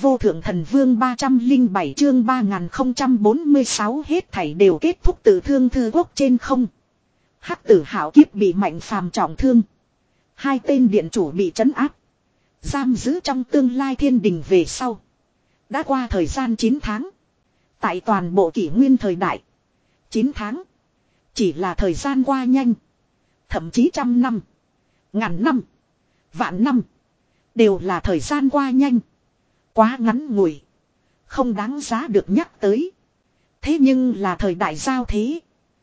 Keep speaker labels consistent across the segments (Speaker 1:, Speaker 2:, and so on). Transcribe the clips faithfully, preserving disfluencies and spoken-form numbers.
Speaker 1: vô thượng thần vương ba trăm linh bảy chương ba nghìn không trăm bốn mươi sáu hết thảy đều kết thúc từ thương thư quốc trên không. Hắc tử hạo kiếp bị Mạnh Phàm trọng thương. Hai tên điện chủ bị trấn áp. Giam giữ trong tương lai thiên đình về sau. Đã qua thời gian chín tháng. Tại toàn bộ kỷ nguyên thời đại. chín tháng. Chỉ là thời gian qua nhanh. Thậm chí trăm năm. Ngàn năm. Vạn năm. Đều là thời gian qua nhanh. Quá ngắn ngủi. Không đáng giá được nhắc tới. Thế nhưng là thời đại giao thế.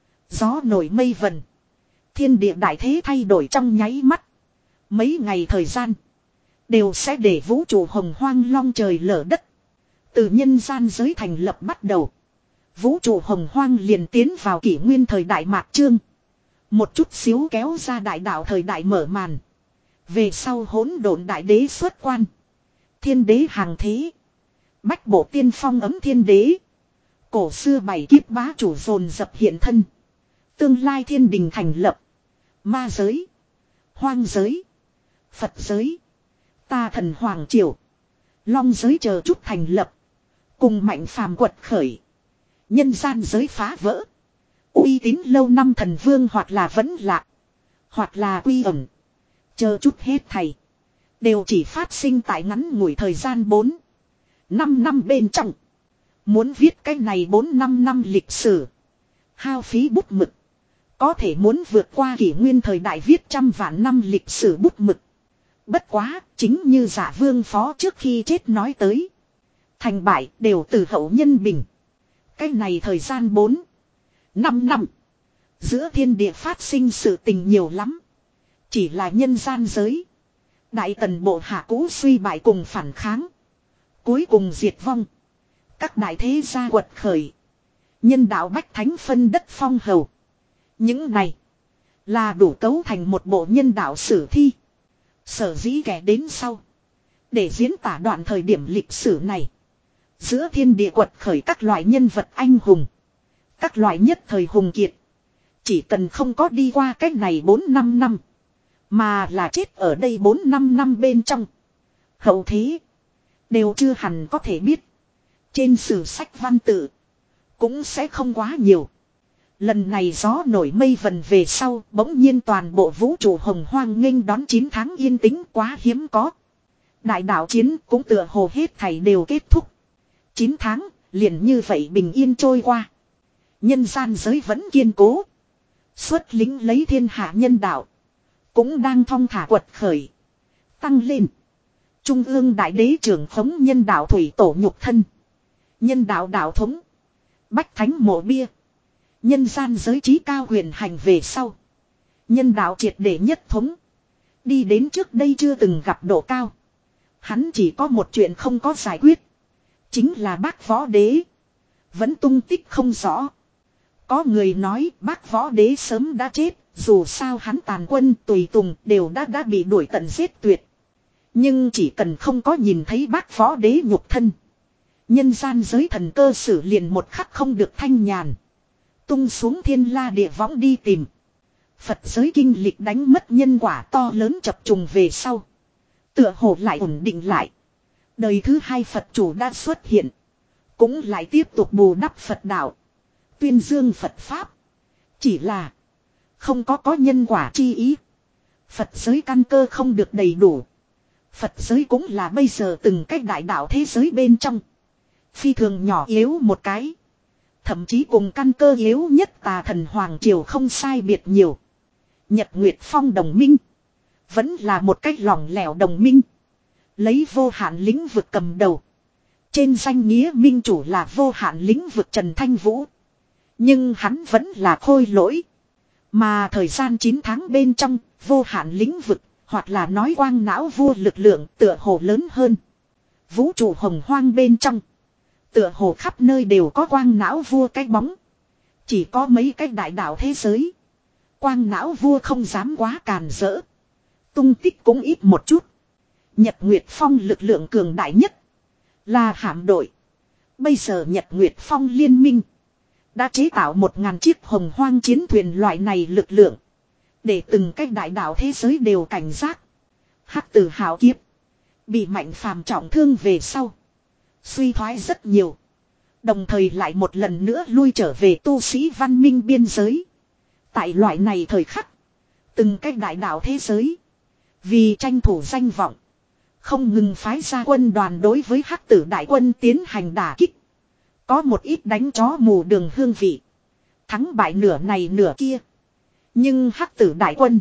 Speaker 1: Gió nổi mây vần. Thiên địa đại thế thay đổi trong nháy mắt. Mấy ngày thời gian. Đều sẽ để vũ trụ hồng hoang long trời lở đất. Từ nhân gian giới thành lập bắt đầu. Vũ trụ hồng hoang liền tiến vào kỷ nguyên thời đại mạt chương. Một chút xíu kéo ra đại đạo thời đại mở màn. Về sau hỗn độn đại đế xuất quan. Thiên đế hàng thế. Bách bộ tiên phong ấm thiên đế. Cổ xưa bảy kiếp bá chủ dồn dập hiện thân. Tương lai thiên đình thành lập. Ma giới. Hoang giới. Phật giới. Ta thần hoàng triều. Long giới chờ chút thành lập. Cùng Mạnh Phàm quật khởi. Nhân gian giới phá vỡ. Uy tín lâu năm thần vương hoặc là vẫn lạc. Hoặc là quy ẩn. Chờ chút hết thầy. Đều chỉ phát sinh tại ngắn ngủi thời gian bốn năm năm bên trong. Muốn viết cái này bốn năm năm lịch sử. Hao phí bút mực. Có thể muốn vượt qua kỷ nguyên thời đại viết trăm vạn năm lịch sử bút mực. Bất quá, chính như Giả Vương Phó trước khi chết nói tới. Thành bại đều từ hậu nhân bình. Cái này thời gian bốn năm năm. Giữa thiên địa phát sinh sự tình nhiều lắm. Chỉ là nhân gian giới. Đại tần bộ hạ cũ suy bại cùng phản kháng. Cuối cùng diệt vong. Các đại thế gia quật khởi. Nhân đạo bách thánh phân đất phong hầu. Những này là đủ cấu thành một bộ nhân đạo sử thi. Sở dĩ kẻ đến sau. Để diễn tả đoạn thời điểm lịch sử này. Giữa thiên địa quật khởi các loại nhân vật anh hùng. Các loại nhất thời hùng kiệt. Chỉ cần không có đi qua cách này bốn năm năm. Mà là chết ở đây bốn năm năm bên trong. Hậu thế. Đều chưa hẳn có thể biết. Trên sử sách văn tự. Cũng sẽ không quá nhiều. Lần này gió nổi mây vần về sau. Bỗng nhiên toàn bộ vũ trụ hồng hoang nghênh đón chín tháng yên tĩnh quá hiếm có. Đại đạo chiến cũng tựa hồ hết thảy đều kết thúc. chín tháng liền như vậy bình yên trôi qua. Nhân gian giới vẫn kiên cố. Xuất lính lấy thiên hạ nhân đạo. Cũng đang thong thả quật khởi. Tăng lên. Trung ương đại đế trưởng thống nhân đạo thủy tổ nhục thân. Nhân đạo đạo thống. Bách thánh mộ bia. Nhân gian giới trí cao huyền hành về sau. Nhân đạo triệt để nhất thống. Đi đến trước đây chưa từng gặp độ cao. Hắn chỉ có một chuyện không có giải quyết. Chính là bác võ đế. Vẫn tung tích không rõ. Có người nói bác võ đế sớm đã chết. Dù sao hắn tàn quân tùy tùng đều đã đã bị đuổi tận giết tuyệt. Nhưng chỉ cần không có nhìn thấy bác võ đế nhục thân. Nhân gian giới thần cơ sử liền một khắc không được thanh nhàn. Tung xuống thiên la địa võng đi tìm. Phật giới kinh lịch đánh mất nhân quả to lớn chập trùng về sau. Tựa hồ lại ổn định lại. Đời thứ hai Phật chủ đã xuất hiện. Cũng lại tiếp tục bù đắp Phật đạo. Tuyên dương Phật Pháp. Chỉ là. Không có có nhân quả chi ý. Phật giới căn cơ không được đầy đủ. Phật giới cũng là bây giờ từng cách đại đạo thế giới bên trong. Phi thường nhỏ yếu một cái. Thậm chí cùng căn cơ yếu nhất tà thần Hoàng Triều không sai biệt nhiều. Nhật Nguyệt Phong đồng minh. Vẫn là một cách lỏng lẻo đồng minh. Lấy vô hạn lĩnh vực cầm đầu. Trên danh nghĩa minh chủ là vô hạn lĩnh vực Trần Thanh Vũ. Nhưng hắn vẫn là khôi lỗi. Mà thời gian chín tháng bên trong, vô hạn lĩnh vực, hoặc là nói quang não vua lực lượng tựa hồ lớn hơn. Vũ trụ hồng hoang bên trong. Tựa hồ khắp nơi đều có quang não vua cái bóng. Chỉ có mấy cái đại đạo thế giới. Quang não vua không dám quá càn rỡ. Tung tích cũng ít một chút. Nhật Nguyệt Phong lực lượng cường đại nhất. Là hạm đội. Bây giờ Nhật Nguyệt Phong liên minh. Đã chế tạo một ngàn chiếc hồng hoang chiến thuyền loại này lực lượng. Để từng cái đại đạo thế giới đều cảnh giác. Hắc tử hào kiếp. Bị Mạnh Phàm trọng thương về sau. Suy thoái rất nhiều. Đồng thời lại một lần nữa lui trở về tu sĩ văn minh biên giới. Tại loại này thời khắc. Từng cách đại đạo thế giới. Vì tranh thủ danh vọng. Không ngừng phái ra quân đoàn đối với hắc tử đại quân tiến hành đả kích. Có một ít đánh chó mù đường hương vị. Thắng bại nửa này nửa kia. Nhưng hắc tử đại quân.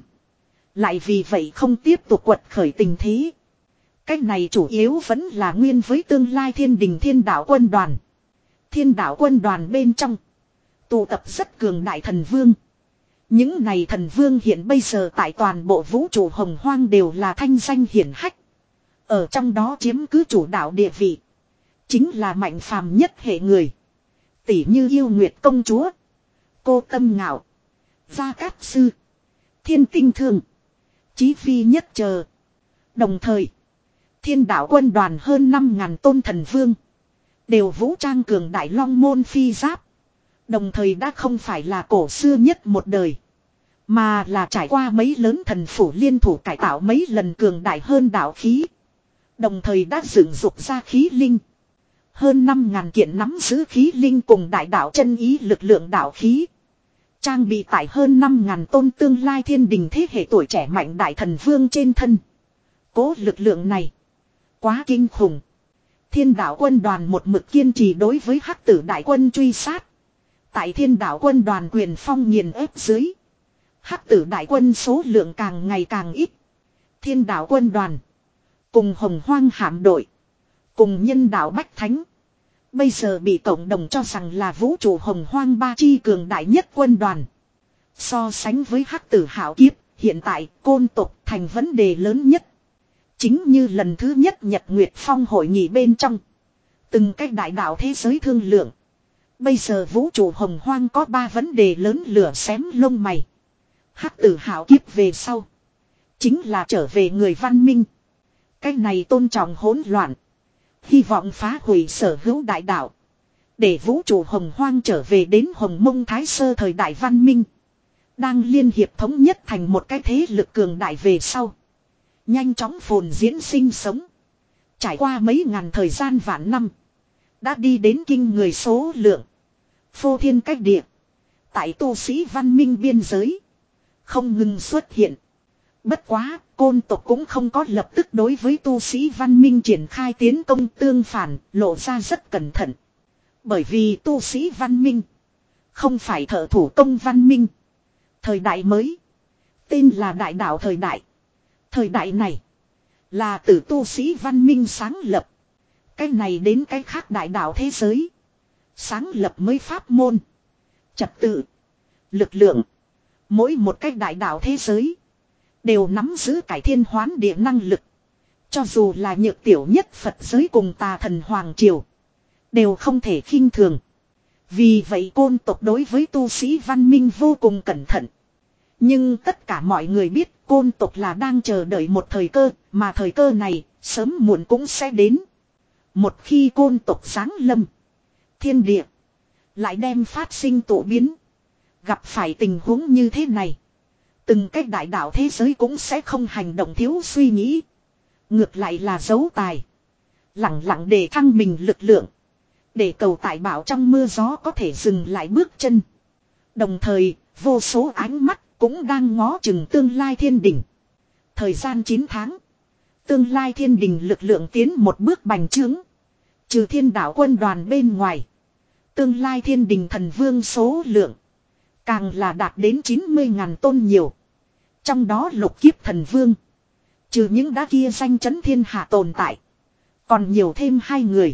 Speaker 1: Lại vì vậy không tiếp tục quật khởi tình thế. Cách này chủ yếu vẫn là nguyên với tương lai thiên đình thiên đạo quân đoàn. Thiên đạo quân đoàn bên trong. Tụ tập rất cường đại thần vương. Những này thần vương hiện bây giờ tại toàn bộ vũ trụ hồng hoang đều là thanh danh hiển hách. Ở trong đó chiếm cứ chủ đạo địa vị. Chính là mạnh phàm nhất hệ người. Tỷ như yêu nguyệt công chúa. Cô Tâm Ngạo. Gia Cát Sư. Thiên Tinh Thương. Chí Phi nhất chờ. Đồng thời. Thiên đạo quân đoàn hơn năm ngàn tôn thần vương. Đều vũ trang cường đại long môn phi giáp. Đồng thời đã không phải là cổ xưa nhất một đời. Mà là trải qua mấy lớn thần phủ liên thủ cải tạo mấy lần cường đại hơn đạo khí. Đồng thời đã dựng dục ra khí linh. Hơn năm ngàn kiện nắm giữ khí linh cùng đại đạo chân ý lực lượng đạo khí. Trang bị tại hơn năm ngàn tôn tương lai thiên đình thế hệ tuổi trẻ mạnh đại thần vương trên thân. Cố lực lượng này. Quá kinh khủng. Thiên đạo quân đoàn một mực kiên trì đối với hắc tử đại quân truy sát. Tại thiên đạo quân đoàn quyền phong nghiền ép dưới. Hắc tử đại quân số lượng càng ngày càng ít. Thiên đạo quân đoàn. Cùng hồng hoang hạm đội. Cùng nhân đạo bách thánh. Bây giờ bị cộng đồng cho rằng là vũ trụ hồng hoang ba chi cường đại nhất quân đoàn. So sánh với hắc tử hạo kiếp. Hiện tại côn tộc thành vấn đề lớn nhất. Chính như lần thứ nhất Nhật Nguyệt Phong hội nghị bên trong. Từng cách đại đạo thế giới thương lượng. Bây giờ vũ trụ hồng hoang có ba vấn đề lớn lửa xém lông mày. Hắc tử hạo kiếp về sau. Chính là trở về người văn minh. Cái này tôn trọng hỗn loạn. Hy vọng phá hủy sở hữu đại đạo. Để vũ trụ hồng hoang trở về đến hồng mông thái sơ thời đại văn minh. Đang liên hiệp thống nhất thành một cái thế lực cường đại về sau. Nhanh chóng phồn diễn sinh sống. Trải qua mấy ngàn thời gian vạn năm. Đã đi đến kinh người số lượng. Phô thiên cách địa. Tại tu sĩ văn minh biên giới. Không ngừng xuất hiện. Bất quá, côn tộc cũng không có lập tức đối với tu sĩ văn minh triển khai tiến công tương phản, lộ ra rất cẩn thận. Bởi vì tu sĩ văn minh. Không phải thợ thủ công văn minh. Thời đại mới. Tên là đại đạo thời đại. Thời đại này là từ tu sĩ văn minh sáng lập. Cái này đến cái khác đại đạo thế giới. Sáng lập mới pháp môn. Trật tự. Lực lượng. Mỗi một cái đại đạo thế giới. Đều nắm giữ cải thiên hoán địa năng lực. Cho dù là nhược tiểu nhất Phật giới cùng tà thần Hoàng Triều. Đều không thể khinh thường. Vì vậy côn tộc đối với tu sĩ văn minh vô cùng cẩn thận. Nhưng tất cả mọi người biết côn tộc là đang chờ đợi một thời cơ, mà thời cơ này sớm muộn cũng sẽ đến. Một khi côn tộc giáng lâm, thiên địa lại đem phát sinh tụ biến. Gặp phải tình huống như thế này, từng cách đại đạo thế giới cũng sẽ không hành động thiếu suy nghĩ. Ngược lại là giấu tài. Lặng lặng để thăng mình lực lượng. Để cầu tại bảo trong mưa gió có thể dừng lại bước chân. Đồng thời, vô số ánh mắt cũng đang ngó chừng tương lai thiên đình. Thời gian chín tháng. Tương lai thiên đình lực lượng tiến một bước bành trướng. Trừ thiên đạo quân đoàn bên ngoài. Tương lai thiên đình thần vương số lượng. Càng là đạt đến chín mươi ngàn tôn nhiều. Trong đó lục kiếp thần vương. Trừ những đá kia danh chấn thiên hạ tồn tại. Còn nhiều thêm hai người.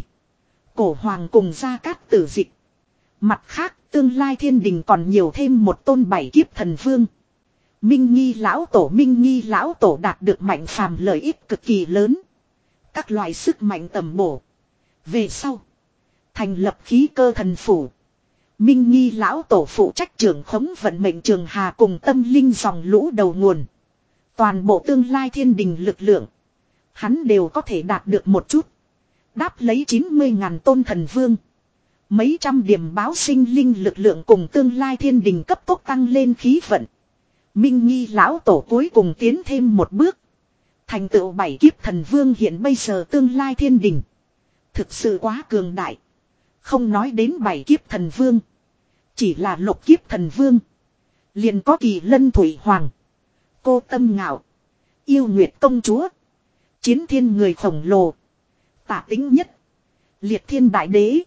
Speaker 1: Cổ hoàng cùng Gia Cát Tử Dịch. Mặt khác tương lai thiên đình còn nhiều thêm một tôn bảy kiếp thần vương. Minh Nghi lão tổ Minh Nghi lão tổ đạt được mạnh phàm lợi ích cực kỳ lớn. Các loại sức mạnh tầm bổ. Về sau. Thành lập khí cơ thần phủ. Minh Nghi lão tổ phụ trách trưởng khống vận mệnh trường hà cùng tâm linh dòng lũ đầu nguồn. Toàn bộ tương lai thiên đình lực lượng. Hắn đều có thể đạt được một chút. Đáp lấy chín mươi ngàn tôn thần vương. Mấy trăm điểm báo sinh linh lực lượng cùng tương lai thiên đình cấp tốc tăng lên khí vận. Minh Nghi lão tổ cuối cùng tiến thêm một bước. Thành tựu bảy kiếp thần vương hiện bây giờ tương lai thiên đình. Thực sự quá cường đại. Không nói đến bảy kiếp thần vương. Chỉ là lục kiếp thần vương. Liền có Kỳ Lân Thủy Hoàng. Cô Tâm Ngạo. Yêu Nguyệt Công Chúa. Chiến Thiên người khổng lồ. Tả Tính Nhất. Liệt Thiên Đại Đế.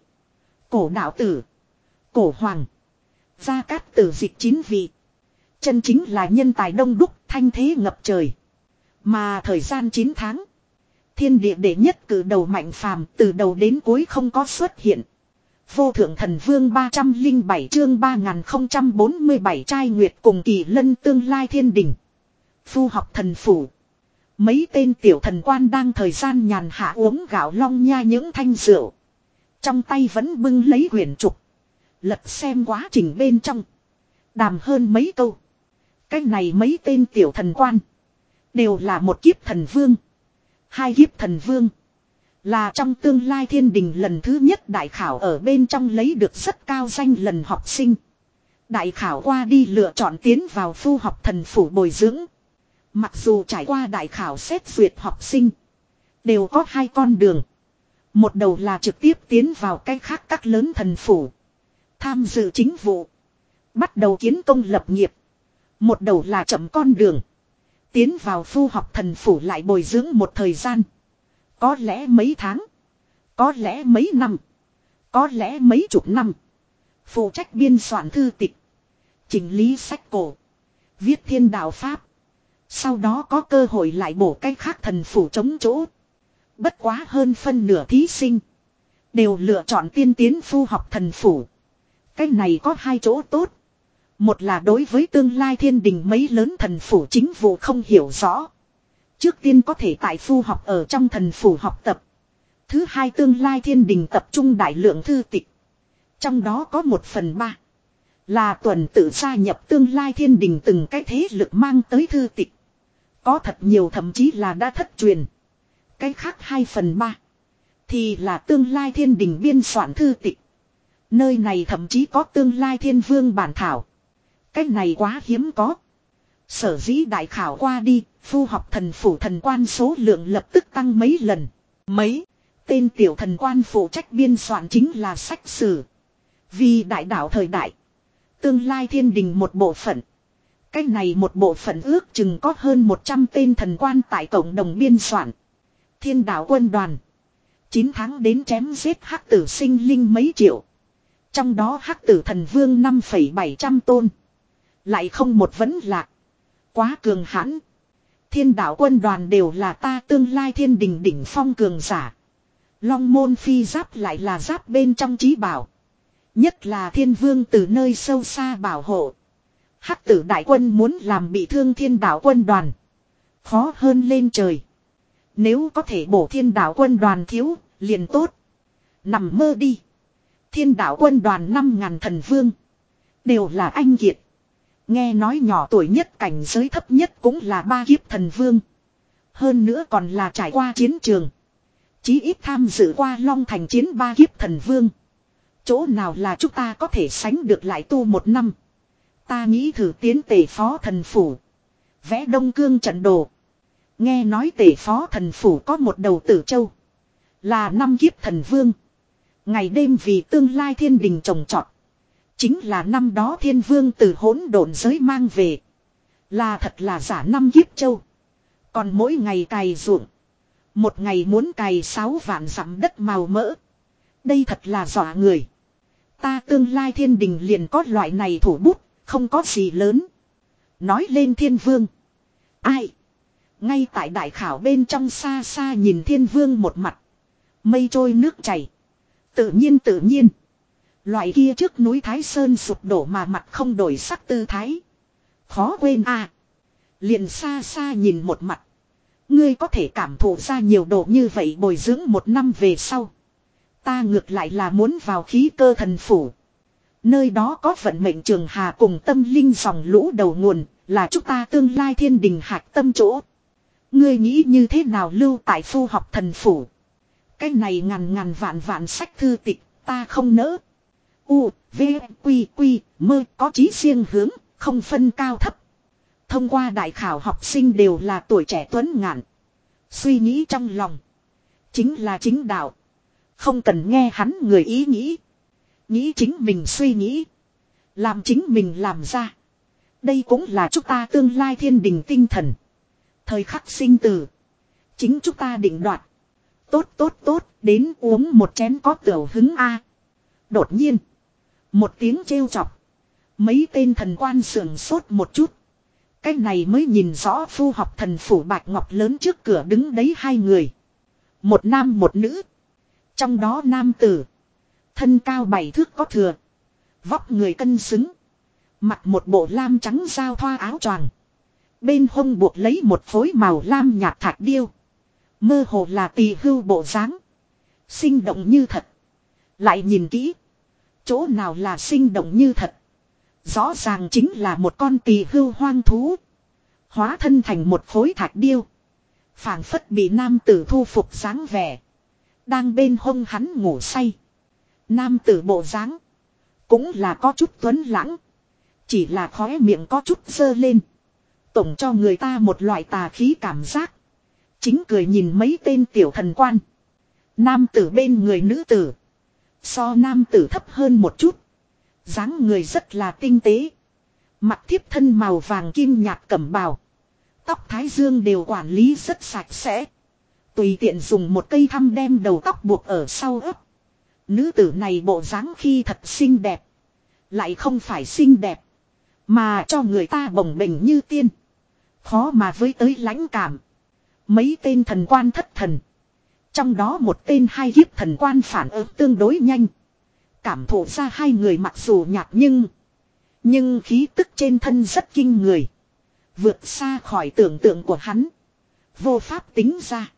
Speaker 1: Cổ Đạo Tử. Cổ Hoàng. Gia Cát Tử Dịch chín vị. Chân chính là nhân tài đông đúc, thanh thế ngập trời. Mà thời gian chín tháng. Thiên địa đệ nhất cử đầu mạnh phàm từ đầu đến cuối không có xuất hiện. Vô thượng thần vương ba trăm lẻ bảy chương ba nghìn không trăm bốn mươi bảy trai nguyệt cùng Kỳ Lân tương lai thiên đình. Phu học thần phủ. Mấy tên tiểu thần quan đang thời gian nhàn hạ uống gạo long nha những thanh rượu. Trong tay vẫn bưng lấy quyển trục. Lật xem quá trình bên trong. Đàm hơn mấy câu. Cái này mấy tên tiểu thần quan. Đều là một kiếp thần vương. Hai kiếp thần vương. Là trong tương lai thiên đình lần thứ nhất đại khảo ở bên trong lấy được rất cao danh lần học sinh. Đại khảo qua đi lựa chọn tiến vào phu học thần phủ bồi dưỡng. Mặc dù trải qua đại khảo xét duyệt học sinh. Đều có hai con đường. Một đầu là trực tiếp tiến vào cái khác các lớn thần phủ. Tham dự chính vụ. Bắt đầu kiến công lập nghiệp. Một đầu là chậm con đường. Tiến vào phu học thần phủ lại bồi dưỡng một thời gian. Có lẽ mấy tháng. Có lẽ mấy năm. Có lẽ mấy chục năm. Phụ trách biên soạn thư tịch. Chỉnh lý sách cổ. Viết thiên đạo pháp. Sau đó có cơ hội lại bổ cách khác thần phủ chống chỗ. Bất quá hơn phân nửa thí sinh. Đều lựa chọn tiên tiến phu học thần phủ. Cái này có hai chỗ tốt. Một là đối với tương lai thiên đình mấy lớn thần phủ chính vụ không hiểu rõ. Trước tiên có thể tại phu học ở trong thần phủ học tập. Thứ hai tương lai thiên đình tập trung đại lượng thư tịch. Trong đó có một phần ba. Là tuần tự gia nhập tương lai thiên đình từng cái thế lực mang tới thư tịch. Có thật nhiều thậm chí là đã thất truyền. Cái khác hai phần ba. Thì là tương lai thiên đình biên soạn thư tịch. Nơi này thậm chí có tương lai thiên vương bản thảo. Cái này quá hiếm có. Sở dĩ đại khảo qua đi, phu học thần phủ thần quan số lượng lập tức tăng mấy lần. Mấy, tên tiểu thần quan phụ trách biên soạn chính là sách sử. Vì đại đạo thời đại, tương lai thiên đình một bộ phận. Cái này một bộ phận ước chừng có hơn một trăm tên thần quan tại cộng đồng biên soạn. Thiên đạo quân đoàn. chín tháng đến chém giết hắc tử sinh linh mấy triệu. Trong đó hắc tử thần vương năm phẩy bảy trăm tôn. Lại không một vấn lạc. Quá cường hãn. Thiên đạo quân đoàn đều là ta tương lai thiên đình đỉnh phong cường giả. Long môn phi giáp lại là giáp bên trong trí bảo. Nhất là thiên vương từ nơi sâu xa bảo hộ. Hắc tử đại quân muốn làm bị thương thiên đạo quân đoàn. Khó hơn lên trời. Nếu có thể bổ thiên đạo quân đoàn thiếu, liền tốt. Nằm mơ đi. Thiên đạo quân đoàn năm ngàn thần vương. Đều là anh kiệt. Nghe nói nhỏ tuổi nhất cảnh giới thấp nhất cũng là ba kiếp thần vương. Hơn nữa còn là trải qua chiến trường. Chí ít tham dự qua Long Thành chiến ba kiếp thần vương. Chỗ nào là chúng ta có thể sánh được lại tu một năm. Ta nghĩ thử tiến tể phó thần phủ. Vẽ Đông Cương trận đồ. Nghe nói tể phó thần phủ có một đầu tử châu. Là năm kiếp thần vương. Ngày đêm vì tương lai thiên đình trồng trọt. Chính là năm đó thiên vương từ hỗn độn giới mang về. Là thật là giả năm kiếp châu. Còn mỗi ngày cày ruộng. Một ngày muốn cày sáu vạn dặm đất màu mỡ. Đây thật là dọa người. Ta tương lai thiên đình liền có loại này thủ bút. Không có gì lớn. Nói lên thiên vương. Ai? Ngay tại đại khảo bên trong xa xa nhìn thiên vương một mặt. Mây trôi nước chảy. Tự nhiên tự nhiên. Loại kia trước núi Thái Sơn sụp đổ mà mặt không đổi sắc tư thái. Khó quên à. Liền xa xa nhìn một mặt. Ngươi có thể cảm thụ ra nhiều độ như vậy bồi dưỡng một năm về sau. Ta ngược lại là muốn vào khí cơ thần phủ. Nơi đó có vận mệnh trường hà cùng tâm linh dòng lũ đầu nguồn. Là chúng ta tương lai thiên đình hạt tâm chỗ. Ngươi nghĩ như thế nào lưu tại phu học thần phủ. Cái này ngàn ngàn vạn vạn sách thư tịch. Ta không nỡ. U, V, Quy, Quy, mơ có chí riêng hướng, không phân cao thấp. Thông qua đại khảo học sinh đều là tuổi trẻ tuấn ngạn. Suy nghĩ trong lòng. Chính là chính đạo. Không cần nghe hắn người ý nghĩ. Nghĩ chính mình suy nghĩ. Làm chính mình làm ra. Đây cũng là chúng ta tương lai thiên đình tinh thần. Thời khắc sinh tử. Chính chúng ta định đoạt. Tốt tốt tốt, đến uống một chén có tiểu hứng a. Đột nhiên. Một tiếng trêu chọc. Mấy tên thần quan sườn sốt một chút. Cái này mới nhìn rõ phu học thần phủ bạch ngọc lớn trước cửa đứng đấy hai người. Một nam một nữ. Trong đó nam tử. Thân cao bảy thước có thừa. Vóc người cân xứng. Mặc một bộ lam trắng giao thoa áo choàng. Bên hông buộc lấy một phối màu lam nhạt thạch điêu. Mơ hồ là tỳ hưu bộ dáng. Sinh động như thật. Lại nhìn kỹ. Chỗ nào là sinh động như thật. Rõ ràng chính là một con tỳ hưu hoang thú. Hóa thân thành một khối thạch điêu. Phảng phất bị nam tử thu phục dáng vẻ. Đang bên hông hắn ngủ say. Nam tử bộ dáng cũng là có chút tuấn lãng. Chỉ là khóe miệng có chút dơ lên. Tổng cho người ta một loại tà khí cảm giác. Chính cười nhìn mấy tên tiểu thần quan. Nam tử bên người nữ tử. So nam tử thấp hơn một chút. Dáng người rất là tinh tế. Mặc thiếp thân màu vàng kim nhạt cẩm bào. Tóc thái dương đều quản lý rất sạch sẽ. Tùy tiện dùng một cây thăm đem đầu tóc buộc ở sau ấp. Nữ tử này bộ dáng khi thật xinh đẹp. Lại không phải xinh đẹp. Mà cho người ta bồng bềnh như tiên. Khó mà với tới lãnh cảm. Mấy tên thần quan thất thần. Trong đó một tên hai kiếp thần quan phản ứng tương đối nhanh. Cảm thụ ra hai người mặc dù nhạt nhưng. Nhưng khí tức trên thân rất kinh người. Vượt xa khỏi tưởng tượng của hắn. Vô pháp tính ra.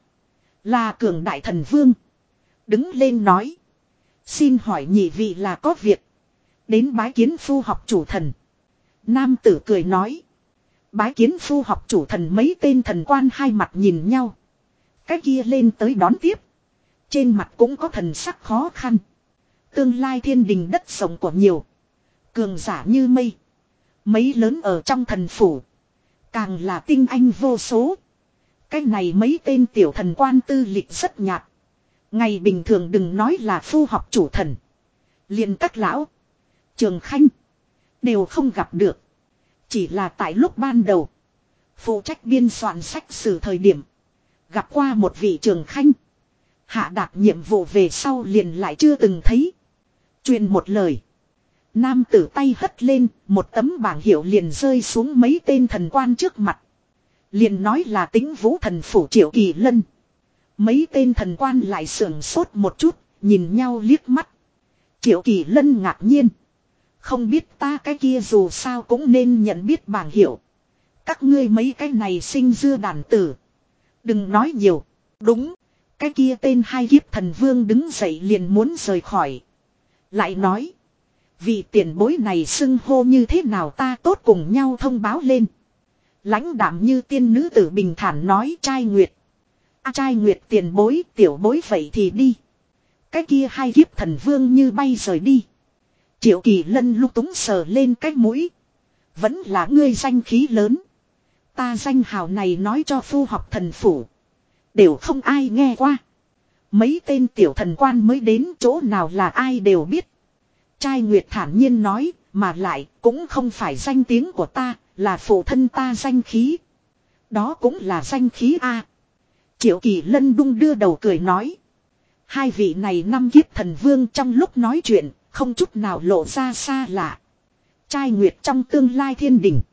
Speaker 1: Là cường đại thần vương. Đứng lên nói. Xin hỏi nhị vị là có việc. Đến bái kiến phu học chủ thần. Nam tử cười nói. Bái kiến phu học chủ thần mấy tên thần quan hai mặt nhìn nhau. Cái kia lên tới đón tiếp. Trên mặt cũng có thần sắc khó khăn. Tương lai thiên đình đất rộng của nhiều. Cường giả như mây. Mấy lớn ở trong thần phủ. Càng là tinh anh vô số. Cái này mấy tên tiểu thần quan tư lịch rất nhạt. Ngày bình thường đừng nói là phu học chủ thần. Liền các lão. Trường Khanh. Đều không gặp được. Chỉ là tại lúc ban đầu. Phụ trách biên soạn sách sử thời điểm. Gặp qua một vị Trường Khanh. Hạ đạt nhiệm vụ về sau liền lại chưa từng thấy. Truyền một lời. Nam tử tay hất lên. Một tấm bảng hiệu liền rơi xuống mấy tên thần quan trước mặt. Liền nói là Tĩnh Vũ thần phủ Triệu Kỳ Lân. Mấy tên thần quan lại sưởng sốt một chút. Nhìn nhau liếc mắt. Triệu Kỳ Lân ngạc nhiên. Không biết ta cái kia dù sao cũng nên nhận biết bảng hiệu. Các ngươi mấy cái này sinh dưa đàn tử. Đừng nói nhiều. Đúng. Cái kia tên hai kiếp thần vương đứng dậy liền muốn rời khỏi. Lại nói. Vị tiền bối này xưng hô như thế nào ta tốt cùng nhau thông báo lên. Lãnh đạm như tiên nữ tử bình thản nói trai nguyệt. À, trai nguyệt tiền bối tiểu bối vậy thì đi. Cái kia hai kiếp thần vương như bay rời đi. Triệu Kỳ Lân lúc túng sờ lên cái mũi. Vẫn là ngươi danh khí lớn. Ta danh hào này nói cho phu học thần phủ. Đều không ai nghe qua. Mấy tên tiểu thần quan mới đến chỗ nào là ai đều biết. Trai Nguyệt thản nhiên nói. Mà lại cũng không phải danh tiếng của ta. Là phụ thân ta danh khí. Đó cũng là danh khí a. Triệu Kỳ Lân đung đưa đầu cười nói. Hai vị này năm kiếp thần vương trong lúc nói chuyện. Không chút nào lộ ra xa lạ. Trai Nguyệt trong tương lai thiên đình.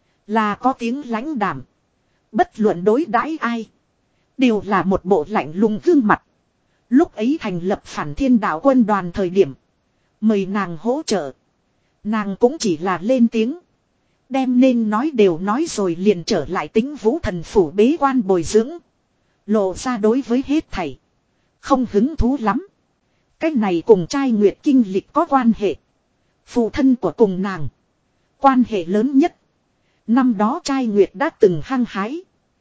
Speaker 1: Là có tiếng lãnh đảm. Bất luận đối đãi ai. Đều là một bộ lạnh lùng gương mặt. Lúc ấy thành lập phản thiên đạo quân đoàn thời điểm. Mời nàng hỗ trợ. Nàng cũng chỉ là lên tiếng. Đem nên nói đều nói rồi liền trở lại Tĩnh Vũ thần phủ bế quan bồi dưỡng. Lộ ra đối với hết thảy. Không hứng thú lắm. Cái này cùng trai Nguyệt kinh lịch có quan hệ. Phụ thân của cùng nàng. Quan hệ lớn nhất. Năm đó trai Nguyệt đã từng hăng hái.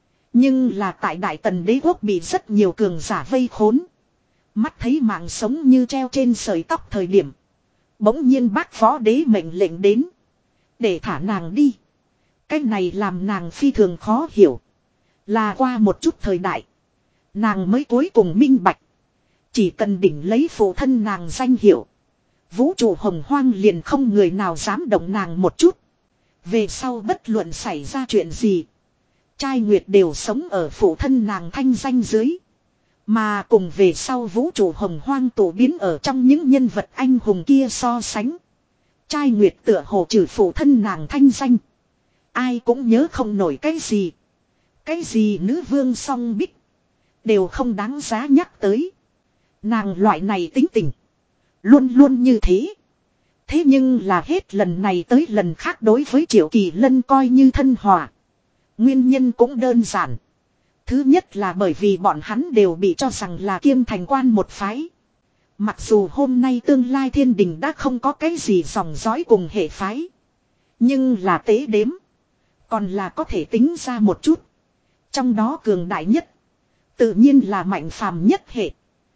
Speaker 1: Nhưng là tại Đại Tần đế quốc bị rất nhiều cường giả vây khốn. Mắt thấy mạng sống như treo trên sợi tóc thời điểm. Bỗng nhiên bác phó đế mệnh lệnh đến. Để thả nàng đi. Cái này làm nàng phi thường khó hiểu. Là qua một chút thời đại. Nàng mới cuối cùng minh bạch. Chỉ cần đỉnh lấy phụ thân nàng danh hiệu. Vũ trụ hồng hoang liền không người nào dám động nàng một chút. Về sau bất luận xảy ra chuyện gì. Trai Nguyệt đều sống ở phụ thân nàng thanh danh dưới. Mà cùng về sau vũ trụ hồng hoang tổ biến ở trong những nhân vật anh hùng kia so sánh. Trai Nguyệt tựa hồ trừ phụ thân nàng thanh danh. Ai cũng nhớ không nổi cái gì. Cái gì nữ vương song bích. Đều không đáng giá nhắc tới. Nàng loại này tính tình. Luôn luôn như thế. Thế nhưng là hết lần này tới lần khác đối với Triệu Kỳ Lân coi như thân hòa. Nguyên nhân cũng đơn giản. Thứ nhất là bởi vì bọn hắn đều bị cho rằng là kiêm thành quan một phái. Mặc dù hôm nay tương lai thiên đình đã không có cái gì dòng dõi cùng hệ phái. Nhưng là tế đếm. Còn là có thể tính ra một chút. Trong đó cường đại nhất. Tự nhiên là mạnh phàm nhất hệ.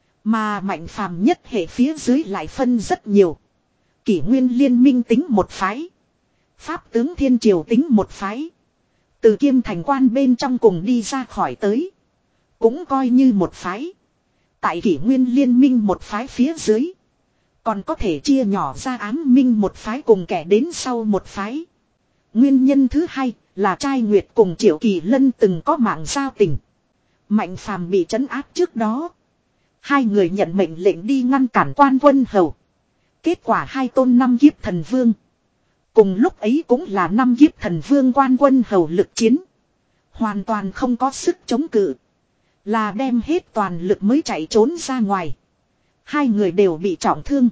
Speaker 1: Mà mạnh phàm nhất hệ phía dưới lại phân rất nhiều. Kỷ nguyên liên minh tính một phái. Pháp tướng thiên triều tính một phái. Từ kiêm thành quan bên trong cùng đi ra khỏi tới. Cũng coi như một phái. Tại kỷ nguyên liên minh một phái phía dưới. Còn có thể chia nhỏ ra ám minh một phái cùng kẻ đến sau một phái. Nguyên nhân thứ hai là Trai Nguyệt cùng Triệu Kỳ Lân từng có mạng giao tình. Mạnh phàm bị trấn áp trước đó. Hai người nhận mệnh lệnh đi ngăn cản Quan Quân Hầu. Kết quả hai tôn năm kiếp thần vương. Cùng lúc ấy cũng là năm kiếp thần vương Quan Quân Hầu lực chiến. Hoàn toàn không có sức chống cự. Là đem hết toàn lực mới chạy trốn ra ngoài. Hai người đều bị trọng thương.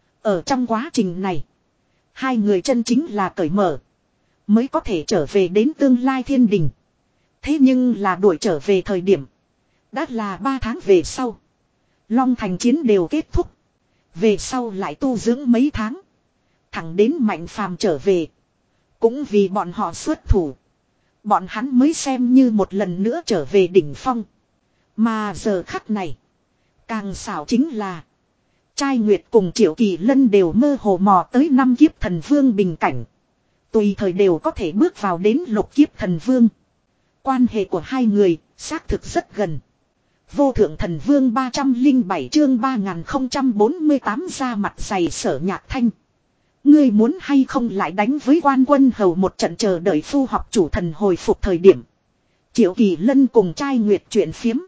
Speaker 1: Ở trong quá trình này. Hai người chân chính là cởi mở. Mới có thể trở về đến tương lai thiên đình. Thế nhưng là đuổi trở về thời điểm. Đã là ba tháng về sau. Long thành chiến đều kết thúc. Về sau lại tu dưỡng mấy tháng. Thẳng đến Mạnh Phàm trở về. Cũng vì bọn họ xuất thủ. Bọn hắn mới xem như một lần nữa trở về đỉnh phong. Mà giờ khắc này. Càng xảo chính là. Trai Nguyệt cùng Triệu Kỳ Lân đều mơ hồ mò tới năm kiếp thần vương bình cảnh. Tùy thời đều có thể bước vào đến lục kiếp thần vương. Quan hệ của hai người xác thực rất gần. Vô thượng thần vương ba trăm lẻ bảy chương ba nghìn không trăm bốn mươi tám ra mặt dày Sở Nhạc Thanh. Ngươi muốn hay không lại đánh với Quan Quân Hầu một trận chờ đợi phu học chủ thần hồi phục thời điểm. Triệu Kỳ Lân cùng Trai Nguyệt chuyện phiếm.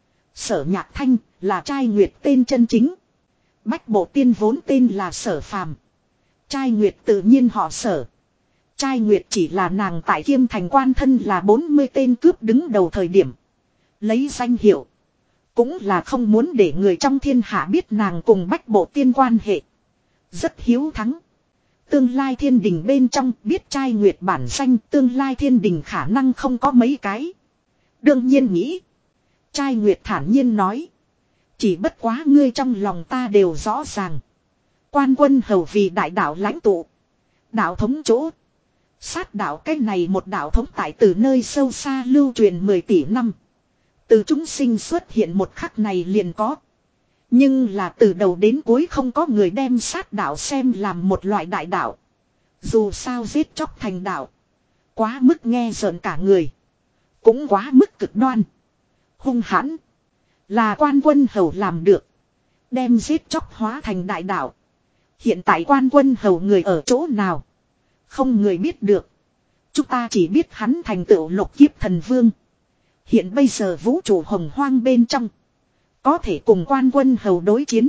Speaker 1: Sở Nhạc Thanh là Trai Nguyệt tên chân chính. Bách Bộ Tiên vốn tên là Sở Phàm. Trai Nguyệt tự nhiên họ Sở. Trai Nguyệt chỉ là nàng tại Kiêm Thành quan thân là bốn mươi tên cướp đứng đầu thời điểm. Lấy danh hiệu. Cũng là không muốn để người trong thiên hạ biết nàng cùng Bách Bộ Tiên quan hệ. Rất hiếu thắng. Tương lai thiên đình bên trong biết Trai Nguyệt bản danh, tương lai thiên đình khả năng không có mấy cái. Đương nhiên nghĩ. Trai Nguyệt thản nhiên nói. Chỉ bất quá ngươi trong lòng ta đều rõ ràng. Quan Quân Hầu vì đại đạo lãnh tụ. Đạo thống chỗ. Sát đạo cái này một đạo thống tại từ nơi sâu xa lưu truyền mười tỷ năm. Từ chúng sinh xuất hiện một khắc này liền có. Nhưng là từ đầu đến cuối không có người đem sát đạo xem làm một loại đại đạo. Dù sao giết chóc thành đạo. Quá mức nghe rợn cả người. Cũng quá mức cực đoan. Hung hãn. Là Quan Quân Hầu làm được. Đem giết chóc hóa thành đại đạo. Hiện tại Quan Quân Hầu người ở chỗ nào? Không người biết được. Chúng ta chỉ biết hắn thành tựu lục kiếp thần vương. Hiện bây giờ vũ trụ hồng hoang bên trong. Có thể cùng Quan Quân Hầu đối chiến.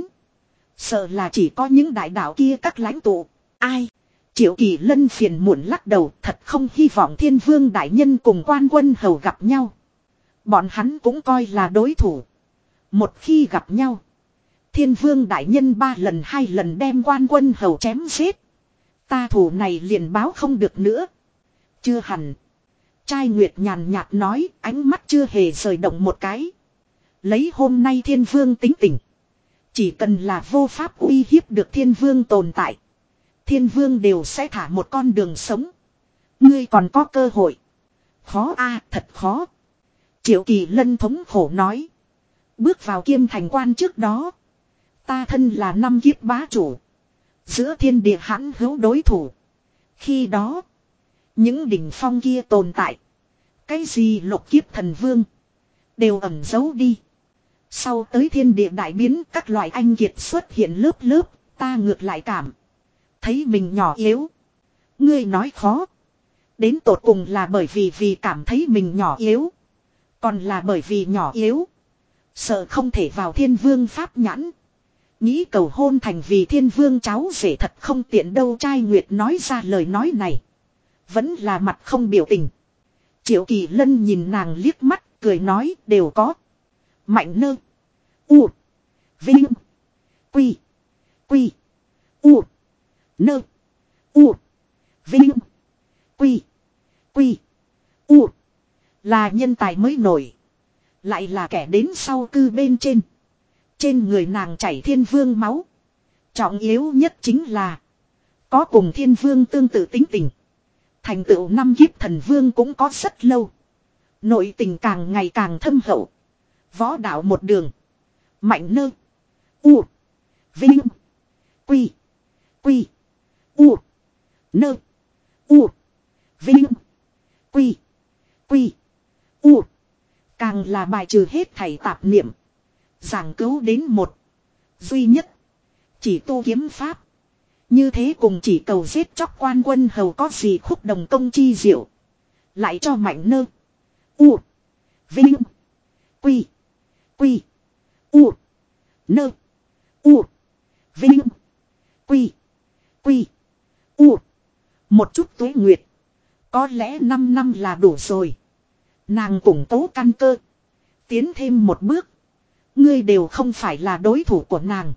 Speaker 1: Sợ là chỉ có những đại đạo kia các lãnh tụ. Ai? Triệu Kỳ Lân phiền muộn lắc đầu. Thật không hy vọng Thiên Vương đại nhân cùng Quan Quân Hầu gặp nhau. Bọn hắn cũng coi là đối thủ. Một khi gặp nhau. Thiên Vương đại nhân ba lần hai lần đem Quan Quân Hầu chém giết. Ta thủ này liền báo không được nữa. Chưa hẳn. Trai Nguyệt nhàn nhạt nói, ánh mắt chưa hề rời động một cái. Lấy hôm nay Thiên Vương tính tình. Chỉ cần là vô pháp uy hiếp được Thiên Vương tồn tại. Thiên Vương đều sẽ thả một con đường sống. Ngươi còn có cơ hội. Khó a, thật khó. Triệu Kỳ Lân thống khổ nói. Bước vào Kiêm Thành quan trước đó. Ta thân là năm kiếp bá chủ. Giữa thiên địa hãn hữu đối thủ. Khi đó. Những đỉnh phong kia tồn tại. Cái gì lục kiếp thần vương. Đều ẩn giấu đi. Sau tới thiên địa đại biến, các loại anh kiệt xuất hiện lớp lớp, ta ngược lại cảm. Thấy mình nhỏ yếu. Ngươi nói khó. Đến tột cùng là bởi vì vì cảm thấy mình nhỏ yếu. Còn là bởi vì nhỏ yếu. Sợ không thể vào thiên vương pháp nhãn. Nghĩ cầu hôn thành vì thiên vương cháu rể thật không tiện đâu. Trai Nguyệt nói ra lời nói này. Vẫn là mặt không biểu tình. Triệu Kỳ Lân nhìn nàng liếc mắt, cười nói đều có. Mạnh nơ. U. Vinh. Quy. Quy. U. Nơ. U. Vinh. Quy. Quy. U. Là nhân tài mới nổi. Lại là kẻ đến sau cư bên trên. Trên người nàng chảy thiên vương máu. Trọng yếu nhất chính là. Có cùng thiên vương tương tự tính tình. Thành tựu năm kiếp thần vương cũng có rất lâu. Nội tình càng ngày càng thâm hậu. Võ đạo một đường. Mạnh nơ. U. Vinh. Quy. Quy. U. Nơ. U. Vinh. Quy. Quy. U. Càng là bài trừ hết thảy tạp niệm. Giảng cứu đến một. Duy nhất. Chỉ tu kiếm pháp. Như thế cùng chỉ cầu giết chóc quan quân hầu có gì khúc đồng công chi diệu. Lại cho mạnh nơ. U. Vinh. Quy. Quy. U. Nơ. U. Vinh. Quy. Quy. U. Một chút tuế nguyệt. Có lẽ năm năm là đủ rồi. Nàng củng cố căn cơ. Tiến thêm một bước. Ngươi đều không phải là đối thủ của nàng.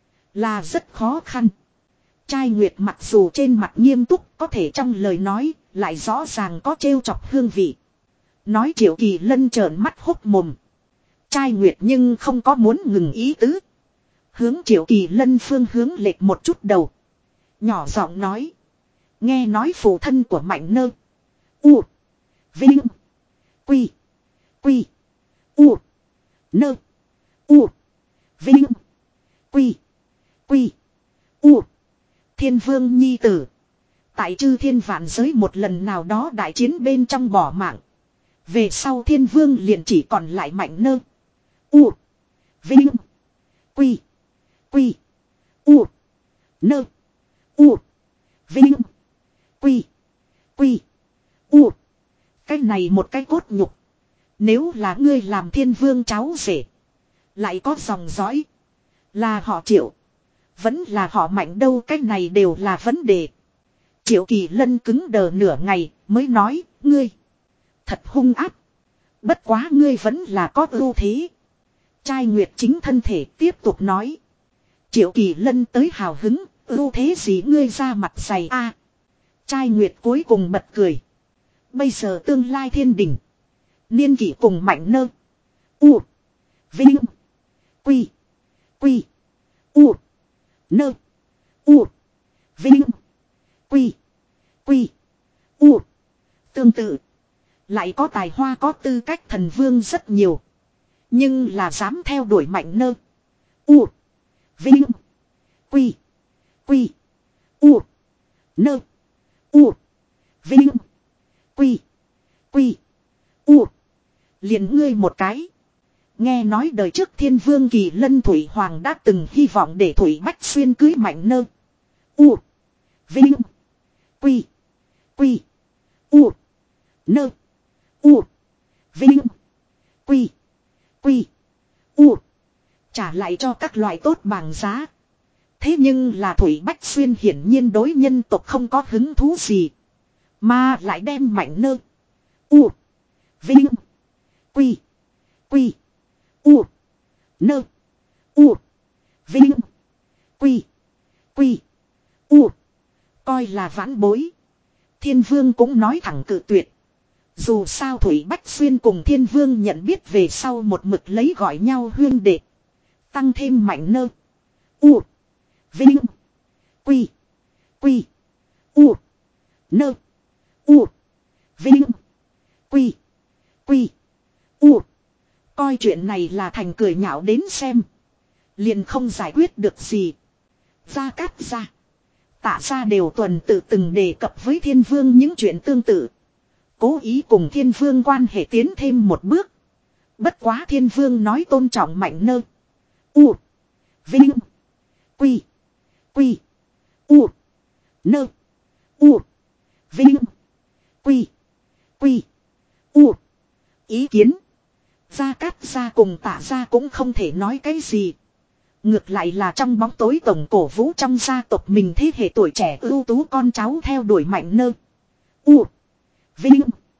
Speaker 1: Là rất khó khăn. Trai Nguyệt mặc dù trên mặt nghiêm túc, có thể trong lời nói lại rõ ràng có trêu chọc hương vị. Nói Triệu Kỳ Lân trợn mắt hốc mồm. Trai Nguyệt nhưng không có muốn ngừng ý tứ. Hướng Triệu Kỳ Lân phương hướng lệch một chút đầu. Nhỏ giọng nói. Nghe nói phụ thân của Mạnh Nơ. U. Vinh. Quy. Quy. U. Nơ. U. Vinh. Quy. Quy. U. Thiên vương nhi tử. Tại chư thiên vạn giới một lần nào đó đại chiến bên trong bỏ mạng. Về sau thiên vương liền chỉ còn lại Mạnh Nơ. U. Vinh. Quy. Quy. U. Nơ. U. Vinh. Quy. Quy. U. Cái này một cái cốt nhục. Nếu là ngươi làm thiên vương cháu rể. Lại có dòng dõi. Là họ Triệu. Vẫn là họ Mạnh đâu, cái này đều là vấn đề. Triệu Kỳ Lân cứng đờ nửa ngày mới nói. Ngươi. Thật hung áp. Bất quá ngươi vẫn là có ưu thế. Trai Nguyệt chính thân thể tiếp tục nói. Triệu Kỳ Lân tới hào hứng. Ưu thế gì ngươi ra mặt dày a? À, Trai Nguyệt cuối cùng bật cười. Bây giờ tương lai thiên đình. Niên kỷ cùng Mạnh Nơ. U. Vinh. Quy. Quy. U. Nơ. U. Vinh. Quy. Quy. U. Tương tự. Lại có tài hoa có tư cách thần vương rất nhiều. Nhưng là dám theo đuổi Mạnh Nơ. U. Vinh. Quy. Quy. U. Nơ. U. Vinh. Quy. Quy. U. Liền ngươi một cái. Nghe nói đời trước thiên vương Kỳ Lân Thủy Hoàng đã từng hy vọng để Thủy Bách Xuyên cưới Mạnh Nơ. U. Vinh. Quy. Quy. U. Nơ. U. Vinh. Quy. Quy. U. Trả lại cho các loại tốt bằng giá. Thế nhưng là Thủy Bách Xuyên hiển nhiên đối nhân tộc không có hứng thú gì. Mà lại đem Mạnh Nơ. U. Vinh. Quy. Quy. U. Nơ. U. Vinh. Quy. Quy. U. Coi là vãn bối. Thiên vương cũng nói thẳng cự tuyệt. Dù sao Thủy Bách Xuyên cùng thiên vương nhận biết về sau một mực lấy gọi nhau huyên đệ. Tăng thêm Mạnh Nơ. U. Vinh. Quy. Quy. U. Nơ. U. Vinh. Quy. Quy. U. Coi chuyện này là thành cười nhạo đến xem. Liền không giải quyết được gì. Gia Cát gia. Tạ gia đều tuần tự từng đề cập với thiên vương những chuyện tương tự. Cố ý cùng thiên vương quan hệ tiến thêm một bước. Bất quá thiên vương nói tôn trọng mạnh nơ. U. Vinh. Quy. Quy. U. Nơ. U. Vinh. Quy. Quy. U. Ý kiến. Gia Cát Gia cùng Tạ Gia cũng không thể nói cái gì. Ngược lại là trong bóng tối tổng cổ vũ trong gia tộc mình thế hệ tuổi trẻ ưu tú con cháu theo đuổi mạnh nơ. U. Vinh.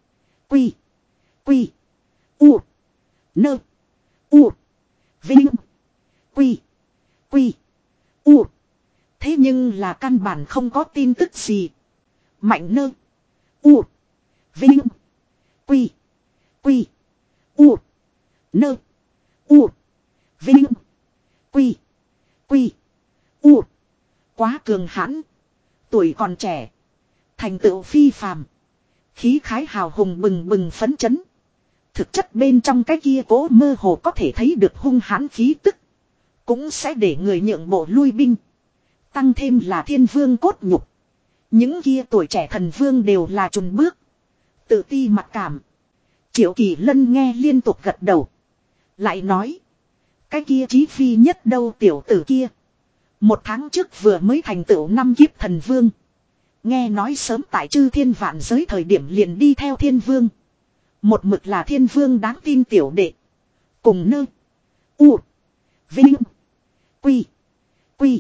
Speaker 1: Quy. Quy. U. Nơ. U. Vinh. Quy. Quy. U. Thế nhưng là căn bản không có tin tức gì. Mạnh nơ. U. Vinh. Quy. Quy. U. Nơ. U. Vinh. Quy. Quy. U. Quá cường hãn. Tuổi còn trẻ. Thành tựu phi phàm. Khí khái hào hùng bừng bừng phấn chấn. Thực chất bên trong cái kia cố mơ hồ có thể thấy được hung hãn khí tức. Cũng sẽ để người nhượng bộ lui binh. Tăng thêm là thiên vương cốt nhục. Những kia tuổi trẻ thần vương đều là chùn bước. Tự ti mặc cảm. Triệu Kỳ Lân nghe liên tục gật đầu. Lại nói. Cái kia Chí Phi nhất đâu tiểu tử kia. Một tháng trước vừa mới thành tựu năm kiếp thần vương. Nghe nói sớm tại chư thiên vạn giới thời điểm liền đi theo thiên vương. Một mực là thiên vương đáng tin tiểu đệ. Cùng nơ. U. Vinh. Quy. Quy.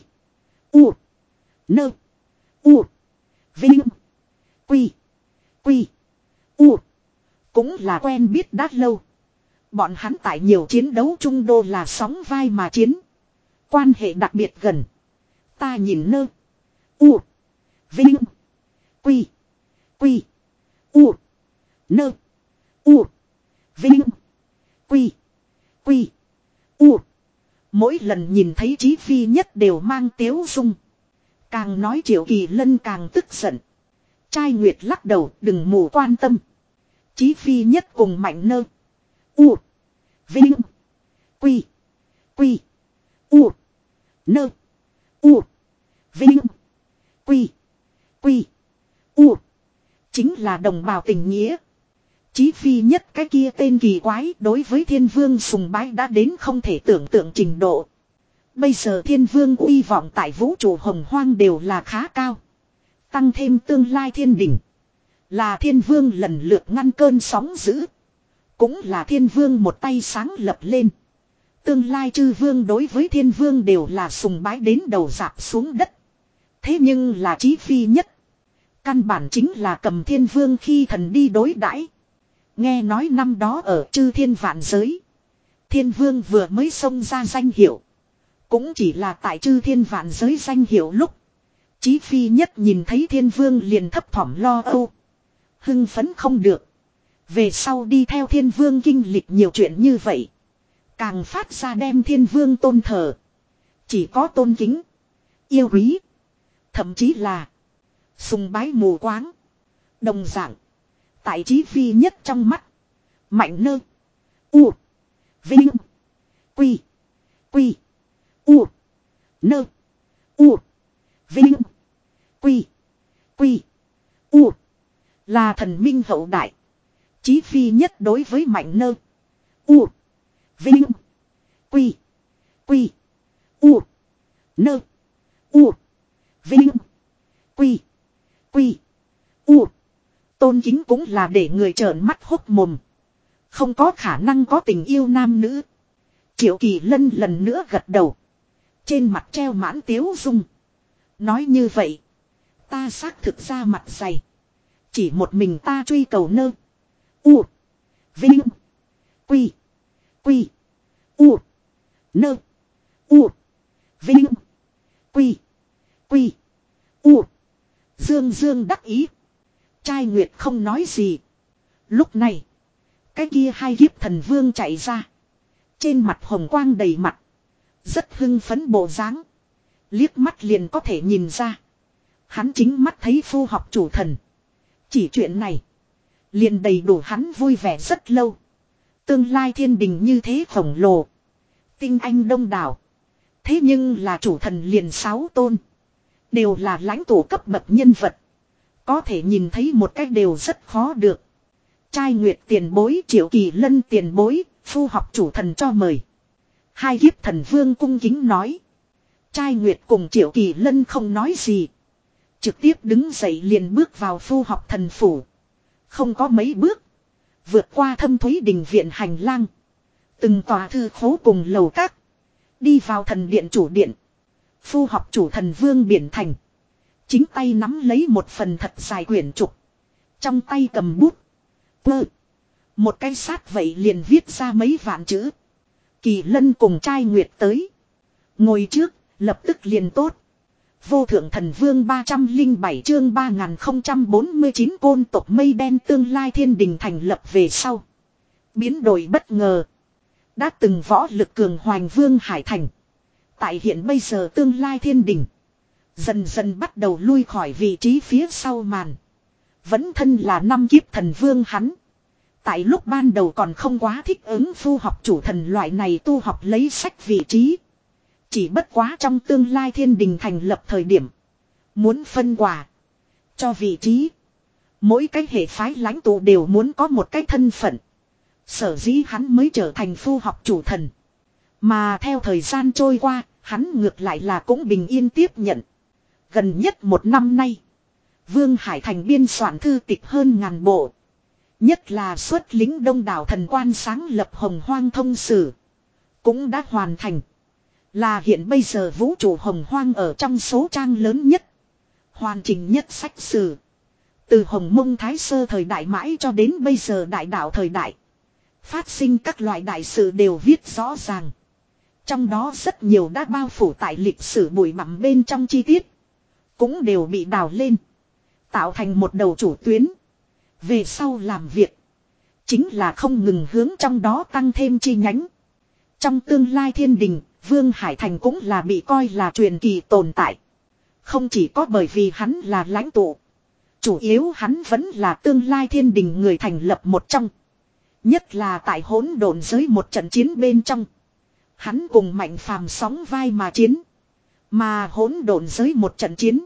Speaker 1: U. Nơ. U. Vinh. Quy. Quy. U. Cũng là quen biết đã lâu. Bọn hắn tại nhiều chiến đấu chung đô là sóng vai mà chiến. Quan hệ đặc biệt gần. Ta nhìn nơ. U. Vinh. Quy. Quy. U. Nơ. U. Vinh. Quy. Quy. U. Mỗi lần nhìn thấy Chí Phi nhất đều mang tiếu dung. Càng nói Triệu Kỳ Lân càng tức giận. Trai Nguyệt lắc đầu đừng mù quan tâm. Chí Phi nhất cùng mạnh nơ. U. Vinh. Quy. Quy. U. Nơ. U. Vinh. Quy. Quy. U. Chính là đồng bào tình nghĩa. Chí Phi nhất cái kia tên kỳ quái đối với thiên vương sùng bái đã đến không thể tưởng tượng trình độ. Bây giờ thiên vương uy vọng tại vũ trụ hồng hoang đều là khá cao. Tăng thêm tương lai thiên đỉnh. Là thiên vương lần lượt ngăn cơn sóng dữ. Cũng là thiên vương một tay sáng lập lên. Tương lai chư vương đối với thiên vương đều là sùng bái đến đầu dạp xuống đất. Thế nhưng là Chí Phi nhất. Căn bản chính là cầm thiên vương khi thần đi đối đãi. Nghe nói năm đó ở chư thiên vạn giới. Thiên vương vừa mới xông ra danh hiệu. Cũng chỉ là tại chư thiên vạn giới danh hiệu lúc. Chí Phi nhất nhìn thấy thiên vương liền thấp thỏm lo âu. Hưng phấn không được. Về sau đi theo thiên vương kinh lịch nhiều chuyện như vậy. Càng phát ra đem thiên vương tôn thờ. Chỉ có tôn kính. Yêu quý. Thậm chí là. Sùng bái mù quáng. Đồng dạng. Tại Chí Phi nhất trong mắt. Mạnh nơ. U. Vinh. Quy. Quy. U. Nơ. U. Vinh. Quy. Quy. U. Là thần minh hậu đại. Chí Phi nhất đối với mạnh nơ. U. Vinh. Quy. Quy. U. Nơ. U. Vinh. Quy. Quy. U. Tôn kính cũng là để người trợn mắt hốc mồm. Không có khả năng có tình yêu nam nữ. Triệu Kỳ Lân lần nữa gật đầu. Trên mặt treo mãn tiếu dung. Nói như vậy. Ta xác thực ra mặt dày. Chỉ một mình ta truy cầu nơ. U. Vinh. Quy. Quy. U. Nơ. U. Vinh. Quy. Quy. U. Dương Dương đắc ý. Trai Nguyệt không nói gì. Lúc này. Cái kia hai kiếp thần vương chạy ra. Trên mặt hồng quang đầy mặt. Rất hưng phấn bộ dáng. Liếc mắt liền có thể nhìn ra. Hắn chính mắt thấy phu học chủ thần. Chỉ chuyện này. Liền đầy đủ hắn vui vẻ rất lâu. Tương lai thiên đình như thế khổng lồ. Tinh anh đông đảo. Thế nhưng là chủ thần liền sáu tôn. Đều là lãnh tụ cấp bậc nhân vật. Có thể nhìn thấy một cách đều rất khó được. Trai Nguyệt tiền bối Triệu Kỳ Lân tiền bối. Phu học chủ thần cho mời. Hai kiếp thần vương cung kính nói. Trai Nguyệt cùng Triệu Kỳ Lân không nói gì. Trực tiếp đứng dậy liền bước vào phu học thần phủ. Không có mấy bước. Vượt qua thâm thúy đình viện hành lang. Từng tòa thư khố cùng lầu các. Đi vào thần điện chủ điện. Phu học chủ thần vương biển thành. Chính tay nắm lấy một phần thật dài quyển trục. Trong tay cầm bút. Cơ. Một cái sát vậy liền viết ra mấy vạn chữ. Kỳ Lân cùng Trai Nguyệt tới. Ngồi trước, lập tức liền tốt. Vô thượng thần vương ba trăm lẻ bảy chương ba nghìn không trăm bốn mươi chín côn tộc mây đen tương lai thiên đình thành lập về sau. Biến đổi bất ngờ. Đã từng võ lực cường hoành vương Hải Thành. Tại hiện bây giờ tương lai thiên đình. Dần dần bắt đầu lui khỏi vị trí phía sau màn. Vẫn thân là năm kiếp thần vương hắn. Tại lúc ban đầu còn không quá thích ứng phu học chủ thần loại này tu học lấy sách vị trí. Chỉ bất quá trong tương lai thiên đình thành lập thời điểm. Muốn phân quả. Cho vị trí. Mỗi cái hệ phái lãnh tụ đều muốn có một cái thân phận. Sở dĩ hắn mới trở thành phu học chủ thần. Mà theo thời gian trôi qua, hắn ngược lại là cũng bình yên tiếp nhận. Gần nhất một năm nay. Vương Hải Thành biên soạn thư tịch hơn ngàn bộ. Nhất là xuất lính đông đảo thần quan sáng lập Hồng Hoang thông sử. Cũng đã hoàn thành. Là hiện bây giờ vũ trụ Hồng Hoang ở trong số trang lớn nhất. Hoàn chỉnh nhất sách sử. Từ Hồng Mông Thái Sơ thời đại mãi cho đến bây giờ đại đạo thời đại. Phát sinh các loại đại sự đều viết rõ ràng. Trong đó rất nhiều đã bao phủ tại lịch sử bụi bặm bên trong chi tiết. Cũng đều bị đào lên. Tạo thành một đầu chủ tuyến. Về sau làm việc. Chính là không ngừng hướng trong đó tăng thêm chi nhánh. Trong tương lai thiên đình, Vương Hải Thành cũng là bị coi là truyền kỳ tồn tại. Không chỉ có bởi vì hắn là lãnh tụ. Chủ yếu hắn vẫn là tương lai thiên đình người thành lập một trong. Nhất là tại hỗn độn giới một trận chiến bên trong. Hắn cùng Mạnh Phàm sóng vai mà chiến. Mà hỗn độn giới một trận chiến.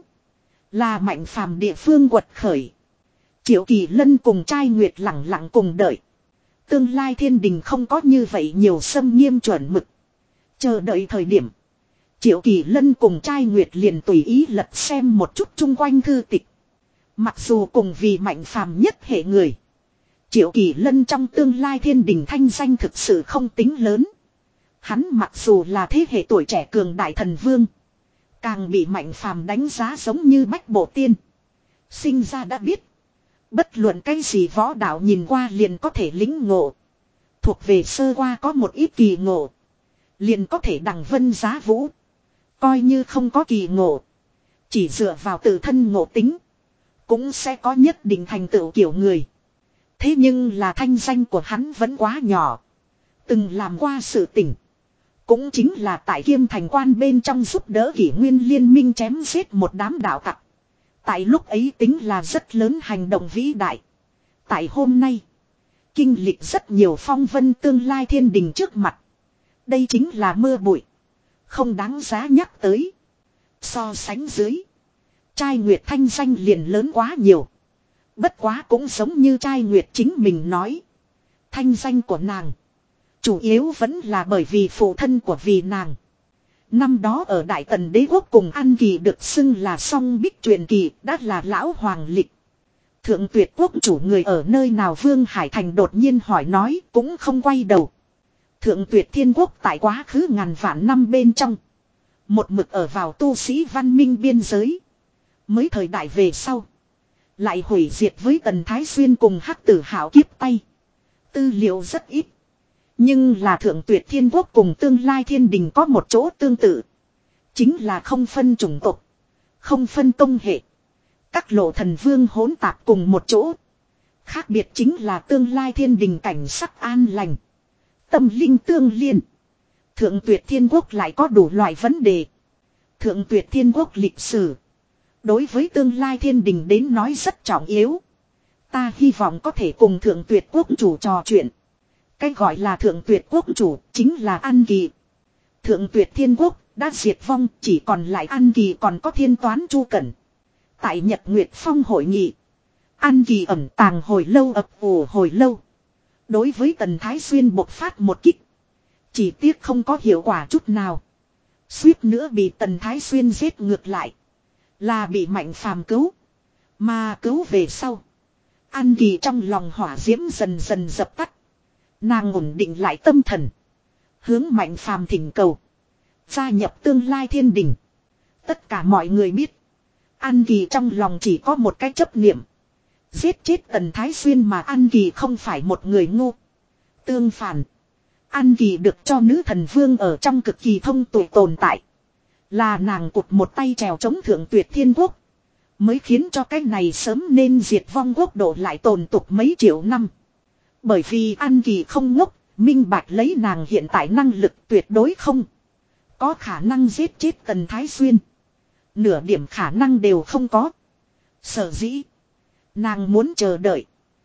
Speaker 1: Là Mạnh Phàm địa phương quật khởi. Triệu Kỳ Lân cùng Trai Nguyệt lặng lặng cùng đợi. Tương lai thiên đình không có như vậy nhiều xâm nghiêm chuẩn mực. Chờ đợi thời điểm. Triệu Kỳ Lân cùng Trai Nguyệt liền tùy ý lật xem một chút chung quanh thư tịch. Mặc dù cùng vì Mạnh Phàm nhất hệ người. Triệu Kỳ Lân trong tương lai thiên đình thanh danh thực sự không tính lớn. Hắn mặc dù là thế hệ tuổi trẻ cường đại thần vương. Càng bị Mạnh Phàm đánh giá giống như bách bộ tiên. Sinh ra đã biết. Bất luận cái gì võ đạo nhìn qua liền có thể lĩnh ngộ. Thuộc về sơ qua có một ít kỳ ngộ. Liền có thể đằng vân giá vũ. Coi như không có kỳ ngộ. Chỉ dựa vào tự thân ngộ tính. Cũng sẽ có nhất định thành tựu kiểu người. Thế nhưng là thanh danh của hắn vẫn quá nhỏ. Từng làm qua sự tình. Cũng chính là tại Kiêm Thành Quan bên trong giúp đỡ Kỷ Nguyên liên minh chém giết một đám đạo tặc. Tại lúc ấy tính là rất lớn hành động vĩ đại. Tại hôm nay. Kinh lịch rất nhiều phong vân tương lai thiên đình trước mặt. Đây chính là mưa bụi. Không đáng giá nhắc tới. So sánh dưới. Trai Nguyệt thanh danh liền lớn quá nhiều. Bất quá cũng giống như Trai Nguyệt chính mình nói. Thanh danh của nàng. Chủ yếu vẫn là bởi vì phụ thân của vì nàng. Năm đó ở Đại Tần Đế Quốc cùng An Kỳ được xưng là song bích truyền kỳ, đã là lão hoàng lịch. Thượng Tuyệt Quốc chủ người ở nơi nào Vương Hải Thành đột nhiên hỏi nói cũng không quay đầu. Thượng Tuyệt Thiên Quốc tại quá khứ ngàn vạn năm bên trong. Một mực ở vào tu sĩ văn minh biên giới. Mới thời đại về sau. Lại hủy diệt với Tần Thái Xuyên cùng Hắc Tử Hạo kiếp tay. Tư liệu rất ít. Nhưng là Thượng Tuyệt Thiên Quốc cùng tương lai thiên đình có một chỗ tương tự. Chính là không phân chủng tộc. Không phân công hệ. Các lộ thần vương hỗn tạp cùng một chỗ. Khác biệt chính là tương lai thiên đình cảnh sắc an lành. Tâm linh tương liên. Thượng Tuyệt Thiên Quốc lại có đủ loại vấn đề. Thượng Tuyệt Thiên Quốc lịch sử. Đối với tương lai thiên đình đến nói rất trọng yếu. Ta hy vọng có thể cùng Thượng Tuyệt Quốc chủ trò chuyện. Cái gọi là Thượng Tuyệt Quốc chủ chính là An Kỳ. Thượng Tuyệt Thiên Quốc đã diệt vong, chỉ còn lại An Kỳ còn có thiên toán Chu Cẩn. Tại Nhật Nguyệt Phong hội nghị, An Kỳ ẩn tàng hồi lâu ập ủ hồi lâu. Đối với Tần Thái Xuyên bộc phát một kích. Chỉ tiếc không có hiệu quả chút nào. Suýt nữa bị Tần Thái Xuyên giết ngược lại. Là bị Mạnh Phàm cứu. Mà cứu về sau. An Kỳ trong lòng hỏa diễm dần dần dập tắt. Nàng ổn định lại tâm thần. Hướng Mạnh Phàm thỉnh cầu. Gia nhập tương lai thiên đình. Tất cả mọi người biết. An Kỳ trong lòng chỉ có một cái chấp niệm. Giết chết Tần Thái Xuyên mà An Kỳ không phải một người ngu. Tương phản. An Kỳ được cho nữ thần vương ở trong cực kỳ thông tuệ tồn tại. Là nàng cụt một tay trèo chống thượng tuyệt thiên quốc. Mới khiến cho cái này sớm nên diệt vong quốc độ lại tồn tục mấy triệu năm. Bởi vì An Kỳ không ngốc, minh bạch lấy nàng hiện tại năng lực tuyệt đối không có khả năng giết chết Tần Thái Xuyên. Nửa điểm khả năng đều không có. Sở dĩ nàng muốn chờ đợi.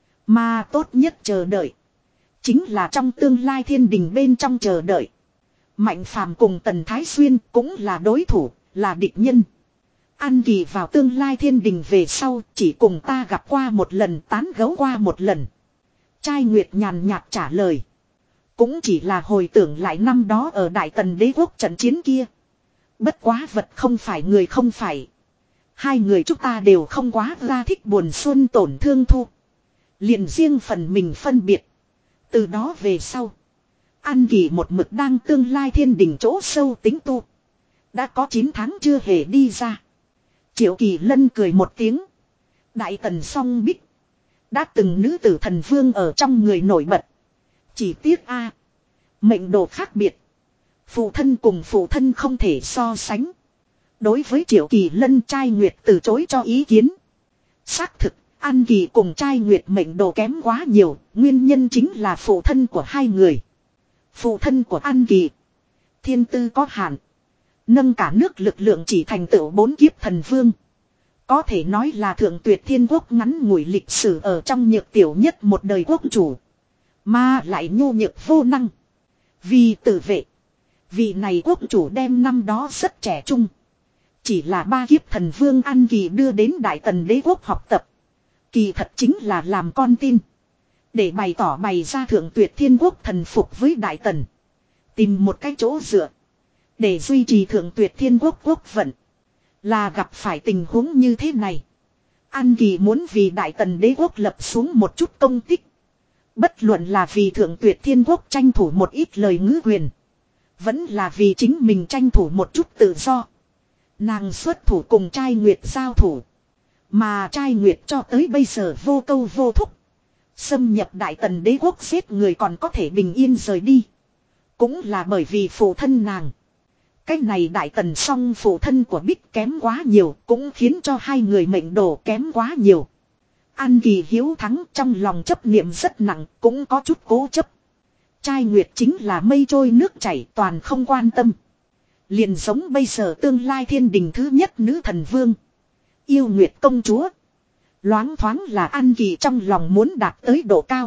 Speaker 1: Mà tốt nhất chờ đợi chính là trong tương lai thiên đình bên trong chờ đợi. Mạnh Phàm cùng Tần Thái Xuyên cũng là đối thủ, là địch nhân. An Kỳ vào tương lai thiên đình về sau chỉ cùng ta gặp qua một lần, tán gẫu qua một lần. Trai Nguyệt nhàn nhạt trả lời. Cũng chỉ là hồi tưởng lại năm đó ở Đại Tần đế quốc trận chiến kia. Bất quá vật không phải người không phải. Hai người chúng ta đều không quá ra thích buồn xuân tổn thương thu. Liền riêng phần mình phân biệt. Từ đó về sau. An Kỳ một mực đang tương lai thiên đình chỗ sâu tính tu. Đã có chín tháng chưa hề đi ra. Triệu Kỳ Lân cười một tiếng. Đại Tần song bích. Đã từng nữ tử thần vương ở trong người nổi bật. Chỉ tiếc a mệnh độ khác biệt. Phụ thân cùng phụ thân không thể so sánh. Đối với Triệu Kỳ Lân, Trai Nguyệt từ chối cho ý kiến. Xác thực, An Kỳ cùng Trai Nguyệt mệnh độ kém quá nhiều. Nguyên nhân chính là phụ thân của hai người. Phụ thân của An Kỳ thiên tư có hạn. Nâng cả nước lực lượng chỉ thành tựu bốn kiếp thần vương. Có thể nói là thượng tuyệt thiên quốc ngắn ngủi lịch sử ở trong nhược tiểu nhất một đời quốc chủ. Mà lại nhu nhược vô năng. Vì tự vệ. Vị này quốc chủ đem năm đó rất trẻ trung. Chỉ là ba kiếp thần vương An Kỳ đưa đến Đại Tần đế quốc học tập. Kỳ thật chính là làm con tin. Để bày tỏ bày ra thượng tuyệt thiên quốc thần phục với Đại Tần. Tìm một cái chỗ dựa. Để duy trì thượng tuyệt thiên quốc quốc vận. Là gặp phải tình huống như thế này. An Kỳ muốn vì Đại Tần đế quốc lập xuống một chút công tích. Bất luận là vì thượng tuyệt thiên quốc tranh thủ một ít lời ngữ quyền. Vẫn là vì chính mình tranh thủ một chút tự do. Nàng xuất thủ cùng Trai Nguyệt giao thủ. Mà Trai Nguyệt cho tới bây giờ vô câu vô thúc. Xâm nhập Đại Tần đế quốc giết người còn có thể bình yên rời đi. Cũng là bởi vì phụ thân nàng. Cái này Đại Tần song phụ thân của Bích kém quá nhiều. Cũng khiến cho hai người mệnh đồ kém quá nhiều. An Kỳ hiếu thắng trong lòng chấp niệm rất nặng. Cũng có chút cố chấp. Trai Nguyệt chính là mây trôi nước chảy toàn không quan tâm. Liền giống bây giờ tương lai thiên đình thứ nhất nữ thần vương. Yêu Nguyệt công chúa. Loáng thoáng là An Kỳ trong lòng muốn đạt tới độ cao.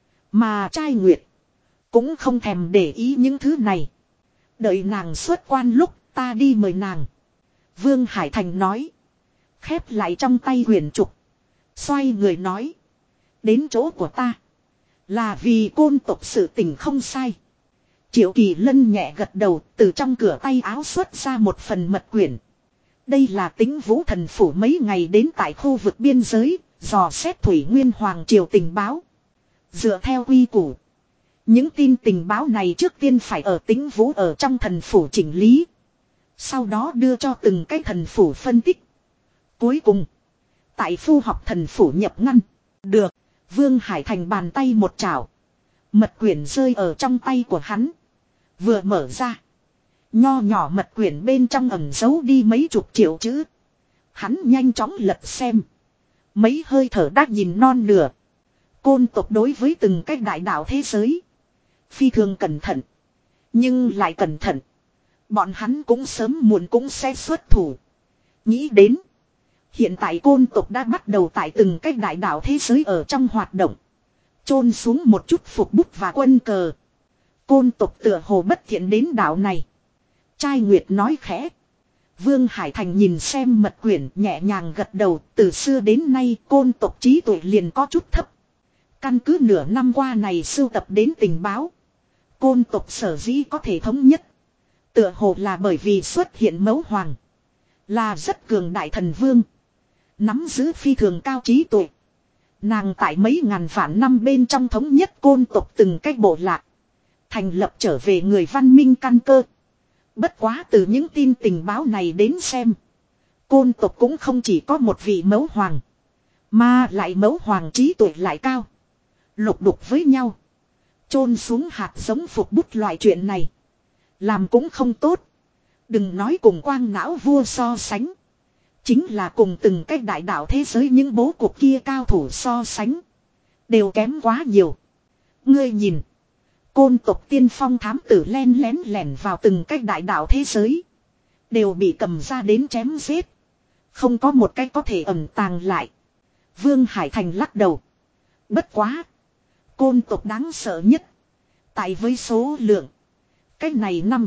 Speaker 1: Mà Trai Nguyệt cũng không thèm để ý những thứ này. Đợi nàng xuất quan lúc ta đi mời nàng. Vương Hải Thành nói. Khép lại trong tay huyền trục. Xoay người nói. Đến chỗ của ta. Là vì côn tộc sự tình không sai. Triệu Kỳ Lân nhẹ gật đầu từ trong cửa tay áo xuất ra một phần mật quyển. Đây là Tĩnh Vũ thần phủ mấy ngày đến tại khu vực biên giới. Dò xét Thủy Nguyên Hoàng triều tình báo. Dựa theo quy củ. Những tin tình báo này trước tiên phải ở Tĩnh Vũ ở trong thần phủ chỉnh lý. Sau đó đưa cho từng cái thần phủ phân tích. Cuối cùng. Tại Phu học thần phủ nhập ngăn. Được. Vương Hải Thành bàn tay một chảo. Mật quyển rơi ở trong tay của hắn. Vừa mở ra. Nho nhỏ mật quyển bên trong ẩn giấu đi mấy chục triệu chữ. Hắn nhanh chóng lật xem. Mấy hơi thở đã nhìn non nửa. Côn tộc đối với từng cái đại đạo thế giới. Phi thường cẩn thận. Nhưng lại cẩn thận. Bọn hắn cũng sớm muộn cũng sẽ xuất thủ. Nghĩ đến. Hiện tại côn tộc đã bắt đầu tại từng cái đại đạo thế giới ở trong hoạt động. Chôn xuống một chút phục bút và quân cờ. Côn tộc tựa hồ bất thiện đến đạo này. Trai Nguyệt nói khẽ. Vương Hải Thành nhìn xem mật quyển nhẹ nhàng gật đầu. Từ xưa đến nay côn tộc trí tuệ liền có chút thấp. Căn cứ nửa năm qua này sưu tập đến tình báo. Côn tộc sở dĩ có thể thống nhất. Tựa hồ là bởi vì xuất hiện mẫu hoàng. Là rất cường đại thần vương. Nắm giữ phi thường cao trí tuệ. Nàng tại mấy ngàn vạn năm bên trong thống nhất côn tộc từng cách bộ lạc. Thành lập trở về người văn minh căn cơ. Bất quá từ những tin tình báo này đến xem. Côn tộc cũng không chỉ có một vị mẫu hoàng. Mà lại mẫu hoàng trí tuệ lại cao. Lục đục với nhau. Chôn xuống hạt giống phục bút loại chuyện này. Làm cũng không tốt. Đừng nói cùng quang não vua so sánh. Chính là cùng từng cách đại đạo thế giới những bố cục kia cao thủ so sánh. Đều kém quá nhiều. Ngươi nhìn. Côn tộc tiên phong thám tử len lén lẻn vào từng cách đại đạo thế giới. Đều bị cầm ra đến chém giết. Không có một cách có thể ẩn tàng lại. Vương Hải Thành lắc đầu. Bất quá. Côn tộc đáng sợ nhất. Tại với số lượng. Cách này năm.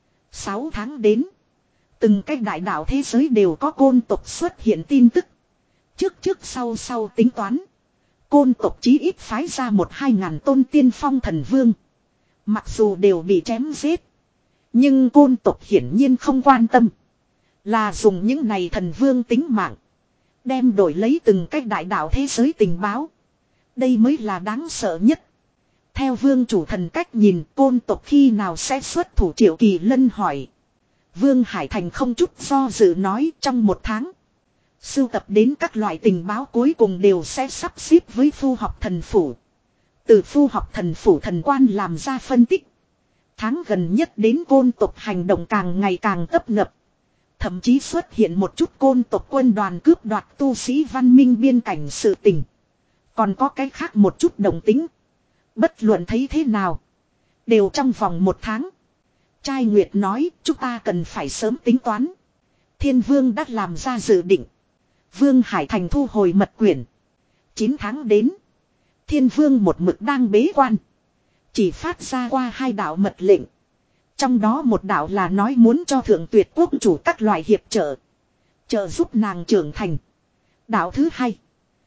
Speaker 1: Sáu tháng đến. Từng cách đại đạo thế giới đều có côn tộc xuất hiện tin tức. Trước trước sau sau tính toán. Côn tộc chí ít phái ra một hai ngàn tôn tiên phong thần vương. Mặc dù đều bị chém giết. Nhưng côn tộc hiển nhiên không quan tâm. Là dùng những này thần vương tính mạng. Đem đổi lấy từng cách đại đạo thế giới tình báo. Đây mới là đáng sợ nhất. Theo vương chủ thần cách nhìn côn tộc khi nào sẽ xuất thủ Triệu Kỳ Lân hỏi. Vương Hải Thành không chút do dự nói trong một tháng. Sưu tập đến các loại tình báo cuối cùng đều sẽ sắp xếp với phu học thần phủ. Từ phu học thần phủ thần quan làm ra phân tích. Tháng gần nhất đến côn tộc hành động càng ngày càng tấp nập. Thậm chí xuất hiện một chút côn tộc quân đoàn cướp đoạt tu sĩ văn minh biên cảnh sự tình. Còn có cái khác một chút đồng tính. Bất luận thấy thế nào. Đều trong vòng một tháng. Trai Nguyệt nói chúng ta cần phải sớm tính toán. Thiên Vương đã làm ra dự định. Vương Hải Thành thu hồi mật quyển. chín tháng đến. Thiên Vương một mực đang bế quan. Chỉ phát ra qua hai đạo mật lệnh. Trong đó một đạo là nói muốn cho thượng tuyệt quốc chủ các loại hiệp trợ. Trợ giúp nàng trưởng thành. Đạo thứ hai.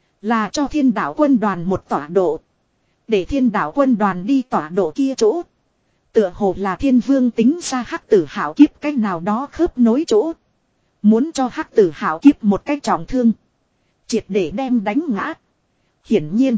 Speaker 1: Là cho thiên đạo quân đoàn một tọa độ. Để thiên đạo quân đoàn đi tọa độ kia chỗ. Tựa hồ là thiên vương tính ra hắc tử hảo kiếp cách nào đó khớp nối chỗ. Muốn cho hắc tử hảo kiếp một cách trọng thương. Triệt để đem đánh ngã. Hiển nhiên.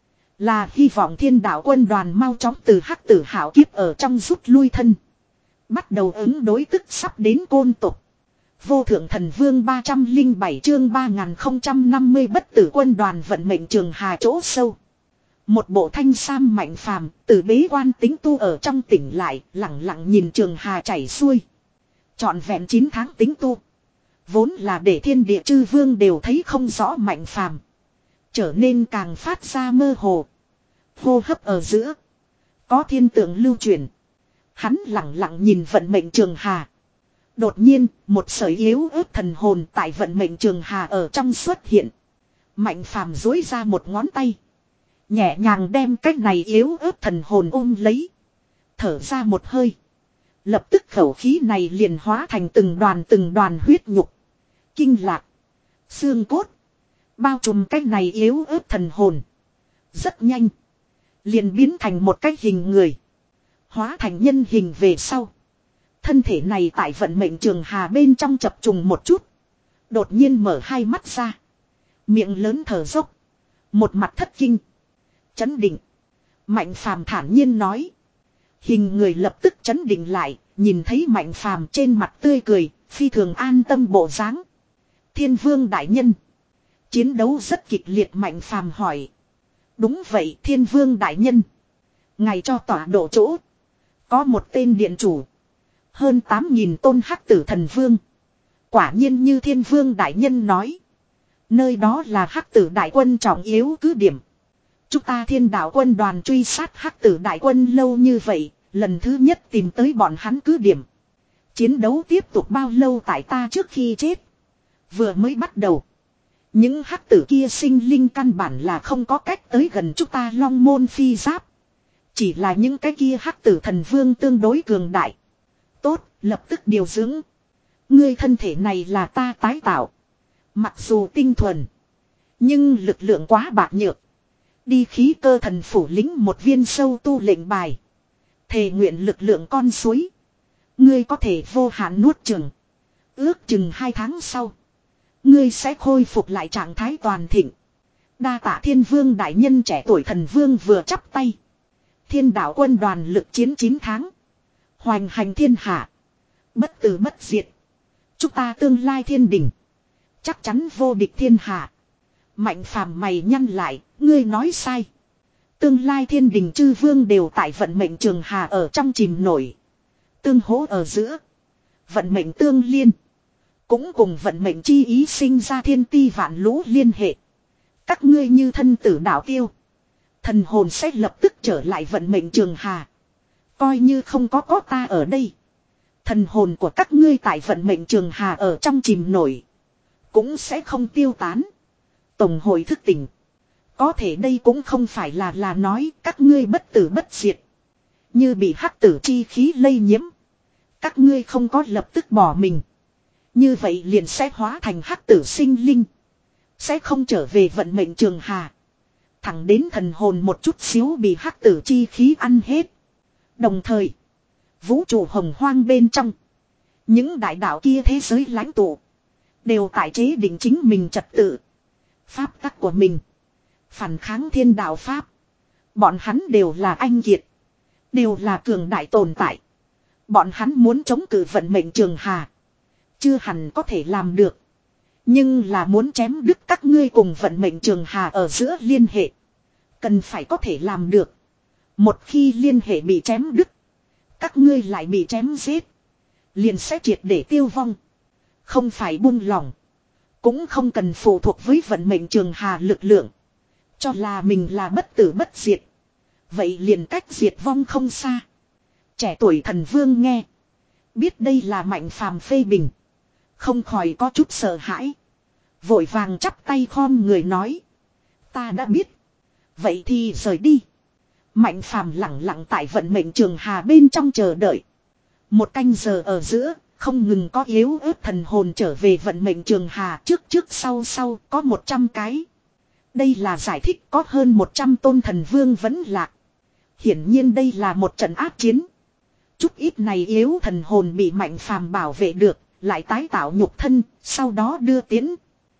Speaker 1: Là hy vọng thiên đạo quân đoàn mau chóng từ hắc tử hảo kiếp ở trong rút lui thân. Bắt đầu ứng đối tức sắp đến côn tục. Vô thượng thần vương ba trăm lẻ bảy chương ba nghìn không trăm năm mươi bất tử quân đoàn vận mệnh trường hà chỗ sâu. Một bộ thanh sam mạnh phàm từ bế quan tính tu ở trong tỉnh lại lặng lặng nhìn trường hà chảy xuôi. Trọn vẹn chín tháng tính tu. Vốn là để thiên địa chư vương đều thấy không rõ mạnh phàm. Trở nên càng phát ra mơ hồ. Hô hấp ở giữa. Có thiên tượng lưu truyền. Hắn lặng lặng nhìn vận mệnh trường hà. Đột nhiên, một sợi yếu ớt thần hồn tại vận mệnh trường hà ở trong xuất hiện. Mạnh phàm dối ra một ngón tay. Nhẹ nhàng đem cái này yếu ớt thần hồn ôm lấy. Thở ra một hơi. Lập tức khẩu khí này liền hóa thành từng đoàn từng đoàn huyết nhục. Kinh lạc. Xương cốt. Bao trùm cái này yếu ớt thần hồn. Rất nhanh. Liền biến thành một cái hình người. Hóa thành nhân hình về sau. Thân thể này tại vận mệnh trường hà bên trong chập trùng một chút. Đột nhiên mở hai mắt ra. Miệng lớn thở dốc. Một mặt thất kinh. Chấn định. Mạnh phàm thản nhiên nói. Hình người lập tức chấn định lại. Nhìn thấy mạnh phàm trên mặt tươi cười. Phi thường an tâm bộ dáng. Thiên vương đại nhân. Chiến đấu rất kịch liệt mạnh phàm hỏi. Đúng vậy thiên vương đại nhân. Ngày cho tọa độ chỗ. Có một tên điện chủ. Hơn tám nghìn tôn hắc tử thần vương. Quả nhiên như thiên vương đại nhân nói. Nơi đó là hắc tử đại quân trọng yếu cứ điểm. Chúng ta thiên đạo quân đoàn truy sát hắc tử đại quân lâu như vậy. Lần thứ nhất tìm tới bọn hắn cứ điểm. Chiến đấu tiếp tục bao lâu tại ta trước khi chết. Vừa mới bắt đầu. Những hắc tử kia sinh linh căn bản là không có cách tới gần chúng ta long môn phi giáp. Chỉ là những cái kia hắc tử thần vương tương đối cường đại. Tốt, lập tức điều dưỡng. Ngươi thân thể này là ta tái tạo. Mặc dù tinh thuần. Nhưng lực lượng quá bạc nhược. Đi khí cơ thần phủ lính một viên sâu tu lệnh bài. Thề nguyện lực lượng con suối. Ngươi có thể vô hạn nuốt chừng. Ước chừng hai tháng sau. Ngươi sẽ khôi phục lại trạng thái toàn thịnh. Đa tạ thiên vương đại nhân trẻ tuổi thần vương vừa chắp tay. Thiên đạo quân đoàn lực chiến chín tháng. Hoành hành thiên hạ. Bất tử bất diệt. Chúng ta tương lai thiên đình. Chắc chắn vô địch thiên hạ. Mạnh phàm mày nhăn lại, ngươi nói sai. Tương lai thiên đình chư vương đều tại vận mệnh trường hà ở trong chìm nổi. Tương hỗ ở giữa. Vận mệnh tương liên. Cũng cùng vận mệnh chi ý sinh ra thiên ti vạn lũ liên hệ. Các ngươi như thân tử đạo tiêu. Thần hồn sẽ lập tức trở lại vận mệnh trường hà. Coi như không có có ta ở đây. Thần hồn của các ngươi tại vận mệnh trường hà ở trong chìm nổi. Cũng sẽ không tiêu tán. Tổng hội thức tỉnh. Có thể đây cũng không phải là là nói các ngươi bất tử bất diệt. Như bị hắc tử chi khí lây nhiễm. Các ngươi không có lập tức bỏ mình. Như vậy liền sẽ hóa thành hắc tử sinh linh. Sẽ không trở về vận mệnh trường hà. Thẳng đến thần hồn một chút xíu bị hắc tử chi khí ăn hết. Đồng thời. Vũ trụ hồng hoang bên trong. Những đại đạo kia thế giới lãnh tụ. Đều tại chế định chính mình trật tự. Pháp tắc của mình. Phản kháng thiên đạo Pháp. Bọn hắn đều là anh kiệt. Đều là cường đại tồn tại. Bọn hắn muốn chống cự vận mệnh trường hà. Chưa hẳn có thể làm được. Nhưng là muốn chém đứt các ngươi cùng vận mệnh trường hà ở giữa liên hệ. Cần phải có thể làm được. Một khi liên hệ bị chém đứt. Các ngươi lại bị chém giết. Liền sẽ triệt để tiêu vong. Không phải buông lỏng. Cũng không cần phụ thuộc với vận mệnh trường hà lực lượng. Cho là mình là bất tử bất diệt. Vậy liền cách diệt vong không xa. Trẻ tuổi thần vương nghe. Biết đây là Mạnh Phàm phê bình. Không khỏi có chút sợ hãi. Vội vàng chắp tay khom người nói. Ta đã biết. Vậy thì rời đi. Mạnh Phàm lặng lặng tại vận mệnh trường hà bên trong chờ đợi. Một canh giờ ở giữa. Không ngừng có yếu ớt thần hồn trở về vận mệnh trường hà, trước trước sau sau có một trăm cái. Đây là giải thích có hơn một trăm tôn thần vương vẫn lạc. Hiển nhiên đây là một trận ác chiến. Chút ít này yếu thần hồn bị Mạnh Phàm bảo vệ được, lại tái tạo nhục thân, sau đó đưa tiến.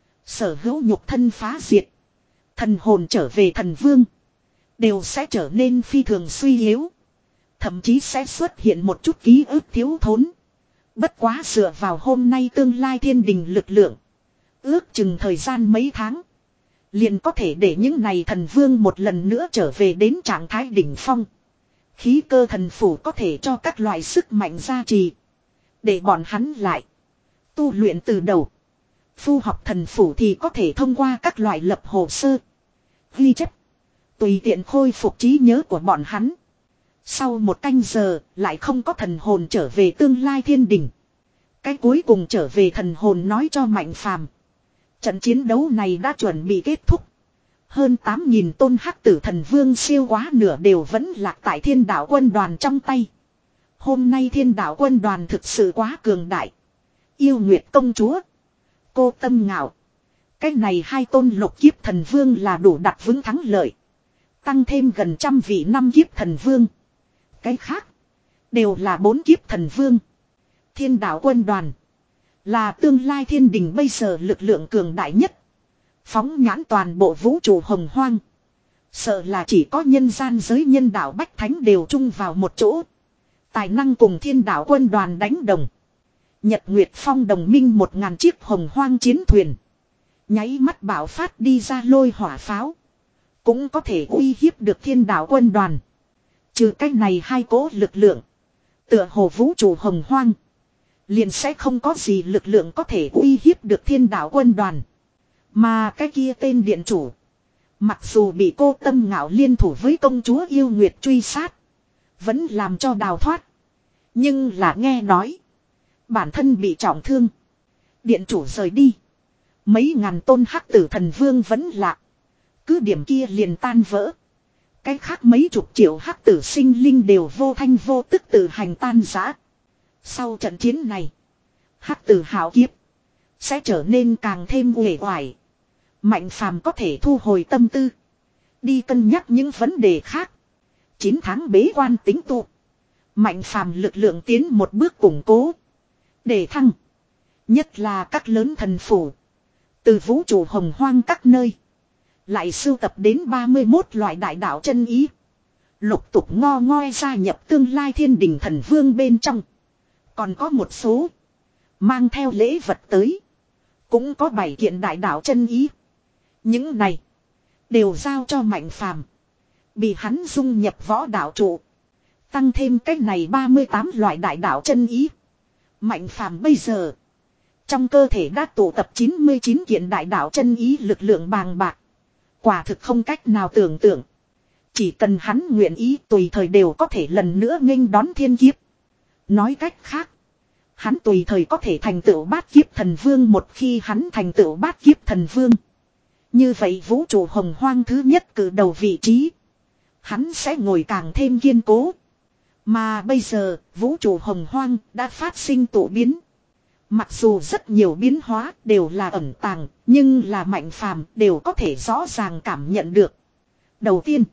Speaker 1: Sở hữu nhục thân phá diệt. Thần hồn trở về thần vương. Đều sẽ trở nên phi thường suy yếu. Thậm chí sẽ xuất hiện một chút ký ức thiếu thốn. Bất quá dựa vào hôm nay tương lai thiên đình lực lượng. Ước chừng thời gian mấy tháng. Liền có thể để những này thần vương một lần nữa trở về đến trạng thái đỉnh phong. Khí cơ thần phủ có thể cho các loại sức mạnh gia trì. Để bọn hắn lại. Tu luyện từ đầu. Phu học thần phủ thì có thể thông qua các loại lập hồ sơ. Ghi chép. Tùy tiện khôi phục trí nhớ của bọn hắn. Sau một canh giờ, lại không có thần hồn trở về tương lai thiên đình. Cái cuối cùng trở về thần hồn nói cho Mạnh Phàm. Trận chiến đấu này đã chuẩn bị kết thúc. Hơn tám nghìn tôn hắc tử thần vương siêu quá nửa đều vẫn lạc tại thiên đạo quân đoàn trong tay. Hôm nay thiên đạo quân đoàn thực sự quá cường đại. Yêu Nguyệt công chúa. Cô Tâm Ngạo. Cái này hai tôn lục kiếp thần vương là đủ đặt vững thắng lợi. Tăng thêm gần trăm vị năm kiếp thần vương. Cái khác. Đều là bốn kiếp thần vương. Thiên đạo quân đoàn. Là tương lai thiên đình bây giờ lực lượng cường đại nhất. Phóng nhãn toàn bộ vũ trụ hồng hoang. Sợ là chỉ có nhân gian giới nhân đạo Bách Thánh đều chung vào một chỗ. Tài năng cùng thiên đạo quân đoàn đánh đồng. Nhật Nguyệt Phong đồng minh một ngàn chiếc hồng hoang chiến thuyền. Nháy mắt bảo phát đi ra lôi hỏa pháo. Cũng có thể uy hiếp được thiên đạo quân đoàn. Trừ cách này hai cố lực lượng. Tựa hồ vũ trụ hồng hoang. Liền sẽ không có gì lực lượng có thể uy hiếp được thiên đạo quân đoàn. Mà cái kia tên điện chủ. Mặc dù bị cô Tâm Ngạo liên thủ với công chúa Yêu Nguyệt truy sát. Vẫn làm cho đào thoát. Nhưng là nghe nói. Bản thân bị trọng thương. Điện chủ rời đi. Mấy ngàn tôn hắc tử thần vương vẫn lạc. Cứ điểm kia liền tan vỡ. Cái khác mấy chục triệu hắc tử sinh linh đều vô thanh vô tức tự hành tan rã. Sau trận chiến này. Hắc tử hạo kiếp. Sẽ trở nên càng thêm uể oải. Mạnh Phàm có thể thu hồi tâm tư. Đi cân nhắc những vấn đề khác. chín tháng bế quan tính tu. Mạnh phàm lực lượng tiến một bước củng cố. Để thăng. Nhất là các lớn thần phủ. Từ vũ trụ hồng hoang các nơi. Lại sưu tập đến ba mươi mốt loại đại đạo chân ý. Lục tục ngo ngoi gia nhập tương lai thiên đình thần vương bên trong. Còn có một số. Mang theo lễ vật tới. Cũng có bảy kiện đại đạo chân ý. Những này. Đều giao cho Mạnh phàm. Bị hắn dung nhập võ đạo trụ. Tăng thêm cách này ba mươi tám loại đại đạo chân ý. Mạnh phàm bây giờ. Trong cơ thể đã tụ tập chín mươi chín kiện đại đạo chân ý lực lượng bàng bạc. Quả thực không cách nào tưởng tượng. Chỉ cần hắn nguyện ý tùy thời đều có thể lần nữa nghênh đón thiên kiếp. Nói cách khác. Hắn tùy thời có thể thành tựu bát kiếp thần vương một khi hắn thành tựu bát kiếp thần vương. Như vậy vũ trụ hồng hoang thứ nhất cử đầu vị trí. Hắn sẽ ngồi càng thêm kiên cố. Mà bây giờ vũ trụ hồng hoang đã phát sinh tụ biến. Mặc dù rất nhiều biến hóa đều là ẩn tàng. Nhưng là Mạnh phàm đều có thể rõ ràng cảm nhận được. Đầu tiên.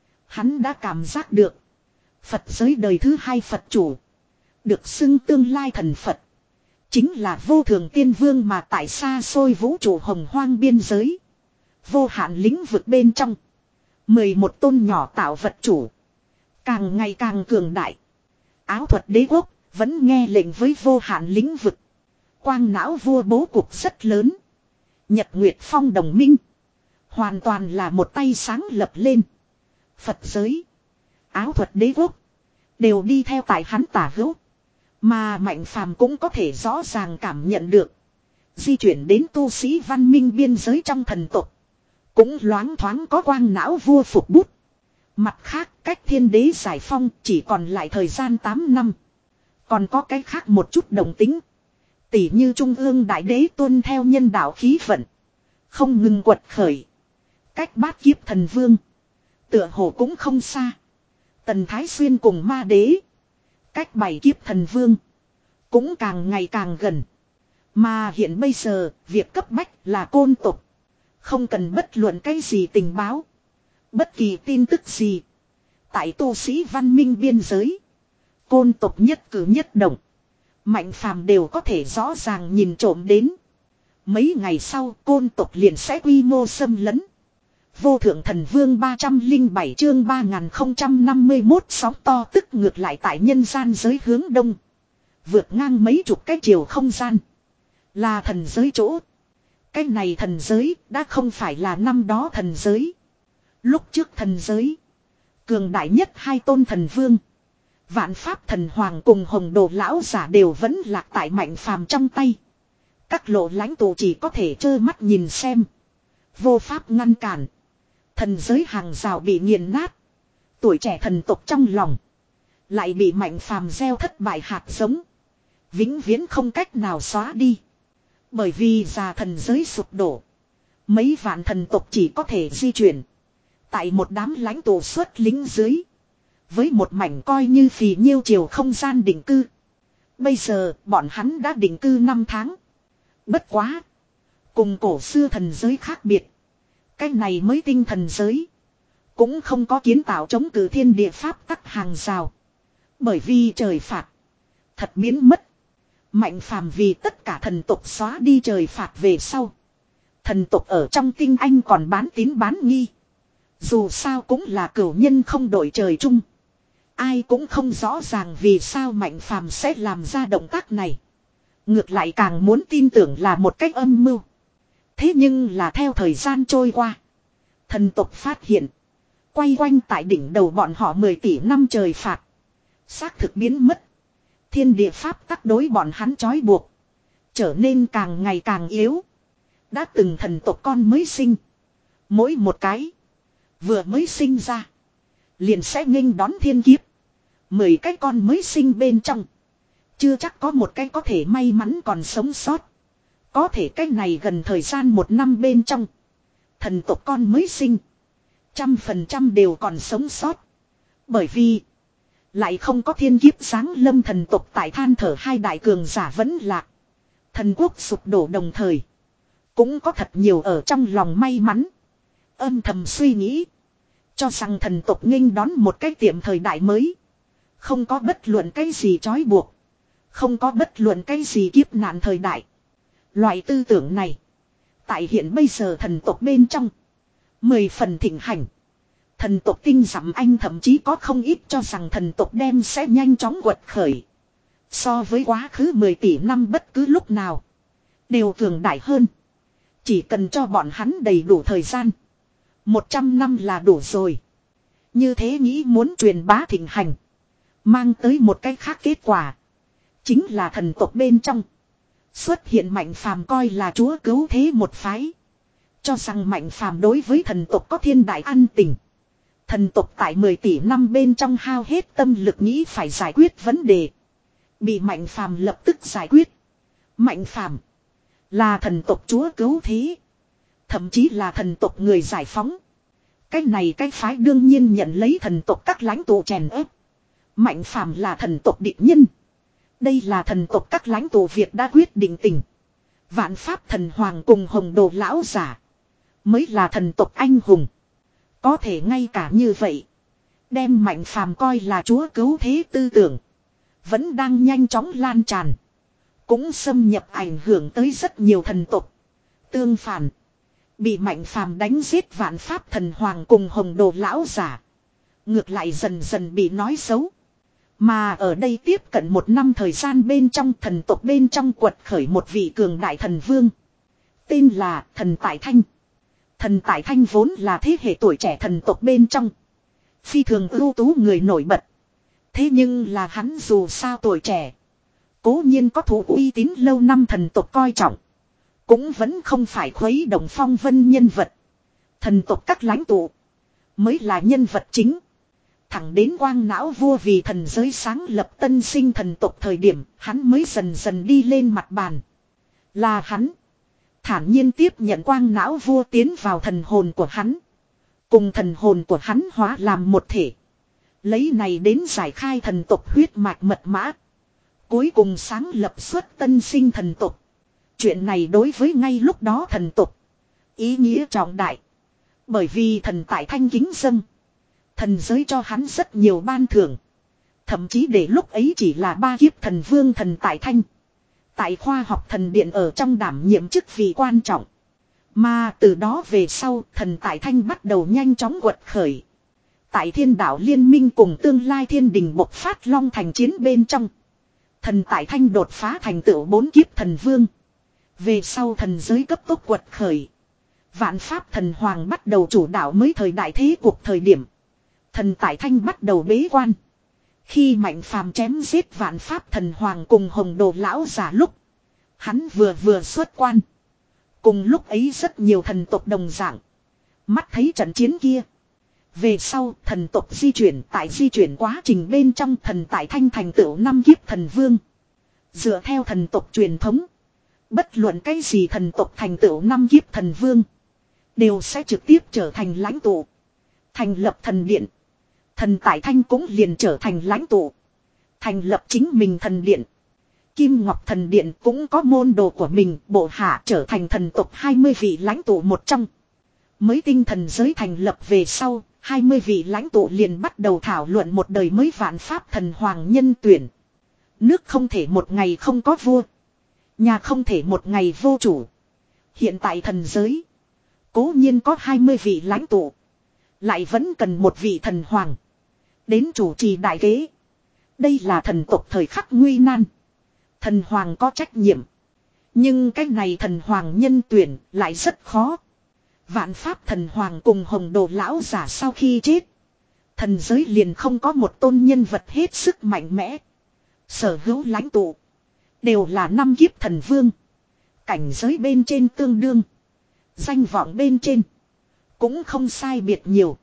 Speaker 1: Hắn đã cảm giác được. Phật giới đời thứ hai Phật chủ. Được xưng tương lai thần Phật. Chính là vô thường tiên vương mà tại xa xôi vũ trụ hồng hoang biên giới. Vô hạn lĩnh vực bên trong. mười một tôn nhỏ tạo vật chủ. Càng ngày càng cường đại. Áo thuật đế quốc vẫn nghe lệnh với vô hạn lĩnh vực. Quang não vua bố cục rất lớn. Nhật Nguyệt Phong đồng minh. Hoàn toàn là một tay sáng lập lên. Phật giới. Áo thuật đế quốc. Đều đi theo tại hắn tả hữu. Mà Mạnh phàm cũng có thể rõ ràng cảm nhận được. Di chuyển đến tu sĩ văn minh biên giới trong thần tộc. Cũng loáng thoáng có quang não vua phục bút. Mặt khác cách thiên đế giải phong chỉ còn lại thời gian tám năm. Còn có cái khác một chút đồng tính. Tỷ như trung ương đại đế tuân theo nhân đạo khí vận. Không ngừng quật khởi. Cách bát kiếp thần vương. Tựa hồ cũng không xa. Tần Thái Xuyên cùng ma đế. Cách bảy kiếp thần vương. Cũng càng ngày càng gần. Mà hiện bây giờ việc cấp bách là côn tộc. Không cần bất luận cái gì tình báo. Bất kỳ tin tức gì. Tại tu sĩ văn minh biên giới. Côn tộc nhất cử nhất động. Mạnh phàm đều có thể rõ ràng nhìn trộm đến. Mấy ngày sau côn tộc liền sẽ quy mô xâm lấn. Vô thượng thần vương ba trăm lẻ bảy chương ba nghìn không trăm năm mươi mốt sóng to tức ngược lại tại nhân gian giới hướng đông. Vượt ngang mấy chục cái chiều không gian. Là thần giới chỗ. Cái này thần giới đã không phải là năm đó thần giới. Lúc trước thần giới. Cường đại nhất hai tôn thần vương. Vạn pháp thần hoàng cùng hồng đồ lão giả đều vẫn lạc tại Mạnh phàm trong tay. Các lộ lãnh tụ chỉ có thể trơ mắt nhìn xem. Vô pháp ngăn cản. Thần giới hàng rào bị nghiền nát. Tuổi trẻ thần tộc trong lòng. Lại bị Mạnh phàm gieo thất bại hạt giống. Vĩnh viễn không cách nào xóa đi. Bởi vì già thần giới sụp đổ. Mấy vạn thần tộc chỉ có thể di chuyển. Tại một đám lãnh tụ xuất lính dưới. Với một mảnh coi như phì nhiêu chiều không gian định cư. Bây giờ bọn hắn đã định cư năm tháng. Bất quá. Cùng cổ xưa thần giới khác biệt. Cái này mới tinh thần giới. Cũng không có kiến tạo chống cử thiên địa pháp tắc hàng rào. Bởi vì trời phạt. Thật biến mất. Mạnh phàm vì tất cả thần tộc xóa đi trời phạt về sau. Thần tộc ở trong tinh anh còn bán tín bán nghi. Dù sao cũng là cửu nhân không đổi trời chung. Ai cũng không rõ ràng vì sao Mạnh phàm sẽ làm ra động tác này. Ngược lại càng muốn tin tưởng là một cách âm mưu. Thế nhưng là theo thời gian trôi qua. Thần tộc phát hiện. Quay quanh tại đỉnh đầu bọn họ mười tỷ năm trời phạt. Xác thực biến mất. Thiên địa pháp tắc đối bọn hắn trói buộc. Trở nên càng ngày càng yếu. Đã từng thần tộc con mới sinh. Mỗi một cái. Vừa mới sinh ra. Liền sẽ nghênh đón thiên kiếp. Mười cái con mới sinh bên trong. Chưa chắc có một cái có thể may mắn còn sống sót. Có thể cái này gần thời gian một năm bên trong. Thần tộc con mới sinh. Trăm phần trăm đều còn sống sót. Bởi vì. Lại không có thiên kiếp sáng lâm thần tộc tại than thở hai đại cường giả vẫn lạc. Thần quốc sụp đổ đồng thời. Cũng có thật nhiều ở trong lòng may mắn. Âm thầm suy nghĩ. Cho rằng thần tộc nghênh đón một cái tiệm thời đại mới. Không có bất luận cái gì trói buộc. Không có bất luận cái gì kiếp nạn thời đại. Loại tư tưởng này. Tại hiện bây giờ thần tộc bên trong. Mười phần thịnh hành. Thần tộc tinh dặm anh thậm chí có không ít cho rằng thần tộc đem sẽ nhanh chóng quật khởi. So với quá khứ mười tỷ năm bất cứ lúc nào. Đều cường đại hơn. Chỉ cần cho bọn hắn đầy đủ thời gian. Một trăm năm là đủ rồi. Như thế nghĩ muốn truyền bá thịnh hành. Mang tới một cách khác kết quả. Chính là thần tộc bên trong. Xuất hiện Mạnh Phàm coi là chúa cứu thế một phái. Cho rằng Mạnh Phàm đối với thần tộc có thiên đại ân tình. Thần tộc tại mười tỷ năm bên trong hao hết tâm lực nghĩ phải giải quyết vấn đề. Bị Mạnh Phàm lập tức giải quyết. Mạnh Phàm là thần tộc chúa cứu thế. Thậm chí là thần tộc người giải phóng. Cái này cái phái đương nhiên nhận lấy thần tộc các lãnh tụ chèn ép. Mạnh Phàm là thần tộc địch nhân. Đây là thần tộc các lãnh tụ Việt đã quyết định tình. Vạn Pháp Thần Hoàng cùng Hồng Đồ Lão Giả. Mới là thần tộc anh hùng. Có thể ngay cả như vậy. Đem Mạnh Phàm coi là chúa cứu thế tư tưởng. Vẫn đang nhanh chóng lan tràn. Cũng xâm nhập ảnh hưởng tới rất nhiều thần tộc. Tương phản. Bị Mạnh Phàm đánh giết Vạn Pháp Thần Hoàng cùng Hồng Đồ Lão Giả. Ngược lại dần dần bị nói xấu. Mà ở đây tiếp cận một năm thời gian bên trong thần tộc bên trong quật khởi một vị cường đại thần vương. Tên là Thần Tại Thanh. Thần Tại Thanh vốn là thế hệ tuổi trẻ thần tộc bên trong. Phi thường ưu tú người nổi bật. Thế nhưng là hắn dù sao tuổi trẻ. Cố nhiên có thủ uy tín lâu năm thần tộc coi trọng. Cũng vẫn không phải khuấy động phong vân nhân vật. Thần tộc các lãnh tụ. Mới là nhân vật chính. Thẳng đến Quang Não Vua vì thần giới sáng lập tân sinh thần tộc thời điểm. Hắn mới dần dần đi lên mặt bàn. Là hắn. Thản nhiên tiếp nhận Quang Não Vua tiến vào thần hồn của hắn. Cùng thần hồn của hắn hóa làm một thể. Lấy này đến giải khai thần tộc huyết mạch mật mã. Cuối cùng sáng lập xuất tân sinh thần tộc. Chuyện này đối với ngay lúc đó thần tộc. Ý nghĩa trọng đại. Bởi vì thần tại thanh kính dâng. Thần giới cho hắn rất nhiều ban thưởng. Thậm chí để lúc ấy chỉ là ba kiếp thần vương thần tại thanh. Tại khoa học thần điện ở trong đảm nhiệm chức vị quan trọng. Mà từ đó về sau thần tại thanh bắt đầu nhanh chóng quật khởi. Tại thiên đạo liên minh cùng tương lai thiên đình bộc phát long thành chiến bên trong. Thần tại thanh đột phá thành tựu bốn kiếp thần vương. Về sau thần giới cấp tốc quật khởi. Vạn Pháp Thần Hoàng bắt đầu chủ đạo mới thời đại thế cuộc thời điểm. Thần tại thanh bắt đầu bế quan. Khi Mạnh Phàm chém giết Vạn Pháp Thần Hoàng cùng Hồng Đồ Lão Giả lúc. Hắn vừa vừa xuất quan. Cùng lúc ấy rất nhiều thần tộc đồng dạng. Mắt thấy trận chiến kia. Về sau thần tộc di chuyển tại di chuyển quá trình bên trong thần tại thanh thành tựu năm kiếp thần vương. Dựa theo thần tộc truyền thống. Bất luận cái gì thần tộc thành tựu năm kiếp thần vương. Đều sẽ trực tiếp trở thành lãnh tụ. Thành lập thần điện. Thần tại thanh cũng liền trở thành lãnh tụ. Thành lập chính mình thần điện. Kim Ngọc thần điện cũng có môn đồ của mình. Bộ hạ trở thành thần tộc hai mươi vị lãnh tụ một trong. Mới tinh thần giới thành lập về sau. hai mươi vị lãnh tụ liền bắt đầu thảo luận một đời mới Vạn Pháp Thần Hoàng nhân tuyển. Nước không thể một ngày không có vua. Nhà không thể một ngày vô chủ. Hiện tại thần giới. Cố nhiên có hai mươi vị lãnh tụ. Lại vẫn cần một vị thần hoàng. Đến chủ trì đại kế. Đây là thần tộc thời khắc nguy nan. Thần hoàng có trách nhiệm. Nhưng cái này thần hoàng nhân tuyển lại rất khó. Vạn Pháp Thần Hoàng cùng Hồng Đồ Lão Giả sau khi chết. Thần giới liền không có một tôn nhân vật hết sức mạnh mẽ. Sở hữu lãnh tụ. Đều là năm kiếp thần vương. Cảnh giới bên trên tương đương. Danh vọng bên trên. Cũng không sai biệt nhiều.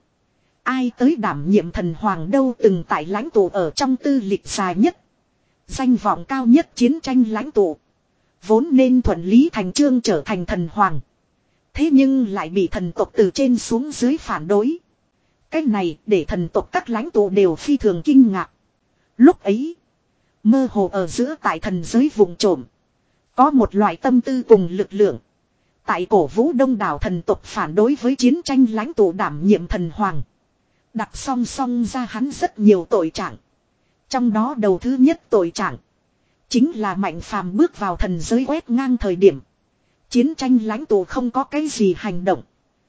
Speaker 1: Ai tới đảm nhiệm thần hoàng đâu từng tại lãnh tụ ở trong tư lịch dài nhất. Danh vọng cao nhất chiến tranh lãnh tụ. Vốn nên thuận lý thành chương trở thành thần hoàng. Thế nhưng lại bị thần tộc từ trên xuống dưới phản đối. Cái này để thần tộc các lãnh tụ đều phi thường kinh ngạc. Lúc ấy. Mơ hồ ở giữa tại thần giới vùng trộm. Có một loại tâm tư cùng lực lượng. Tại cổ vũ đông đảo thần tộc phản đối với chiến tranh lãnh tụ đảm nhiệm thần hoàng. Đặt song song ra hắn rất nhiều tội trạng. Trong đó đầu thứ nhất tội trạng. Chính là Mạnh Phàm bước vào thần giới quét ngang thời điểm. Chiến tranh lãnh tụ không có cái gì hành động.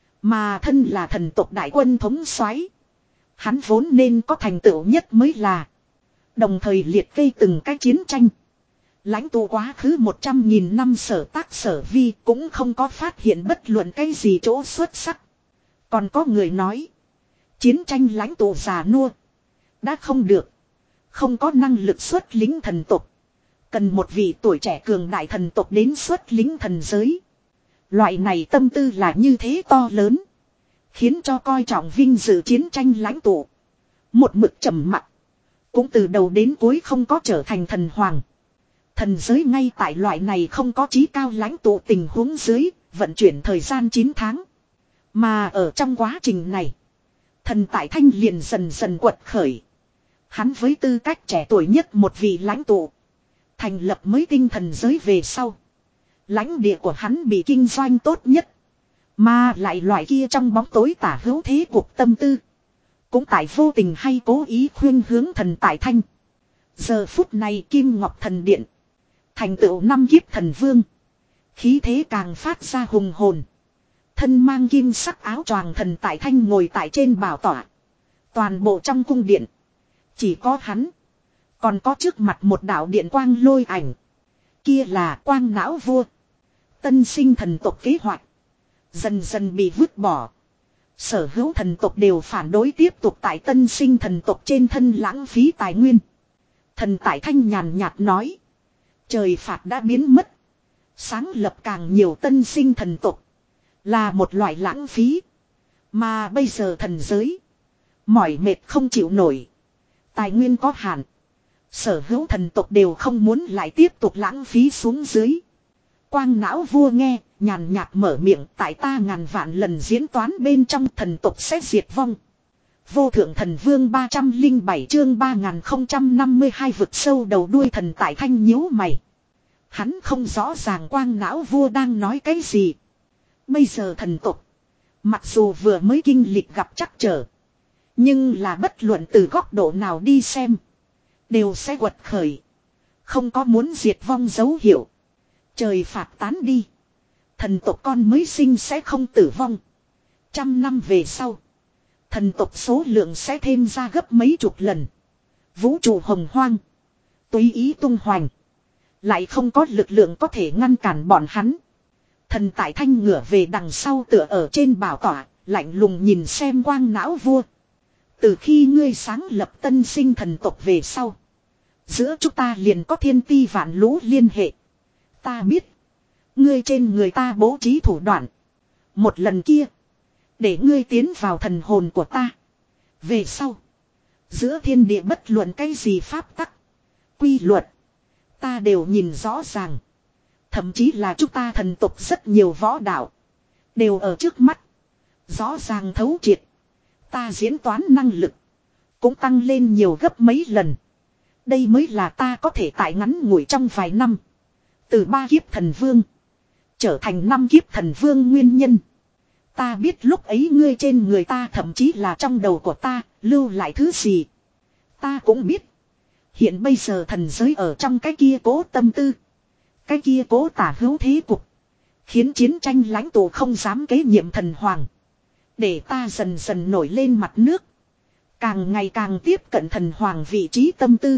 Speaker 1: Mà thân là thần tộc đại quân thống soái, hắn vốn nên có thành tựu nhất mới là. Đồng thời liệt kê từng cái chiến tranh. Lãnh tụ quá khứ một trăm nghìn năm sở tác sở vi cũng không có phát hiện bất luận cái gì chỗ xuất sắc. Còn có người nói. Chiến tranh lãnh tụ già nua. Đã không được. Không có năng lực xuất lính thần tộc. Cần một vị tuổi trẻ cường đại thần tộc đến xuất lính thần giới. Loại này tâm tư là như thế to lớn. Khiến cho coi trọng vinh dự chiến tranh lãnh tụ. Một mực trầm mặc. Cũng từ đầu đến cuối không có trở thành thần hoàng. Thần giới ngay tại loại này không có chí cao lãnh tụ tình huống dưới. Vận chuyển thời gian chín tháng. Mà ở trong quá trình này. Thần Tại Thanh liền dần dần quật khởi. Hắn với tư cách trẻ tuổi nhất một vị lãnh tụ. Thành lập mới tinh thần giới về sau. Lãnh địa của hắn bị kinh doanh tốt nhất. Mà lại loại kia trong bóng tối tả hữu thế cuộc tâm tư. Cũng tại vô tình hay cố ý khuyên hướng Thần Tại Thanh. Giờ phút này Kim Ngọc Thần Điện. Thành tựu năm kiếp thần vương. Khí thế càng phát ra hùng hồn. Thân mang kim sắc áo choàng Thần Tại Thanh ngồi tại trên bảo tọa. Toàn bộ trong cung điện. Chỉ có hắn. Còn có trước mặt một đạo điện quang lôi ảnh. Kia là Quang Não Vua. Tân sinh thần tộc kế hoạch. Dần dần bị vứt bỏ. Sở hữu thần tộc đều phản đối tiếp tục tại tân sinh thần tộc trên thân lãng phí tài nguyên. Thần Tại Thanh nhàn nhạt nói. Trời phạt đã biến mất. Sáng lập càng nhiều tân sinh thần tộc. Là một loại lãng phí. Mà bây giờ thần giới. Mỏi mệt không chịu nổi. Tài nguyên có hạn. Sở hữu thần tộc đều không muốn lại tiếp tục lãng phí xuống dưới. Quang Não Vua nghe, nhàn nhạt mở miệng, tại ta ngàn vạn lần diễn toán bên trong thần tộc sẽ diệt vong. Vô thượng thần vương ba trăm lẻ bảy chương ba nghìn không trăm năm mươi hai vực sâu đầu đuôi. Thần Tại Thanh nhíu mày. Hắn không rõ ràng Quang Não Vua đang nói cái gì. Bây giờ thần tộc, mặc dù vừa mới kinh lịch gặp trắc trở, nhưng là bất luận từ góc độ nào đi xem, đều sẽ quật khởi. Không có muốn diệt vong dấu hiệu. Trời phạt tán đi. Thần tộc con mới sinh sẽ không tử vong. Trăm năm về sau. Thần tộc số lượng sẽ thêm ra gấp mấy chục lần. Vũ trụ hồng hoang. Tùy ý tung hoành. Lại không có lực lượng có thể ngăn cản bọn hắn. Thần Tại Thanh ngửa về đằng sau tựa ở trên bảo tọa. Lạnh lùng nhìn xem Quang Não Vua. Từ khi ngươi sáng lập tân sinh thần tộc về sau. Giữa chúng ta liền có thiên ti vạn lũ liên hệ. Ta biết. Ngươi trên người ta bố trí thủ đoạn. Một lần kia. Để ngươi tiến vào thần hồn của ta. Về sau. Giữa thiên địa bất luận cái gì pháp tắc. Quy luật. Ta đều nhìn rõ ràng. Thậm chí là chúng ta thần tộc rất nhiều võ đạo. Đều ở trước mắt. Rõ ràng thấu triệt. Ta diễn toán năng lực. Cũng tăng lên nhiều gấp mấy lần. Đây mới là ta có thể tại ngắn ngủi trong vài năm. Từ ba kiếp thần vương. Trở thành năm kiếp thần vương nguyên nhân. Ta biết lúc ấy ngươi trên người ta thậm chí là trong đầu của ta. Lưu lại thứ gì. Ta cũng biết. Hiện bây giờ thần giới ở trong cái kia cố tâm tư. Cái kia cố tả hữu thế cục. Khiến chiến tranh lãnh tụ không dám kế nhiệm thần hoàng. Để ta dần dần nổi lên mặt nước. Càng ngày càng tiếp cận thần hoàng vị trí tâm tư.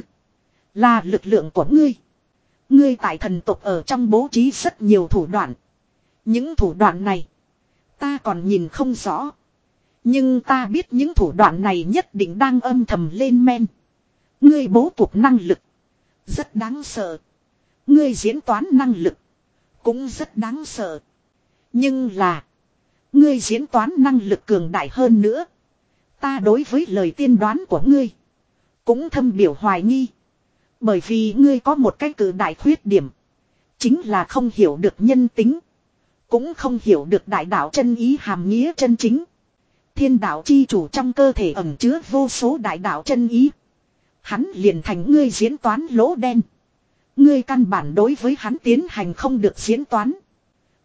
Speaker 1: Là lực lượng của ngươi. Ngươi tại thần tộc ở trong bố trí rất nhiều thủ đoạn. Những thủ đoạn này. Ta còn nhìn không rõ. Nhưng ta biết những thủ đoạn này nhất định đang âm thầm lên men. Ngươi bố cục năng lực. Rất đáng sợ. Ngươi diễn toán năng lực. Cũng rất đáng sợ. Nhưng là. Ngươi diễn toán năng lực cường đại hơn nữa. Ta đối với lời tiên đoán của ngươi. Cũng thâm biểu hoài nghi. Bởi vì ngươi có một cái cử đại khuyết điểm. Chính là không hiểu được nhân tính. Cũng không hiểu được đại đạo chân ý hàm nghĩa chân chính. Thiên đạo chi chủ trong cơ thể ẩn chứa vô số đại đạo chân ý. Hắn liền thành ngươi diễn toán lỗ đen. Ngươi căn bản đối với hắn tiến hành không được diễn toán.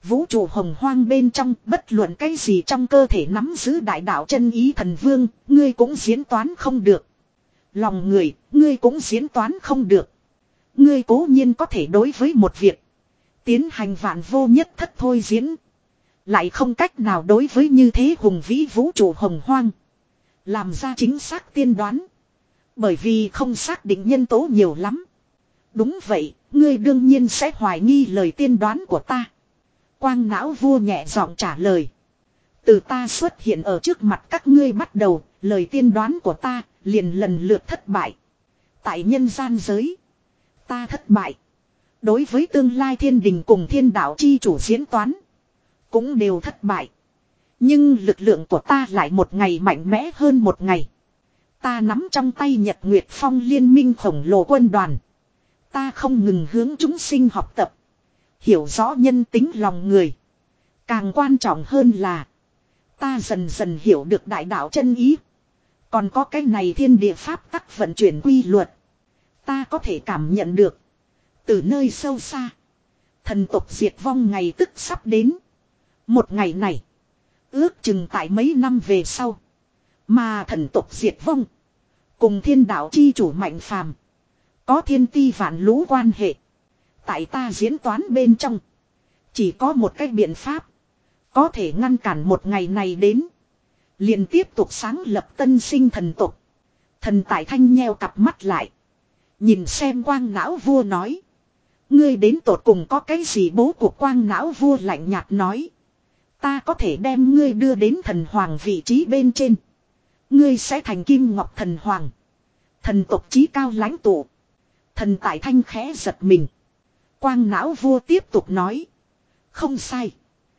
Speaker 1: Vũ trụ hồng hoang bên trong, bất luận cái gì trong cơ thể nắm giữ đại đạo chân ý thần vương, ngươi cũng diễn toán không được. Lòng người, ngươi cũng diễn toán không được. Ngươi cố nhiên có thể đối với một việc tiến hành vạn vô nhất thất thôi diễn. Lại không cách nào đối với như thế hùng vĩ vũ trụ hồng hoang làm ra chính xác tiên đoán. Bởi vì không xác định nhân tố nhiều lắm. Đúng vậy, ngươi đương nhiên sẽ hoài nghi lời tiên đoán của ta. Quang não vua nhẹ giọng trả lời. Từ ta xuất hiện ở trước mặt các ngươi bắt đầu, lời tiên đoán của ta liền lần lượt thất bại. Tại nhân gian giới, ta thất bại. Đối với tương lai thiên đình cùng thiên đạo chi chủ diễn toán, cũng đều thất bại. Nhưng lực lượng của ta lại một ngày mạnh mẽ hơn một ngày. Ta nắm trong tay Nhật Nguyệt Phong liên minh khổng lồ quân đoàn. Ta không ngừng hướng chúng sinh học tập. Hiểu rõ nhân tính lòng người. Càng quan trọng hơn là ta dần dần hiểu được đại đạo chân ý. Còn có cái này thiên địa pháp tắc vận chuyển quy luật. Ta có thể cảm nhận được. Từ nơi sâu xa, thần tộc diệt vong ngày tức sắp đến. Một ngày này, ước chừng tại mấy năm về sau. Mà thần tộc diệt vong, cùng thiên đạo chi chủ mạnh phàm, có thiên ti vạn lũ quan hệ. Tại ta diễn toán bên trong, chỉ có một cái biện pháp có thể ngăn cản một ngày này đến. Liền tiếp tục sáng lập tân sinh thần tộc. Thần Tại Thanh nheo cặp mắt lại, nhìn xem Quang não vua nói. Ngươi đến tột cùng có cái gì bố cuộc? Quang não vua lạnh nhạt nói. Ta có thể đem ngươi đưa đến thần hoàng vị trí bên trên. Ngươi sẽ thành Kim Ngọc thần hoàng, thần tộc chí cao lãnh tụ. Thần Tại Thanh khẽ giật mình. Quang não vua tiếp tục nói. Không sai.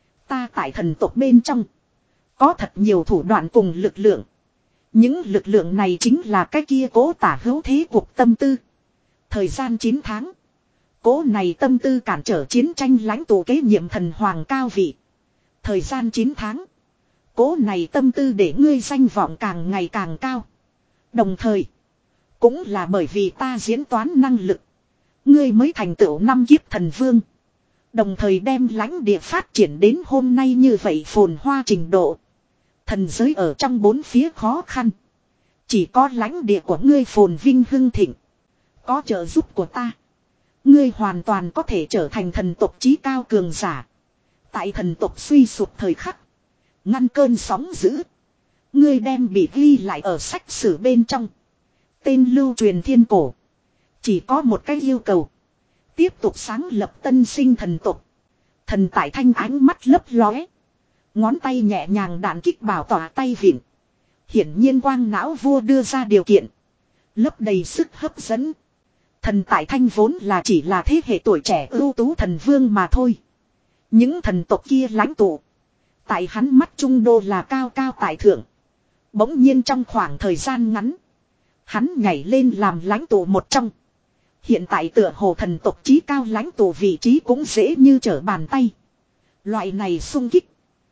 Speaker 1: Ta tại thần tộc bên trong có thật nhiều thủ đoạn cùng lực lượng. Những lực lượng này chính là cái kia cố tả hữu thế cuộc tâm tư. Thời gian chín tháng. Cố này tâm tư cản trở chiến tranh lãnh tụ kế nhiệm thần hoàng cao vị. Thời gian chín tháng. Cố này tâm tư để ngươi danh vọng càng ngày càng cao. Đồng thời, cũng là bởi vì ta diễn toán năng lực, ngươi mới thành tựu năm kiếp thần vương. Đồng thời đem lãnh địa phát triển đến hôm nay như vậy phồn hoa trình độ. Thần giới ở trong bốn phía khó khăn. Chỉ có lãnh địa của ngươi phồn vinh hưng thịnh. Có trợ giúp của ta, ngươi hoàn toàn có thể trở thành thần tộc chí cao cường giả. Tại thần tộc suy sụp thời khắc, ngăn cơn sóng dữ, ngươi đem bị ghi lại ở sách sử bên trong. Tên lưu truyền thiên cổ. Chỉ có một cái yêu cầu. Tiếp tục sáng lập tân sinh thần tộc. Thần Tại Thanh ánh mắt lấp lóe. Ngón tay nhẹ nhàng đạn kích bảo tỏa tay vịn. Hiển nhiên Quang não vua đưa ra điều kiện, lấp đầy sức hấp dẫn. Thần Tại Thanh vốn là chỉ là thế hệ tuổi trẻ ưu tú thần vương mà thôi. Những thần tộc kia lãnh tụ, tại hắn mắt trung đô là cao cao tại thượng. Bỗng nhiên trong khoảng thời gian ngắn, hắn nhảy lên làm lãnh tụ một trong. Hiện tại tựa hồ thần tộc chí cao lãnh tụ vị trí cũng dễ như trở bàn tay. Loại này sung kích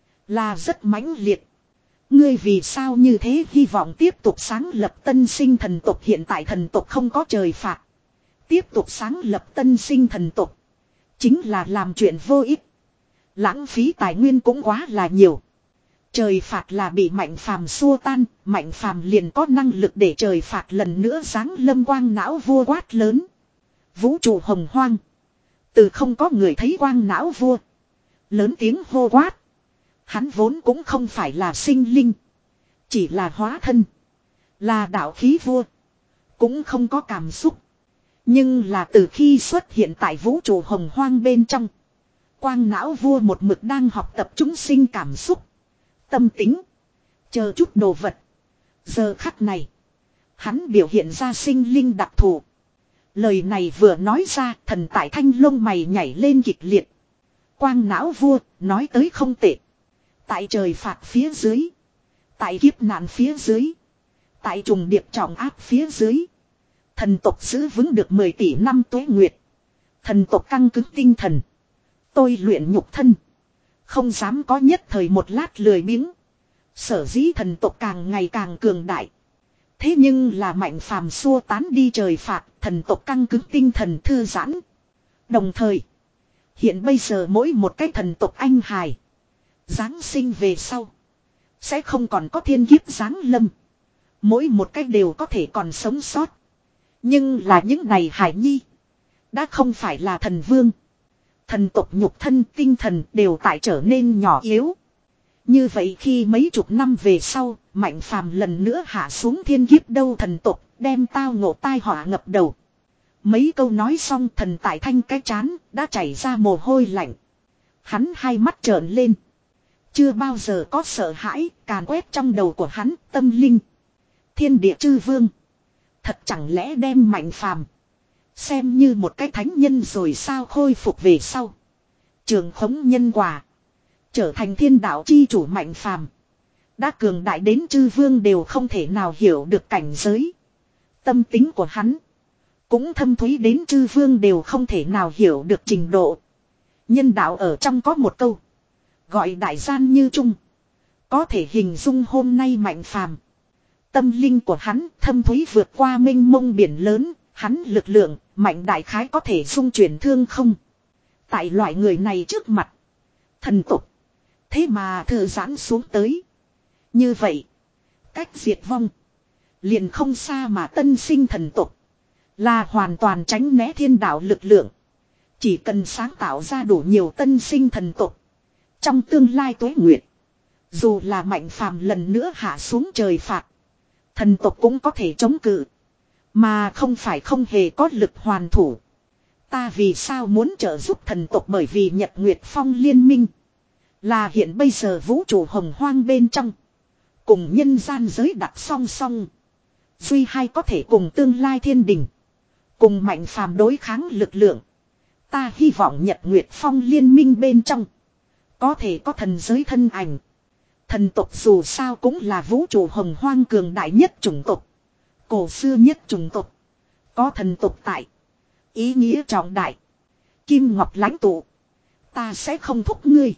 Speaker 1: là rất mãnh liệt. Ngươi vì sao như thế hy vọng tiếp tục sáng lập tân sinh thần tộc? Hiện tại thần tộc không có trời phạt. Tiếp tục sáng lập tân sinh thần tộc chính là làm chuyện vô ích. Lãng phí tài nguyên cũng quá là nhiều. Trời phạt là bị mạnh phàm xua tan. Mạnh phàm liền có năng lực để trời phạt lần nữa giáng lâm. Quang não vua quát lớn. Vũ trụ hồng hoang, từ không có người thấy Quang não vua lớn tiếng hô quát. Hắn vốn cũng không phải là sinh linh, chỉ là hóa thân, là đạo khí vua, cũng không có cảm xúc. Nhưng là từ khi xuất hiện tại vũ trụ hồng hoang bên trong, Quang não vua một mực đang học tập chúng sinh cảm xúc, tâm tính, chờ chút đồ vật. Giờ khắc này, hắn biểu hiện ra sinh linh đặc thù. Lời này vừa nói ra, Thần Tại Thanh lông mày nhảy lên kịch liệt. Quang não vua nói tới không tệ. Tại trời phạt phía dưới, tại kiếp nạn phía dưới, tại trùng điệp trọng áp phía dưới, thần tộc giữ vững được mười tỷ năm tuế nguyệt. Thần tộc căng cứng tinh thần, tôi luyện nhục thân, không dám có nhất thời một lát lười biếng. Sở dĩ thần tộc càng ngày càng cường đại. Thế nhưng là mạnh phàm xua tán đi trời phạt, thần tộc căng cứng tinh thần thư giãn. Đồng thời, Hiện bây giờ mỗi một cái thần tộc anh hài. Giáng sinh về sau. Sẽ không còn có thiên kiếp giáng lâm. Mỗi một cái đều có thể còn sống sót. Nhưng là những này hải nhi. Đã không phải là thần vương. Thần tộc nhục thân tinh thần đều tại trở nên nhỏ yếu. Như vậy khi mấy chục năm về sau, Mạnh Phàm lần nữa hạ xuống thiên kiếp đâu thần tộc, đem tao ngộ tai họa ngập đầu. Mấy câu nói xong thần tại thanh cái chán, đã chảy ra mồ hôi lạnh. Hắn hai mắt trợn lên. Chưa bao giờ có sợ hãi, càn quét trong đầu của hắn, tâm linh. Thiên địa chư vương. Thật chẳng lẽ đem Mạnh Phàm xem như một cái thánh nhân rồi sao khôi phục về sau. Trường khống nhân quả. Trở thành thiên đạo chi chủ Mạnh Phàm đã cường đại đến chư vương đều không thể nào hiểu được cảnh giới. Tâm tính của hắn cũng thâm thúy đến chư vương đều không thể nào hiểu được trình độ. Nhân đạo ở trong có một câu. Gọi đại gian như chung. Có thể hình dung hôm nay Mạnh Phàm. Tâm linh của hắn thâm thúy vượt qua mênh mông biển lớn. Hắn lực lượng mạnh đại khái có thể dung chuyển thương không. Tại loại người này trước mặt. Thần tục. Thế mà thư giãn xuống tới. Như vậy. Cách diệt vong. Liền không xa mà tân sinh thần tục. Là hoàn toàn tránh né thiên đạo lực lượng. Chỉ cần sáng tạo ra đủ nhiều tân sinh thần tục. Trong tương lai tuế nguyệt. Dù là Mạnh Phàm lần nữa hạ xuống trời phạt. Thần tộc cũng có thể chống cự. Mà không phải không hề có lực hoàn thủ. Ta vì sao muốn trợ giúp thần tộc bởi vì Nhật Nguyệt Phong liên minh. Là hiện bây giờ vũ trụ hồng hoang bên trong. Cùng nhân gian giới đặt song song. Duy hai có thể cùng tương lai thiên đình. Cùng Mạnh Phàm đối kháng lực lượng. Ta hy vọng Nhật Nguyệt Phong liên minh bên trong. Có thể có thần giới thân ảnh. Thần tộc dù sao cũng là vũ trụ hồng hoang cường đại nhất chủng tộc. Cổ xưa nhất chủng tộc. Có thần tộc tại. Ý nghĩa trọng đại. Kim Ngọc lãnh tụ. Ta sẽ không thúc ngươi.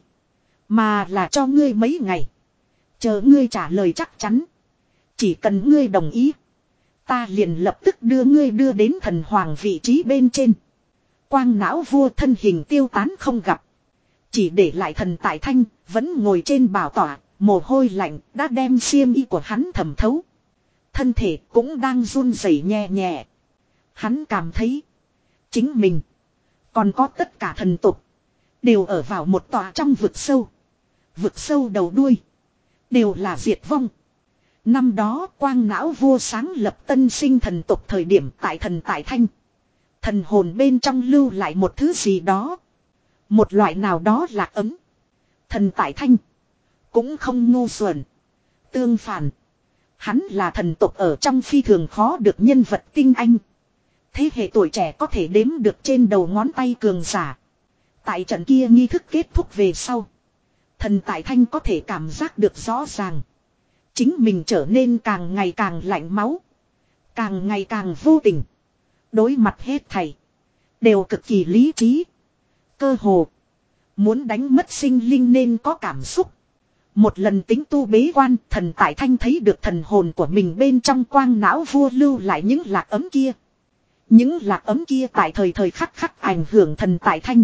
Speaker 1: Mà là cho ngươi mấy ngày. Chờ ngươi trả lời chắc chắn. Chỉ cần ngươi đồng ý. Ta liền lập tức đưa ngươi đưa đến thần hoàng vị trí bên trên. Quang não vua thân hình tiêu tán không gặp. Chỉ để lại thần tại thanh. Vẫn ngồi trên bảo tọa. Mồ hôi lạnh đã đem xiêm y của hắn thẩm thấu. Thân thể cũng đang run rẩy nhẹ nhẹ. Hắn cảm thấy. Chính mình. Còn có tất cả thần tục. Đều ở vào một tòa trong vực sâu. Vực sâu đầu đuôi. Đều là diệt vong. Năm đó quang não vua sáng lập tân sinh thần tục thời điểm tại thần tại thanh. Thần hồn bên trong lưu lại một thứ gì đó. Một loại nào đó là ấm. Thần tại thanh. Cũng không ngu xuẩn. Tương phản. Hắn là thần tộc ở trong phi thường khó được nhân vật tinh anh. Thế hệ tuổi trẻ có thể đếm được trên đầu ngón tay cường giả. Tại trận kia nghi thức kết thúc về sau. Thần tại thanh có thể cảm giác được rõ ràng. Chính mình trở nên càng ngày càng lạnh máu. Càng ngày càng vô tình. Đối mặt hết thầy. Đều cực kỳ lý trí. Cơ hồ. Muốn đánh mất sinh linh nên có cảm xúc. Một lần tính tu bế quan, thần tại thanh thấy được thần hồn của mình bên trong quang não vua lưu lại những lạc ấm kia. Những lạc ấm kia tại thời thời khắc khắc ảnh hưởng thần tại thanh.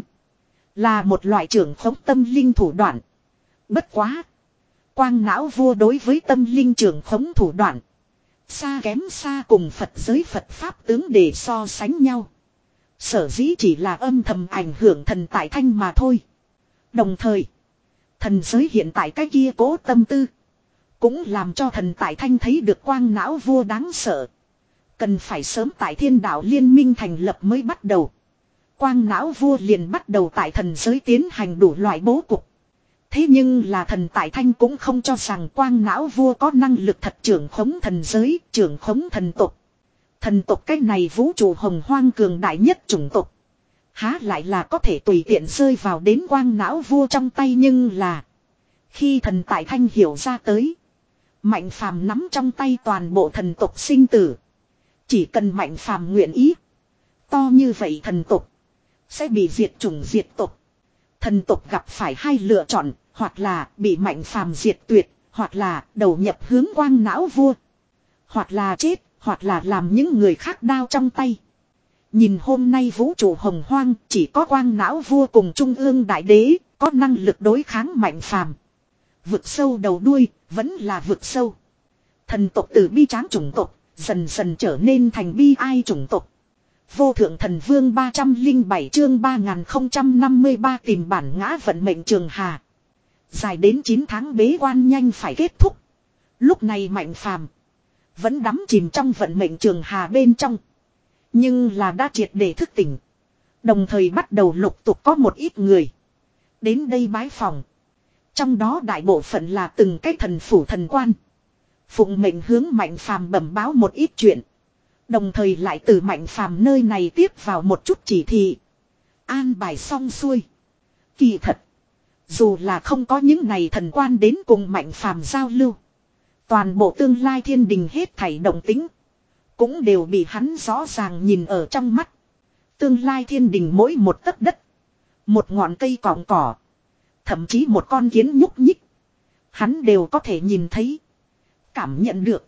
Speaker 1: Là một loại trưởng khống tâm linh thủ đoạn. Bất quá. Quang não vua đối với tâm linh trưởng khống thủ đoạn. Xa kém xa cùng Phật giới Phật Pháp tướng để so sánh nhau. Sở dĩ chỉ là âm thầm ảnh hưởng thần tại thanh mà thôi. Đồng thời. Thần giới hiện tại cái kia cố tâm tư. Cũng làm cho thần tại thanh thấy được quang não vua đáng sợ. Cần phải sớm tại thiên đạo liên minh thành lập mới bắt đầu. Quang não vua liền bắt đầu tại thần giới tiến hành đủ loại bố cục. Thế nhưng là thần tại thanh cũng không cho rằng quang não vua có năng lực thật trưởng khống thần giới, trưởng khống thần tộc. Thần tộc cái này vũ trụ hồng hoang cường đại nhất chủng tộc. Há lại là có thể tùy tiện rơi vào đến quang não vua trong tay nhưng là. Khi thần tại thanh hiểu ra tới. Mạnh phàm nắm trong tay toàn bộ thần tộc sinh tử. Chỉ cần mạnh phàm nguyện ý. To như vậy thần tộc. Sẽ bị diệt chủng diệt tộc. Thần tộc gặp phải hai lựa chọn. Hoặc là bị mạnh phàm diệt tuyệt. Hoặc là đầu nhập hướng quang não vua. Hoặc là chết. Hoặc là làm những người khác đao trong tay. Nhìn hôm nay vũ trụ hồng hoang chỉ có quang não vua cùng trung ương đại đế có năng lực đối kháng mạnh phàm. Vực sâu đầu đuôi vẫn là vực sâu. Thần tộc từ bi tráng chủng tộc dần dần trở nên thành bi ai chủng tộc. Vô thượng thần vương ba trăm lẻ bảy chương ba nghìn không trăm năm mươi ba tìm bản ngã vận mệnh trường hà. Dài đến chín tháng bế quan nhanh phải kết thúc. Lúc này mạnh phàm vẫn đắm chìm trong vận mệnh trường hà bên trong. Nhưng là đã triệt để thức tỉnh. Đồng thời bắt đầu lục tục có một ít người đến đây bái phòng. Trong đó đại bộ phận là từng cái thần phủ thần quan. Phụng mệnh hướng mạnh phàm bẩm báo một ít chuyện. Đồng thời lại từ mạnh phàm nơi này tiếp vào một chút chỉ thị. An bài xong xuôi. Kỳ thật. Dù là không có những này thần quan đến cùng mạnh phàm giao lưu. Toàn bộ tương lai thiên đình hết thảy động tính. Cũng đều bị hắn rõ ràng nhìn ở trong mắt. Tương lai thiên đình mỗi một tấc đất. Một ngọn cây cọng cỏ. Thậm chí một con kiến nhúc nhích. Hắn đều có thể nhìn thấy. Cảm nhận được.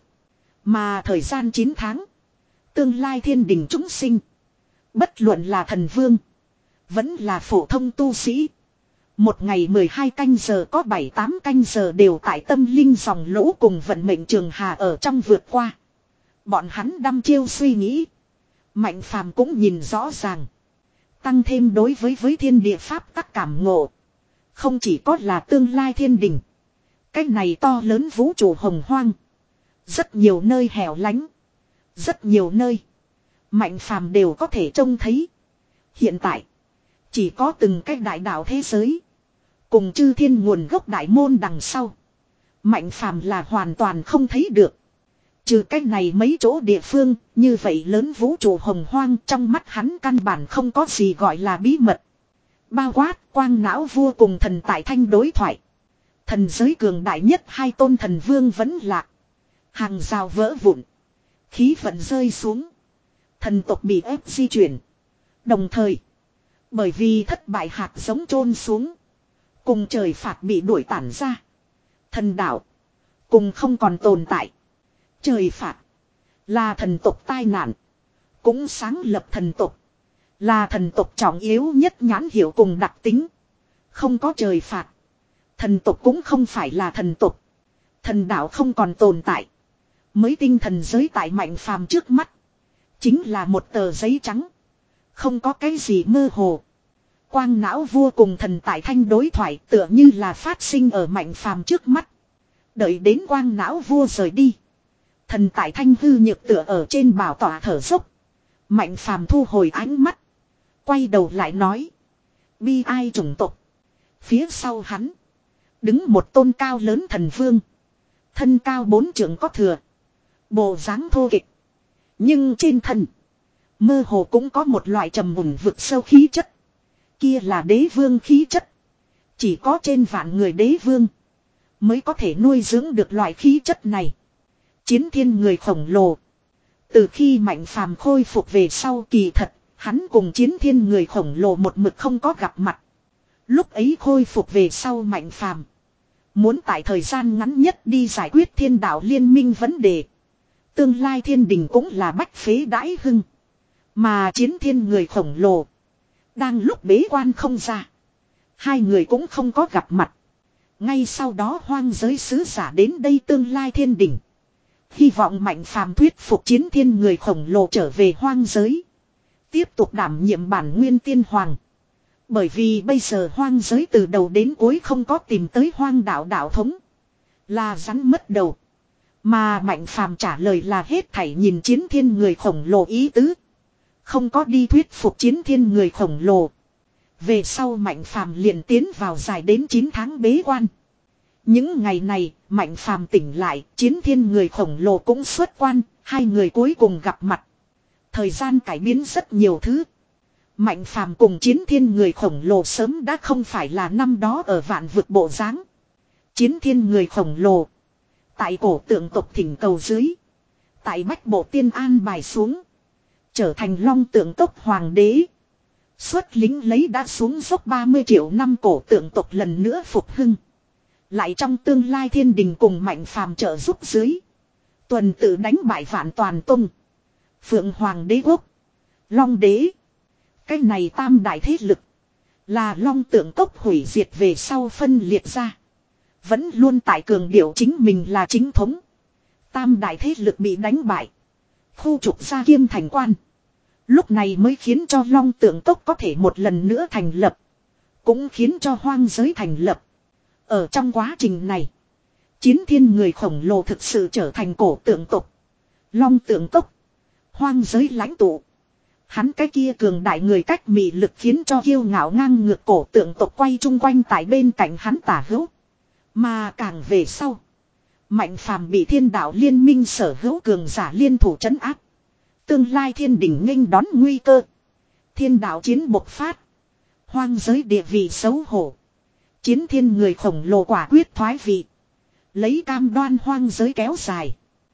Speaker 1: Mà thời gian chín tháng. Tương lai thiên đình chúng sinh. Bất luận là thần vương. Vẫn là phổ thông tu sĩ. Một ngày mười hai canh giờ có bảy tám canh giờ đều tại tâm linh dòng lũ cùng vận mệnh trường hà ở trong vượt qua. Bọn hắn đăm chiêu suy nghĩ. Mạnh phàm cũng nhìn rõ ràng. Tăng thêm đối với với thiên địa pháp tắc cảm ngộ. Không chỉ có là tương lai thiên đình. Cái này to lớn vũ trụ hồng hoang. Rất nhiều nơi hẻo lánh. Rất nhiều nơi. Mạnh phàm đều có thể trông thấy. Hiện tại. Chỉ có từng cái đại đạo thế giới. Cùng chư thiên nguồn gốc đại môn đằng sau. Mạnh phàm là hoàn toàn không thấy được. Trừ cách này mấy chỗ địa phương, như vậy lớn vũ trụ hồng hoang trong mắt hắn căn bản không có gì gọi là bí mật. Bao quát, quang não vua cùng thần tại thanh đối thoại. Thần giới cường đại nhất hai tôn thần vương vẫn lạc. Hàng rào vỡ vụn. Khí vận rơi xuống. Thần tộc bị ép di chuyển. Đồng thời, bởi vì thất bại hạt giống chôn xuống. Cùng trời phạt bị đuổi tản ra. Thần đạo. Cùng không còn tồn tại. Trời phạt. Là thần tộc tai nạn. Cũng sáng lập thần tộc. Là thần tộc trọng yếu nhất nhãn hiệu cùng đặc tính. Không có trời phạt. Thần tộc cũng không phải là thần tộc. Thần đạo không còn tồn tại. Mới tinh thần giới tại mạnh phàm trước mắt. Chính là một tờ giấy trắng. Không có cái gì mơ hồ. Quang não vua cùng thần tại thanh đối thoại tựa như là phát sinh ở mạnh phàm trước mắt. Đợi đến quang não vua rời đi. Thần tại thanh hư nhược tựa ở trên bảo tọa thở dốc. Mạnh phàm thu hồi ánh mắt. Quay đầu lại nói. Bi ai chủng tộc. Phía sau hắn. Đứng một tôn cao lớn thần vương. Thân cao bốn trượng có thừa. Bộ dáng thô kịch. Nhưng trên thân. Mơ hồ cũng có một loại trầm mùn vực sâu khí chất. Kia là đế vương khí chất. Chỉ có trên vạn người đế vương. Mới có thể nuôi dưỡng được loại khí chất này. Chiến thiên người khổng lồ. Từ khi mạnh phàm khôi phục về sau kỳ thật. Hắn cùng chiến thiên người khổng lồ một mực không có gặp mặt. Lúc ấy khôi phục về sau mạnh phàm. Muốn tại thời gian ngắn nhất đi giải quyết thiên đạo liên minh vấn đề. Tương lai thiên đình cũng là bách phế đãi hưng. Mà chiến thiên người khổng lồ. Đang lúc bế quan không ra. Hai người cũng không có gặp mặt. Ngay sau đó hoang giới sứ giả đến đây tương lai thiên đình. Hy vọng mạnh phàm thuyết phục chiến thiên người khổng lồ trở về hoang giới. Tiếp tục đảm nhiệm bản nguyên tiên hoàng. Bởi vì bây giờ hoang giới từ đầu đến cuối không có tìm tới hoang đạo đạo thống. Là rắn mất đầu. Mà mạnh phàm trả lời là hết thảy nhìn chiến thiên người khổng lồ ý tứ. Không có đi thuyết phục chiến thiên người khổng lồ. Về sau mạnh phàm liền tiến vào dài đến chín tháng bế quan. Những ngày này, mạnh phàm tỉnh lại, chiến thiên người khổng lồ cũng xuất quan, hai người cuối cùng gặp mặt. Thời gian cải biến rất nhiều thứ. Mạnh phàm cùng chiến thiên người khổng lồ sớm đã không phải là năm đó ở vạn vực bộ dáng. Chiến thiên người khổng lồ. Tại cổ tượng tộc thỉnh cầu dưới. Tại bách bộ tiên an bài xuống. Trở thành long tượng tộc hoàng đế. Xuất lính lấy đã xuống dốc ba mươi triệu năm cổ tượng tộc lần nữa phục hưng. Lại trong tương lai thiên đình cùng mạnh phàm trợ giúp dưới. Tuần tự đánh bại vạn toàn tung. Phượng hoàng đế quốc. Long đế. Cái này tam đại thế lực. Là long tượng cốc hủy diệt về sau phân liệt ra. Vẫn luôn tại cường điệu chính mình là chính thống. Tam đại thế lực bị đánh bại. Khu trục ra Kiêm Thành quan. Lúc này mới khiến cho long tượng cốc có thể một lần nữa thành lập. Cũng khiến cho hoang giới thành lập. Ở trong quá trình này. Chiến thiên người khổng lồ thực sự trở thành cổ tượng tộc. Long tượng cốc. Hoang giới lãnh tụ. Hắn cái kia cường đại người cách mị lực khiến cho kiêu ngạo ngang ngược cổ tượng tộc quay chung quanh tại bên cạnh hắn tả hữu. Mà càng về sau. Mạnh phàm bị thiên đạo liên minh sở hữu cường giả liên thủ trấn áp. Tương lai thiên đỉnh nghênh đón nguy cơ. Thiên đạo chiến bộc phát. Hoang giới địa vị xấu hổ. Chiến thiên người khổng lồ quả quyết thoái vị. Lấy cam đoan hoang giới kéo dài.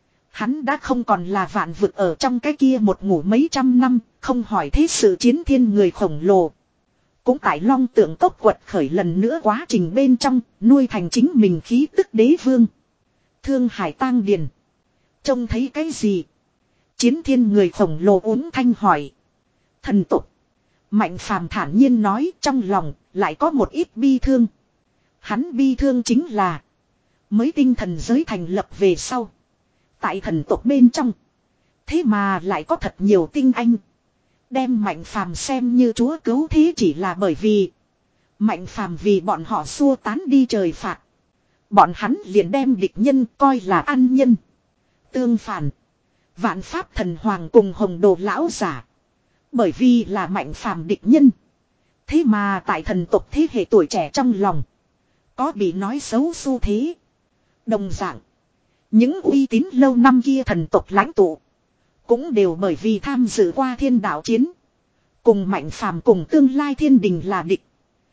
Speaker 1: Hắn đã không còn là vạn vực ở trong cái kia một ngủ mấy trăm năm, không hỏi thế sự chiến thiên người khổng lồ. Cũng tại long tượng cốc quật khởi lần nữa quá trình bên trong, nuôi thành chính mình khí tức đế vương. Thương Hải tang điền. Trông thấy cái gì? Chiến thiên người khổng lồ uống thanh hỏi. Thần tục. Mạnh phàm thản nhiên nói trong lòng lại có một ít bi thương. Hắn bi thương chính là mới tinh thần giới thành lập về sau. Tại thần tộc bên trong. Thế mà lại có thật nhiều tinh anh. Đem mạnh phàm xem như chúa cứu thế chỉ là bởi vì mạnh phàm vì bọn họ xua tán đi trời phạt. Bọn hắn liền đem địch nhân coi là ăn nhân. Tương phản. Vạn pháp thần hoàng cùng hồng đồ lão giả. Bởi vì là mạnh phàm địch nhân. Thế mà tại thần tộc thế hệ tuổi trẻ trong lòng. Có bị nói xấu xu thế. Đồng dạng. Những uy tín lâu năm kia thần tộc lãnh tụ. Cũng đều bởi vì tham dự qua thiên đạo chiến. Cùng mạnh phàm cùng tương lai thiên đình là địch.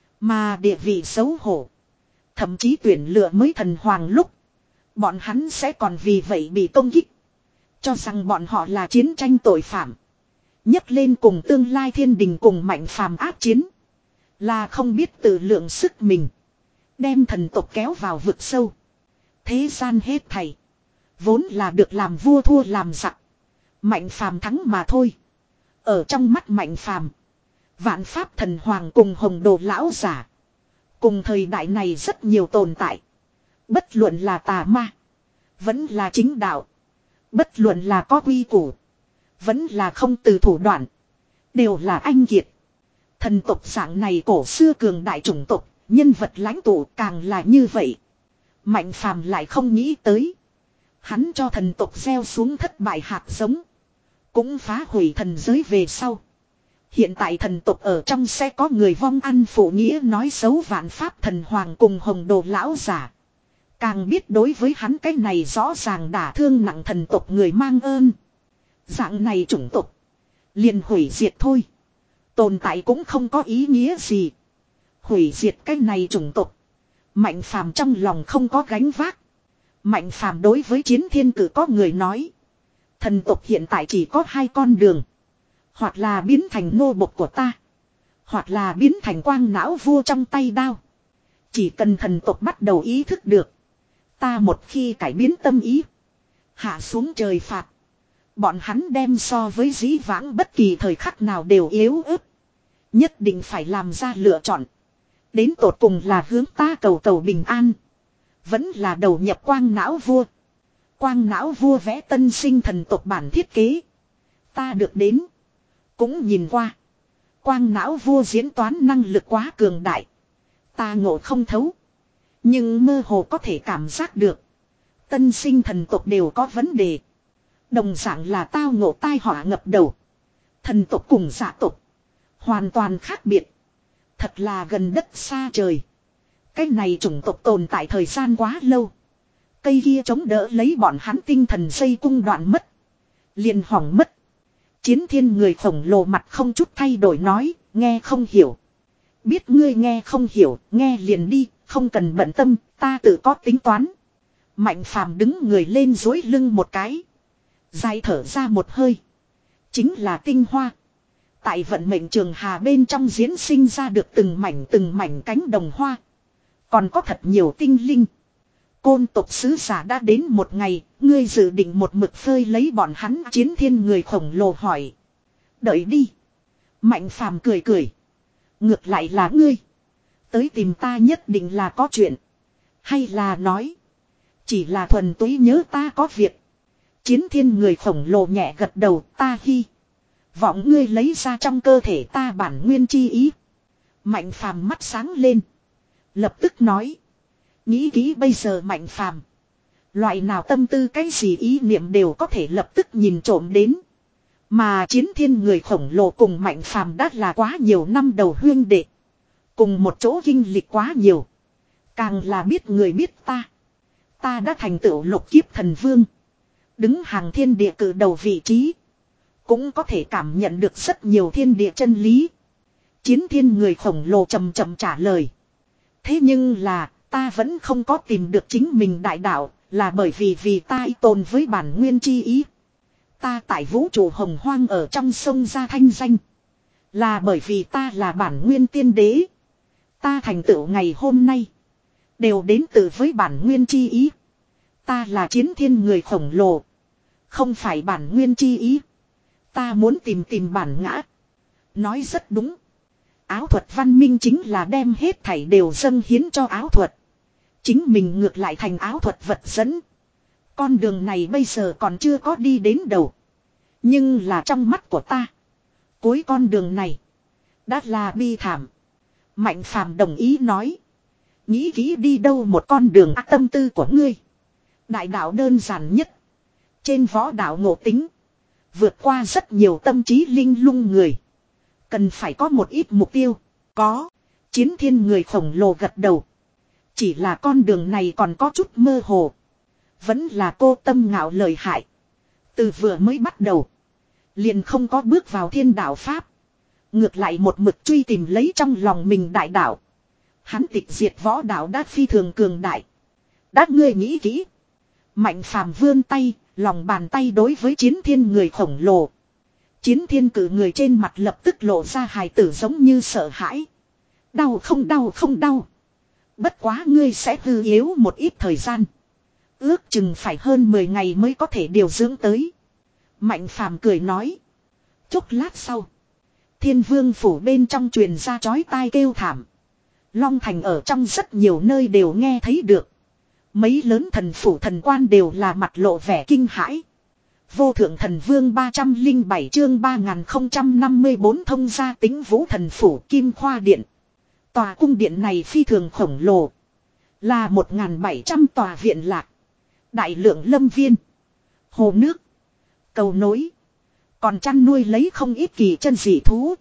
Speaker 1: Mà địa vị xấu hổ. Thậm chí tuyển lựa mới thần hoàng lúc. Bọn hắn sẽ còn vì vậy bị công kích. Cho rằng bọn họ là chiến tranh tội phạm. Nhấc lên cùng tương lai thiên đình cùng mạnh phàm áp chiến. Là không biết tự lượng sức mình. Đem thần tộc kéo vào vực sâu. Thế gian hết thảy. Vốn là được làm vua thua làm giặc. Mạnh phàm thắng mà thôi. Ở trong mắt mạnh phàm. Vạn pháp thần hoàng cùng hồng đồ lão giả. Cùng thời đại này rất nhiều tồn tại. Bất luận là tà ma. Vẫn là chính đạo. Bất luận là có quy củ. Vẫn là không từ thủ đoạn. Đều là anh kiệt. Thần tộc dạng này cổ xưa cường đại chủng tộc. Nhân vật lãnh tụ càng là như vậy. Mạnh phàm lại không nghĩ tới. Hắn cho thần tộc gieo xuống thất bại hạt giống. Cũng phá hủy thần giới về sau. Hiện tại thần tộc ở trong sẽ có người vong ăn phụ nghĩa nói xấu vạn pháp thần hoàng cùng hồng đồ lão giả. Càng biết đối với hắn cái này rõ ràng đả thương nặng thần tộc người mang ơn. Dạng này chủng tộc. Liền hủy diệt thôi. Tồn tại cũng không có ý nghĩa gì. Hủy diệt cái này chủng tộc. Mạnh phàm trong lòng không có gánh vác. Mạnh phàm đối với chiến thiên cử có người nói. Thần tộc hiện tại chỉ có hai con đường. Hoặc là biến thành nô bộc của ta. Hoặc là biến thành quang não vua trong tay đao. Chỉ cần thần tộc bắt đầu ý thức được. Ta một khi cải biến tâm ý. Hạ xuống trời phạt. Bọn hắn đem so với dĩ vãng bất kỳ thời khắc nào đều yếu ớt. Nhất định phải làm ra lựa chọn. Đến tột cùng là hướng ta cầu cầu bình an. Vẫn là đầu nhập quang não vua. Quang não vua vẽ tân sinh thần tộc bản thiết kế. Ta được đến. Cũng nhìn qua. Quang não vua diễn toán năng lực quá cường đại. Ta ngộ không thấu. Nhưng mơ hồ có thể cảm giác được. Tân sinh thần tộc đều có vấn đề. Đồng dạng là tao ngộ tai họa ngập đầu. Thần tộc cùng giả tộc. Hoàn toàn khác biệt. Thật là gần đất xa trời. Cái này chủng tộc tồn tại thời gian quá lâu. Cây kia chống đỡ lấy bọn hắn tinh thần dây cung đoạn mất. Liền hỏng mất. Chiến thiên người khổng lồ mặt không chút thay đổi nói, nghe không hiểu. Biết ngươi nghe không hiểu, nghe liền đi, không cần bận tâm, ta tự có tính toán. Mạnh phàm đứng người lên dối lưng một cái. Dài thở ra một hơi. Chính là tinh hoa. Tại vận mệnh trường hà bên trong diễn sinh ra được từng mảnh từng mảnh cánh đồng hoa. Còn có thật nhiều tinh linh. Côn tộc sứ giả đã đến một ngày, ngươi dự định một mực phơi lấy bọn hắn chiến thiên người khổng lồ hỏi. Đợi đi. Mạnh phàm cười cười. Ngược lại là ngươi. Tới tìm ta nhất định là có chuyện. Hay là nói. Chỉ là thuần túy nhớ ta có việc. Chiến thiên người khổng lồ nhẹ gật đầu. Ta hy vọng ngươi lấy ra trong cơ thể ta bản nguyên chi ý. Mạnh phàm mắt sáng lên. Lập tức nói. Nghĩ kỹ bây giờ Mạnh phàm. Loại nào tâm tư cái gì ý niệm đều có thể lập tức nhìn trộm đến. Mà chiến thiên người khổng lồ cùng Mạnh phàm đã là quá nhiều năm đầu huyên đệ. Cùng một chỗ kinh lịch quá nhiều. Càng là biết người biết ta. Ta đã thành tựu lục kiếp thần vương. Đứng hàng thiên địa cử đầu vị trí. Cũng có thể cảm nhận được rất nhiều thiên địa chân lý. Chiến thiên người khổng lồ trầm trầm trả lời. Thế nhưng là ta vẫn không có tìm được chính mình đại đạo. Là bởi vì vì ta y tồn với bản nguyên chi ý. Ta tại vũ trụ hồng hoang ở trong sông ra thanh danh. Là bởi vì ta là bản nguyên tiên đế. Ta thành tựu ngày hôm nay. Đều đến từ với bản nguyên chi ý. Ta là chiến thiên người khổng lồ. Không phải bản nguyên chi ý. Ta muốn tìm tìm bản ngã. Nói rất đúng. Áo thuật văn minh chính là đem hết thảy đều dâng hiến cho áo thuật. Chính mình ngược lại thành áo thuật vật dẫn. Con đường này bây giờ còn chưa có đi đến đầu. Nhưng là trong mắt của ta. Cuối con đường này. Đã là bi thảm. Mạnh phàm đồng ý nói. Nghĩ kỹ đi đâu một con đường ác tâm tư của ngươi. Đại đạo đơn giản nhất. Trên võ đạo ngộ tính. Vượt qua rất nhiều tâm trí linh lung người. Cần phải có một ít mục tiêu. Có. Chiến thiên người khổng lồ gật đầu. Chỉ là con đường này còn có chút mơ hồ. Vẫn là cô tâm ngạo lời hại. Từ vừa mới bắt đầu. Liền không có bước vào thiên đạo Pháp. Ngược lại một mực truy tìm lấy trong lòng mình đại đạo. Hắn tịch diệt võ đạo đã phi thường cường đại. Đã ngươi nghĩ kỹ. Mạnh phàm vươn tay. Lòng bàn tay đối với chiến thiên người khổng lồ. Chiến thiên cử người trên mặt lập tức lộ ra hài tử giống như sợ hãi. Đau không đau không đau. Bất quá ngươi sẽ hư yếu một ít thời gian. Ước chừng phải hơn mười ngày mới có thể điều dưỡng tới. Mạnh phàm cười nói. Chốc lát sau. Thiên vương phủ bên trong truyền ra chói tai kêu thảm. Long thành ở trong rất nhiều nơi đều nghe thấy được. Mấy lớn thần phủ thần quan đều là mặt lộ vẻ kinh hãi. Vô thượng thần vương ba trăm lẻ bảy chương ba nghìn không trăm năm mươi tư thông gia tính vũ thần phủ Kim Khoa Điện. Tòa cung điện này phi thường khổng lồ. Là một nghìn bảy trăm tòa viện lạc. Đại lượng lâm viên. Hồ nước. Cầu nối. Còn chăn nuôi lấy không ít kỳ chân dị thú.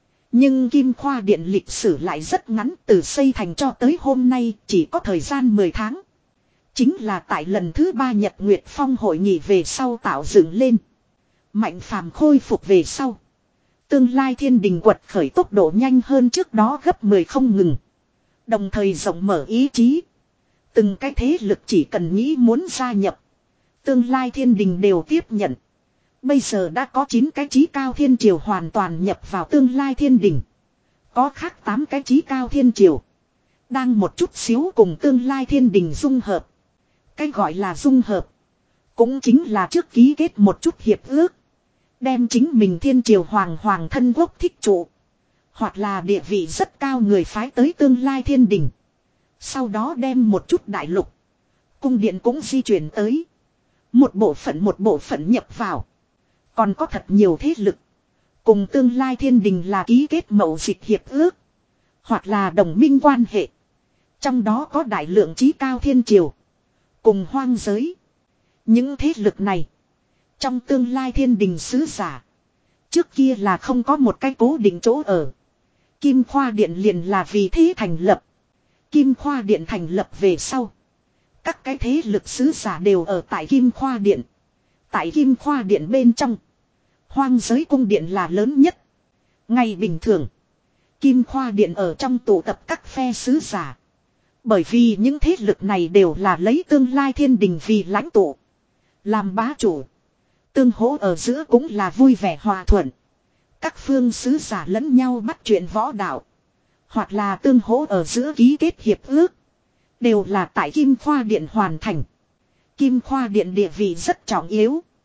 Speaker 1: Nhưng Kim Khoa Điện lịch sử lại rất ngắn, từ xây thành cho tới hôm nay chỉ có thời gian mười tháng. Chính là tại lần thứ ba Nhật Nguyệt Phong hội nghị về sau tạo dựng lên. Mạnh phàm khôi phục về sau. Tương lai thiên đình quật khởi tốc độ nhanh hơn trước đó gấp mười không ngừng. Đồng thời rộng mở ý chí. Từng cái thế lực chỉ cần nghĩ muốn gia nhập. Tương lai thiên đình đều tiếp nhận. Bây giờ đã có chín cái chí cao thiên triều hoàn toàn nhập vào tương lai thiên đình. Có khác tám cái chí cao thiên triều. Đang một chút xíu cùng tương lai thiên đình dung hợp. Cái gọi là dung hợp. Cũng chính là trước ký kết một chút hiệp ước. Đem chính mình thiên triều hoàng hoàng thân quốc thích trụ. Hoặc là địa vị rất cao người phái tới tương lai thiên đình. Sau đó đem một chút đại lục. Cung điện cũng di chuyển tới. Một bộ phận một bộ phận nhập vào. Còn có thật nhiều thế lực. Cùng tương lai thiên đình là ký kết mậu dịch hiệp ước. Hoặc là đồng minh quan hệ. Trong đó có đại lượng chí cao thiên triều. Cùng hoang giới. Những thế lực này. Trong tương lai thiên đình sứ giả. Trước kia là không có một cái cố định chỗ ở. Kim Khoa Điện liền là vì thế thành lập. Kim Khoa Điện thành lập về sau. Các cái thế lực sứ giả đều ở tại Kim Khoa Điện. Tại Kim Khoa Điện bên trong. Hoang giới cung điện là lớn nhất. Ngày bình thường. Kim Khoa Điện ở trong tụ tập các phe sứ giả. Bởi vì những thế lực này đều là lấy tương lai thiên đình vì lãnh tụ. Làm bá chủ. Tương hỗ ở giữa cũng là vui vẻ hòa thuận. Các phương sứ giả lẫn nhau bắt chuyện võ đạo. Hoặc là tương hỗ ở giữa ký kết hiệp ước. Đều là tại Kim Khoa Điện hoàn thành. Kim Khoa Điện địa vị rất trọng yếu.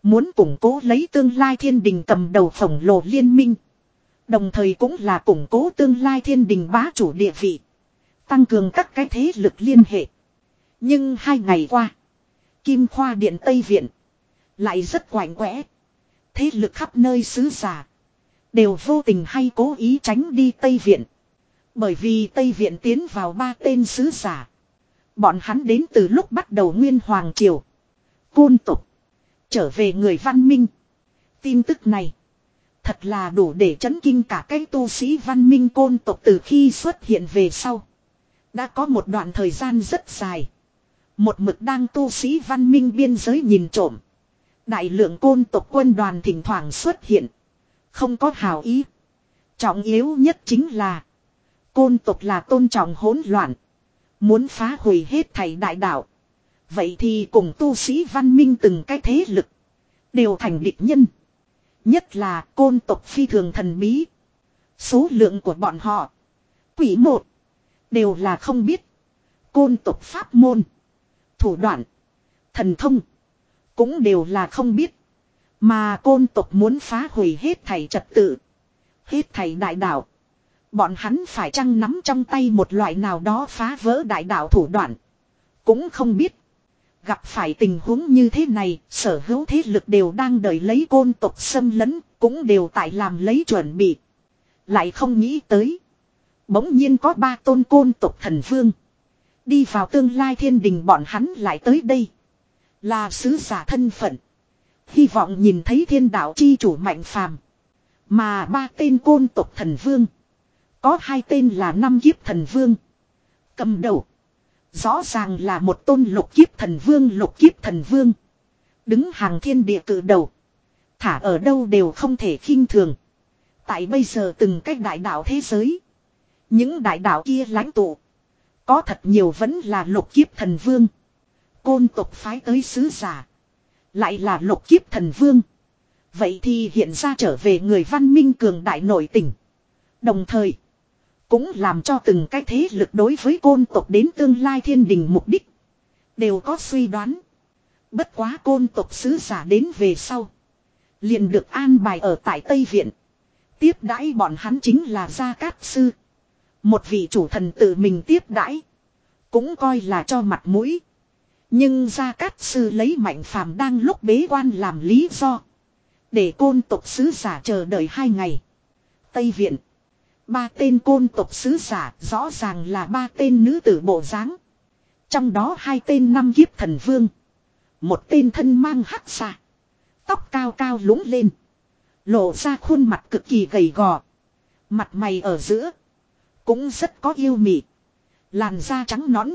Speaker 1: Muốn củng cố lấy tương lai thiên đình cầm đầu khổng lồ liên minh. Đồng thời cũng là củng cố tương lai thiên đình bá chủ địa vị. Tăng cường các cái thế lực liên hệ. Nhưng hai ngày qua. Kim Khoa Điện Tây Viện. Lại rất quạnh quẽ. Thế lực khắp nơi xứ giả. Đều vô tình hay cố ý tránh đi Tây Viện. Bởi vì Tây Viện tiến vào ba tên sứ giả. Bọn hắn đến từ lúc bắt đầu Nguyên Hoàng Triều. Côn tục. Trở về người văn minh. Tin tức này. Thật là đủ để chấn kinh cả cái tu sĩ văn minh côn tộc từ khi xuất hiện về sau. Đã có một đoạn thời gian rất dài. Một mực đang tu sĩ văn minh biên giới nhìn trộm. Đại lượng côn tộc quân đoàn thỉnh thoảng xuất hiện. Không có hảo ý. Trọng yếu nhất chính là. Côn tộc là tôn trọng hỗn loạn. Muốn phá hủy hết thảy đại đạo. Vậy thì cùng tu sĩ văn minh từng cái thế lực. Đều thành địch nhân. Nhất là côn tộc phi thường thần bí. Số lượng của bọn họ. Quỷ một. Đều là không biết. Côn tộc pháp môn. Thủ đoạn. Thần thông. Cũng đều là không biết. Mà côn tộc muốn phá hủy hết thảy trật tự. Hết thảy đại đạo. Bọn hắn phải chăng nắm trong tay một loại nào đó phá vỡ đại đạo thủ đoạn. Cũng không biết. Gặp phải tình huống như thế này, sở hữu thế lực đều đang đợi lấy côn tộc xâm lấn, cũng đều tại làm lấy chuẩn bị. Lại không nghĩ tới. Bỗng nhiên có ba tôn côn tộc thần vương. Đi vào tương lai thiên đình bọn hắn lại tới đây. Là sứ giả thân phận. Hy vọng nhìn thấy thiên đạo chi chủ mạnh phàm. Mà ba tên côn tộc thần vương. Có hai tên là năm kiếp thần vương. Cầm đầu. Rõ ràng là một tôn lục kiếp thần vương lục kiếp thần vương. Đứng hàng thiên địa cử đầu. Thả ở đâu đều không thể khinh thường. Tại bây giờ từng cách đại đạo thế giới. Những đại đạo kia lãnh tụ. Có thật nhiều vẫn là lục kiếp thần vương. Côn tộc phái tới sứ giả. Lại là lục kiếp thần vương. Vậy thì hiện ra trở về người văn minh cường đại nổi tỉnh. Đồng thời. Cũng làm cho từng cái thế lực đối với côn tộc đến tương lai thiên đình mục đích. Đều có suy đoán. Bất quá côn tộc sứ giả đến về sau. Liền được an bài ở tại Tây Viện. Tiếp đãi bọn hắn chính là Gia Cát Sư. Một vị chủ thần tự mình tiếp đãi. Cũng coi là cho mặt mũi. Nhưng Gia Cát Sư lấy Mạnh Phàm đang lúc bế quan làm lý do. Để côn tộc sứ giả chờ đợi hai ngày. Tây Viện. Ba tên côn tộc sứ giả rõ ràng là ba tên nữ tử bộ dáng. Trong đó hai tên năm kiếp thần vương. Một tên thân mang hắc xà. Tóc cao cao lũng lên. Lộ ra khuôn mặt cực kỳ gầy gò. Mặt mày ở giữa. Cũng rất có yêu mị. Làn da trắng nõn.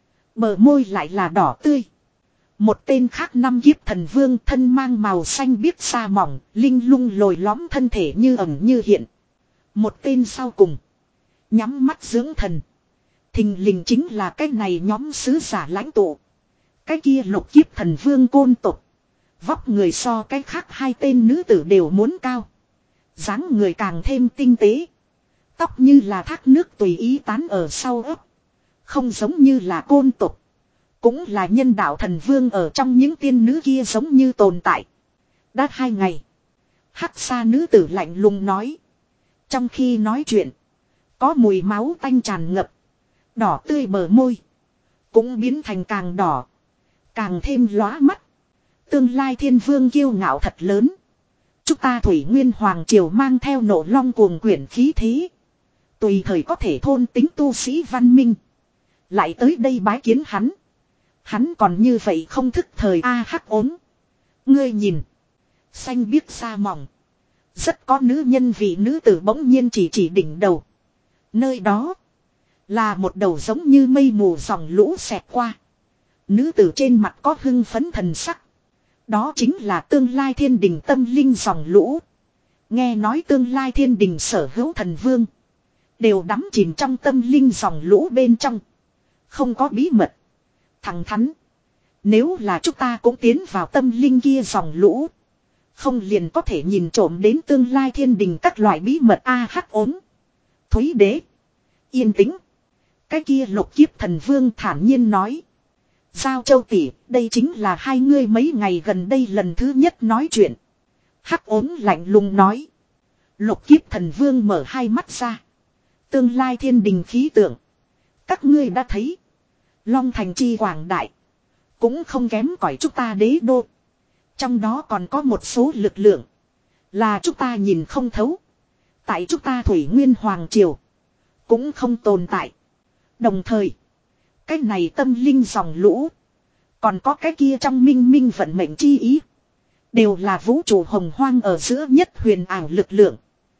Speaker 1: Bờ môi lại là đỏ tươi. Một tên khác năm kiếp thần vương thân mang màu xanh biếc sa mỏng. Linh lung lồi lõm thân thể như ẩn như hiện. Một tên sau cùng. Nhắm mắt dưỡng thần. Thình lình chính là cái này nhóm sứ giả lãnh tụ. Cái kia lục kiếp thần vương côn tục. Vóc người so cái khác hai tên nữ tử đều muốn cao. Dáng người càng thêm tinh tế. Tóc như là thác nước tùy ý tán ở sau ấp. Không giống như là côn tục. Cũng là nhân đạo thần vương ở trong những tiên nữ kia giống như tồn tại. Đã hai ngày. Hắc xa nữ tử lạnh lùng nói. Trong khi nói chuyện. Có mùi máu tanh tràn ngập. Đỏ tươi bờ môi. Cũng biến thành càng đỏ. Càng thêm lóa mắt. Tương lai thiên vương kiêu ngạo thật lớn. Chúng ta Thủy Nguyên Hoàng Triều mang theo nộ long cuồng quyển khí thế. Tùy thời có thể thôn tính tu sĩ văn minh. Lại tới đây bái kiến hắn. Hắn còn như vậy không thức thời a hắc ốm. Ngươi nhìn. Xanh biếc sa mỏng. Rất có nữ nhân vị nữ tử bỗng nhiên chỉ chỉ đỉnh đầu. Nơi đó. Là một đầu giống như mây mù dòng lũ xẹt qua. Nữ tử trên mặt có hưng phấn thần sắc. Đó chính là tương lai thiên đình tâm linh dòng lũ. Nghe nói tương lai thiên đình sở hữu thần vương. Đều đắm chìm trong tâm linh dòng lũ bên trong. Không có bí mật. Thẳng thắn. Nếu là chúng ta cũng tiến vào tâm linh kia dòng lũ. Không liền có thể nhìn trộm đến tương lai thiên đình các loại bí mật a hắc ốm. Thúy đế. Yên tĩnh. Cái kia lục kiếp thần vương thản nhiên nói. Giao Châu tỷ, đây chính là hai ngươi mấy ngày gần đây lần thứ nhất nói chuyện. Hắc ốm lạnh lùng nói. Lục kiếp thần vương mở hai mắt ra. Tương lai thiên đình khí tượng. Các ngươi đã thấy. Long thành chi quảng đại. Cũng không kém cỏi chúng ta đế đô. Trong đó còn có một số lực lượng. Là chúng ta nhìn không thấu. Tại chúng ta Thủy Nguyên Hoàng Triều. Cũng không tồn tại. Đồng thời. Cái này tâm linh dòng lũ. Còn có cái kia trong minh minh vận mệnh chi ý. Đều là vũ trụ hồng hoang ở giữa nhất huyền ảo lực lượng.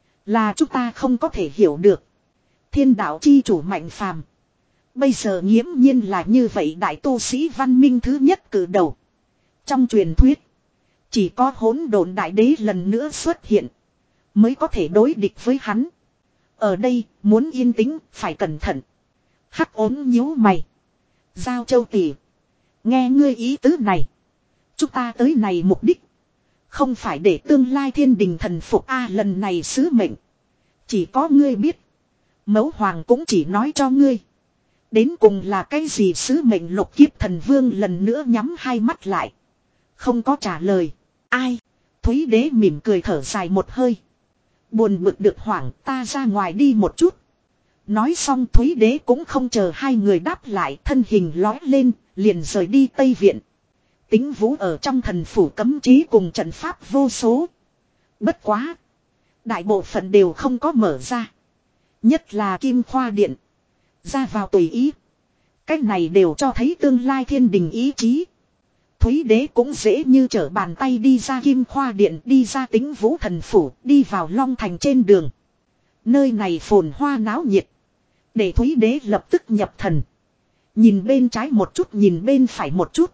Speaker 1: Là chúng ta không có thể hiểu được. Thiên đạo chi chủ mạnh phàm. Bây giờ nghiễm nhiên là như vậy đại tu sĩ văn minh thứ nhất cử đầu. Trong truyền thuyết. Chỉ có hỗn độn đại đế lần nữa xuất hiện. Mới có thể đối địch với hắn. Ở đây muốn yên tĩnh phải cẩn thận. Hắc ốm nhíu mày. Giao Châu tỷ. Nghe ngươi ý tứ này. Chúng ta tới này mục đích. Không phải để tương lai thiên đình thần phục a lần này sứ mệnh. Chỉ có ngươi biết. Mẫu hoàng cũng chỉ nói cho ngươi. Đến cùng là cái gì sứ mệnh lục kiếp thần vương lần nữa nhắm hai mắt lại. Không có trả lời. Ai? Thúy đế mỉm cười thở dài một hơi. Buồn bực được hoảng ta ra ngoài đi một chút. Nói xong Thúy đế cũng không chờ hai người đáp lại thân hình lói lên liền rời đi Tây Viện. Tính vũ ở trong thần phủ cấm chế cùng trận pháp vô số. Bất quá. Đại bộ phận đều không có mở ra. Nhất là Kim Khoa Điện. Ra vào tùy ý. Cách này đều cho thấy tương lai thiên đình ý chí. Thúy đế cũng dễ như trở bàn tay đi ra Kim Khoa Điện, đi ra Tính Vũ thần phủ, đi vào Long Thành trên đường. Nơi này phồn hoa náo nhiệt. Để Thúy đế lập tức nhập thần. Nhìn bên trái một chút, nhìn bên phải một chút.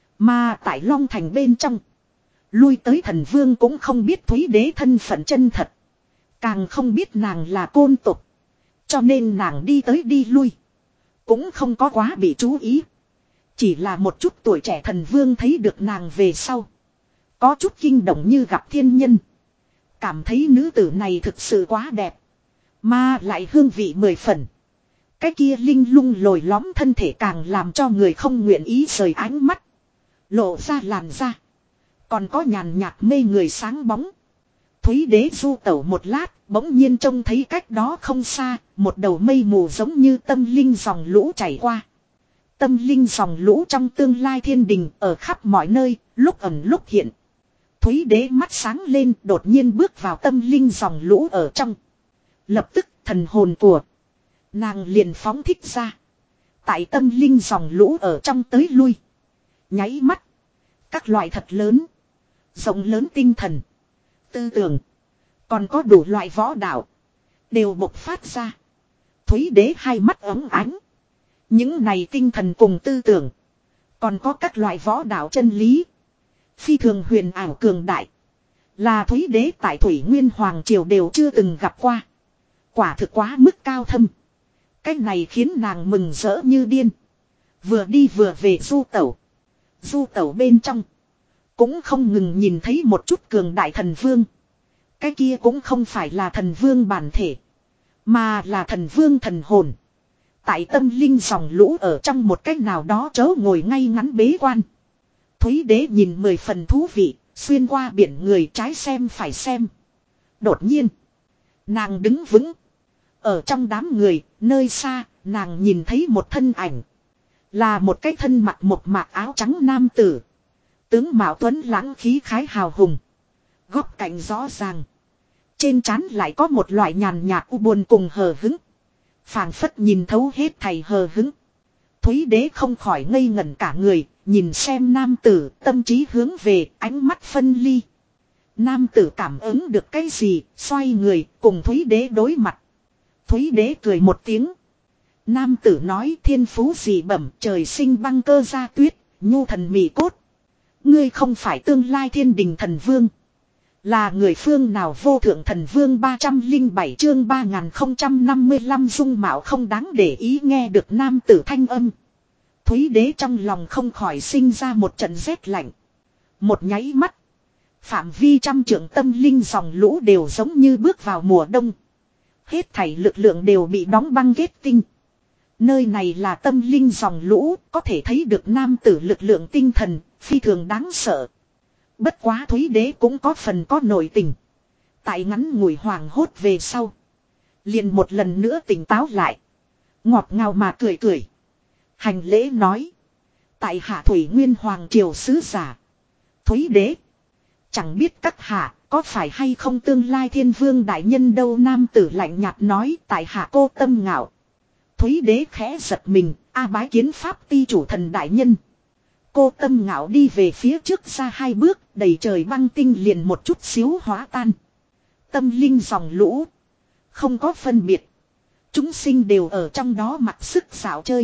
Speaker 1: Mà tại Long Thành bên trong. Lui tới thần vương cũng không biết Thúy đế thân phận chân thật. Càng không biết nàng là côn tục. Cho nên nàng đi tới đi lui. Cũng không có quá bị chú ý. Chỉ là một chút tuổi trẻ thần vương thấy được nàng về sau. Có chút kinh động như gặp thiên nhân. Cảm thấy nữ tử này thực sự quá đẹp. Mà lại hương vị mười phần. Cái kia linh lung lồi lõm thân thể càng làm cho người không nguyện ý rời ánh mắt. Lộ ra làn da. Còn có nhàn nhạt mê người sáng bóng. Thúy đế du tẩu một lát, bỗng nhiên trông thấy cách đó không xa, một đầu mây mù giống như tâm linh dòng lũ chảy qua. Tâm linh dòng lũ trong tương lai thiên đình ở khắp mọi nơi, lúc ẩn lúc hiện. Thúy đế mắt sáng lên, đột nhiên bước vào tâm linh dòng lũ ở trong. Lập tức thần hồn của nàng liền phóng thích ra. Tại tâm linh dòng lũ ở trong tới lui. Nháy mắt. Các loại thật lớn. Rộng lớn tinh thần. Tư tưởng. Còn có đủ loại võ đạo. Đều bộc phát ra. Thúy đế hai mắt ấm ánh. Những này tinh thần cùng tư tưởng. Còn có các loại võ đạo chân lý. Phi thường huyền ảo cường đại. Là Thúy đế tại Thủy Nguyên Hoàng Triều đều chưa từng gặp qua. Quả thực quá mức cao thâm. Cái này khiến nàng mừng rỡ như điên. Vừa đi vừa về du tẩu. Du tẩu bên trong. Cũng không ngừng nhìn thấy một chút cường đại thần vương. Cái kia cũng không phải là thần vương bản thể. Mà là thần vương thần hồn. Tại tâm linh dòng lũ ở trong một cách nào đó chớ ngồi ngay ngắn bế quan. Thúy đế nhìn mười phần thú vị. Xuyên qua biển người trái xem phải xem. Đột nhiên. Nàng đứng vững. Ở trong đám người, nơi xa, nàng nhìn thấy một thân ảnh. Là một cái thân mặc một mạc áo trắng nam tử. Tướng Mạo Tuấn lãng khí khái hào hùng. Góc cạnh rõ ràng. Trên trán lại có một loại nhàn nhạt u buồn cùng hờ hứng. Phảng phất nhìn thấu hết thầy hờ hứng. Thúy đế không khỏi ngây ngẩn cả người, nhìn xem nam tử, tâm trí hướng về, ánh mắt phân ly. Nam tử cảm ứng được cái gì, xoay người, cùng Thúy đế đối mặt. Thúy đế cười một tiếng. Nam tử nói thiên phú dị bẩm, trời sinh băng cơ gia tuyết, nhu thần mì cốt. Ngươi không phải tương lai thiên đình thần vương. Là người phương nào vô thượng thần vương ba trăm lẻ bảy chương ba nghìn không trăm năm mươi lăm dung mạo không đáng để ý nghe được nam tử thanh âm. Thúy đế trong lòng không khỏi sinh ra một trận rét lạnh. Một nháy mắt. Phạm vi trăm trượng tâm linh dòng lũ đều giống như bước vào mùa đông. Hết thảy lực lượng đều bị đóng băng kết tinh. Nơi này là tâm linh dòng lũ, có thể thấy được nam tử lực lượng tinh thần, phi thường đáng sợ. Bất quá Thúy Đế cũng có phần có nội tình. Tại ngắn ngủi hoàng hốt về sau. Liền một lần nữa tỉnh táo lại. Ngọt ngào mà cười cười. Hành lễ nói. Tại hạ Thủy Nguyên Hoàng Triều sứ giả. Thúy Đế. Chẳng biết các hạ có phải hay không tương lai thiên vương đại nhân đâu, nam tử lạnh nhạt nói. Tại hạ Cô Tâm Ngạo. Thúy Đế khẽ giật mình. A bái kiến pháp ti chủ thần đại nhân. Cô Tâm Ngạo đi về phía trước ra hai bước. Đầy trời băng tinh liền một chút xíu hóa tan. Tâm linh dòng lũ. Không có phân biệt. Chúng sinh đều ở trong đó mặc sức dạo chơi.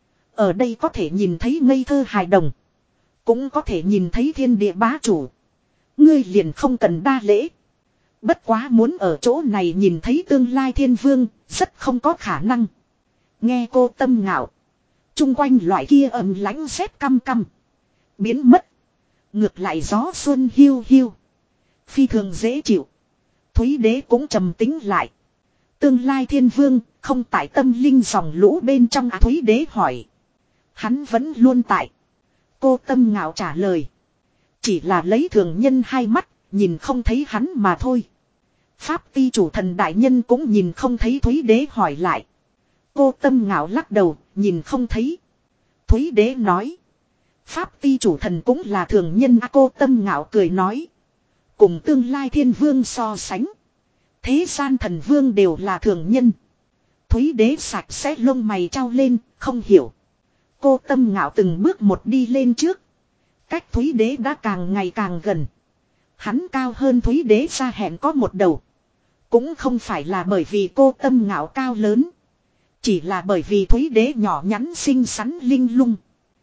Speaker 1: Ở đây có thể nhìn thấy ngây thơ hài đồng. Cũng có thể nhìn thấy thiên địa bá chủ. Ngươi liền không cần đa lễ. Bất quá muốn ở chỗ này nhìn thấy tương lai thiên vương, rất không có khả năng. Nghe Cô Tâm Ngạo. Trung quanh loại kia ầm lãnh rét căm căm. Biến mất. Ngược lại gió xuân hiu hiu. Phi thường dễ chịu. Thúy Đế cũng trầm tính lại. Tương lai thiên vương, không tại tâm linh dòng lũ bên trong à, Thúy Đế hỏi. Hắn vẫn luôn tại. Cô Tâm Ngạo trả lời. Chỉ là lấy thường nhân hai mắt, nhìn không thấy hắn mà thôi. Pháp ti chủ thần đại nhân cũng nhìn không thấy, Thúy Đế hỏi lại. Cô Tâm Ngạo lắc đầu, nhìn không thấy. Thúy Đế nói. Pháp ti chủ thần cũng là thường nhân à, Cô Tâm Ngạo cười nói. Cùng tương lai thiên vương so sánh. Thế gian thần vương đều là thường nhân. Thúy Đế sạch sẽ lông mày trao lên, không hiểu. Cô Tâm Ngạo từng bước một đi lên trước. Cách Thúy Đế đã càng ngày càng gần. Hắn cao hơn Thúy Đế ra hẹn có một đầu. Cũng không phải là bởi vì Cô Tâm Ngạo cao lớn. Chỉ là bởi vì Thúy Đế nhỏ nhắn xinh xắn linh lung.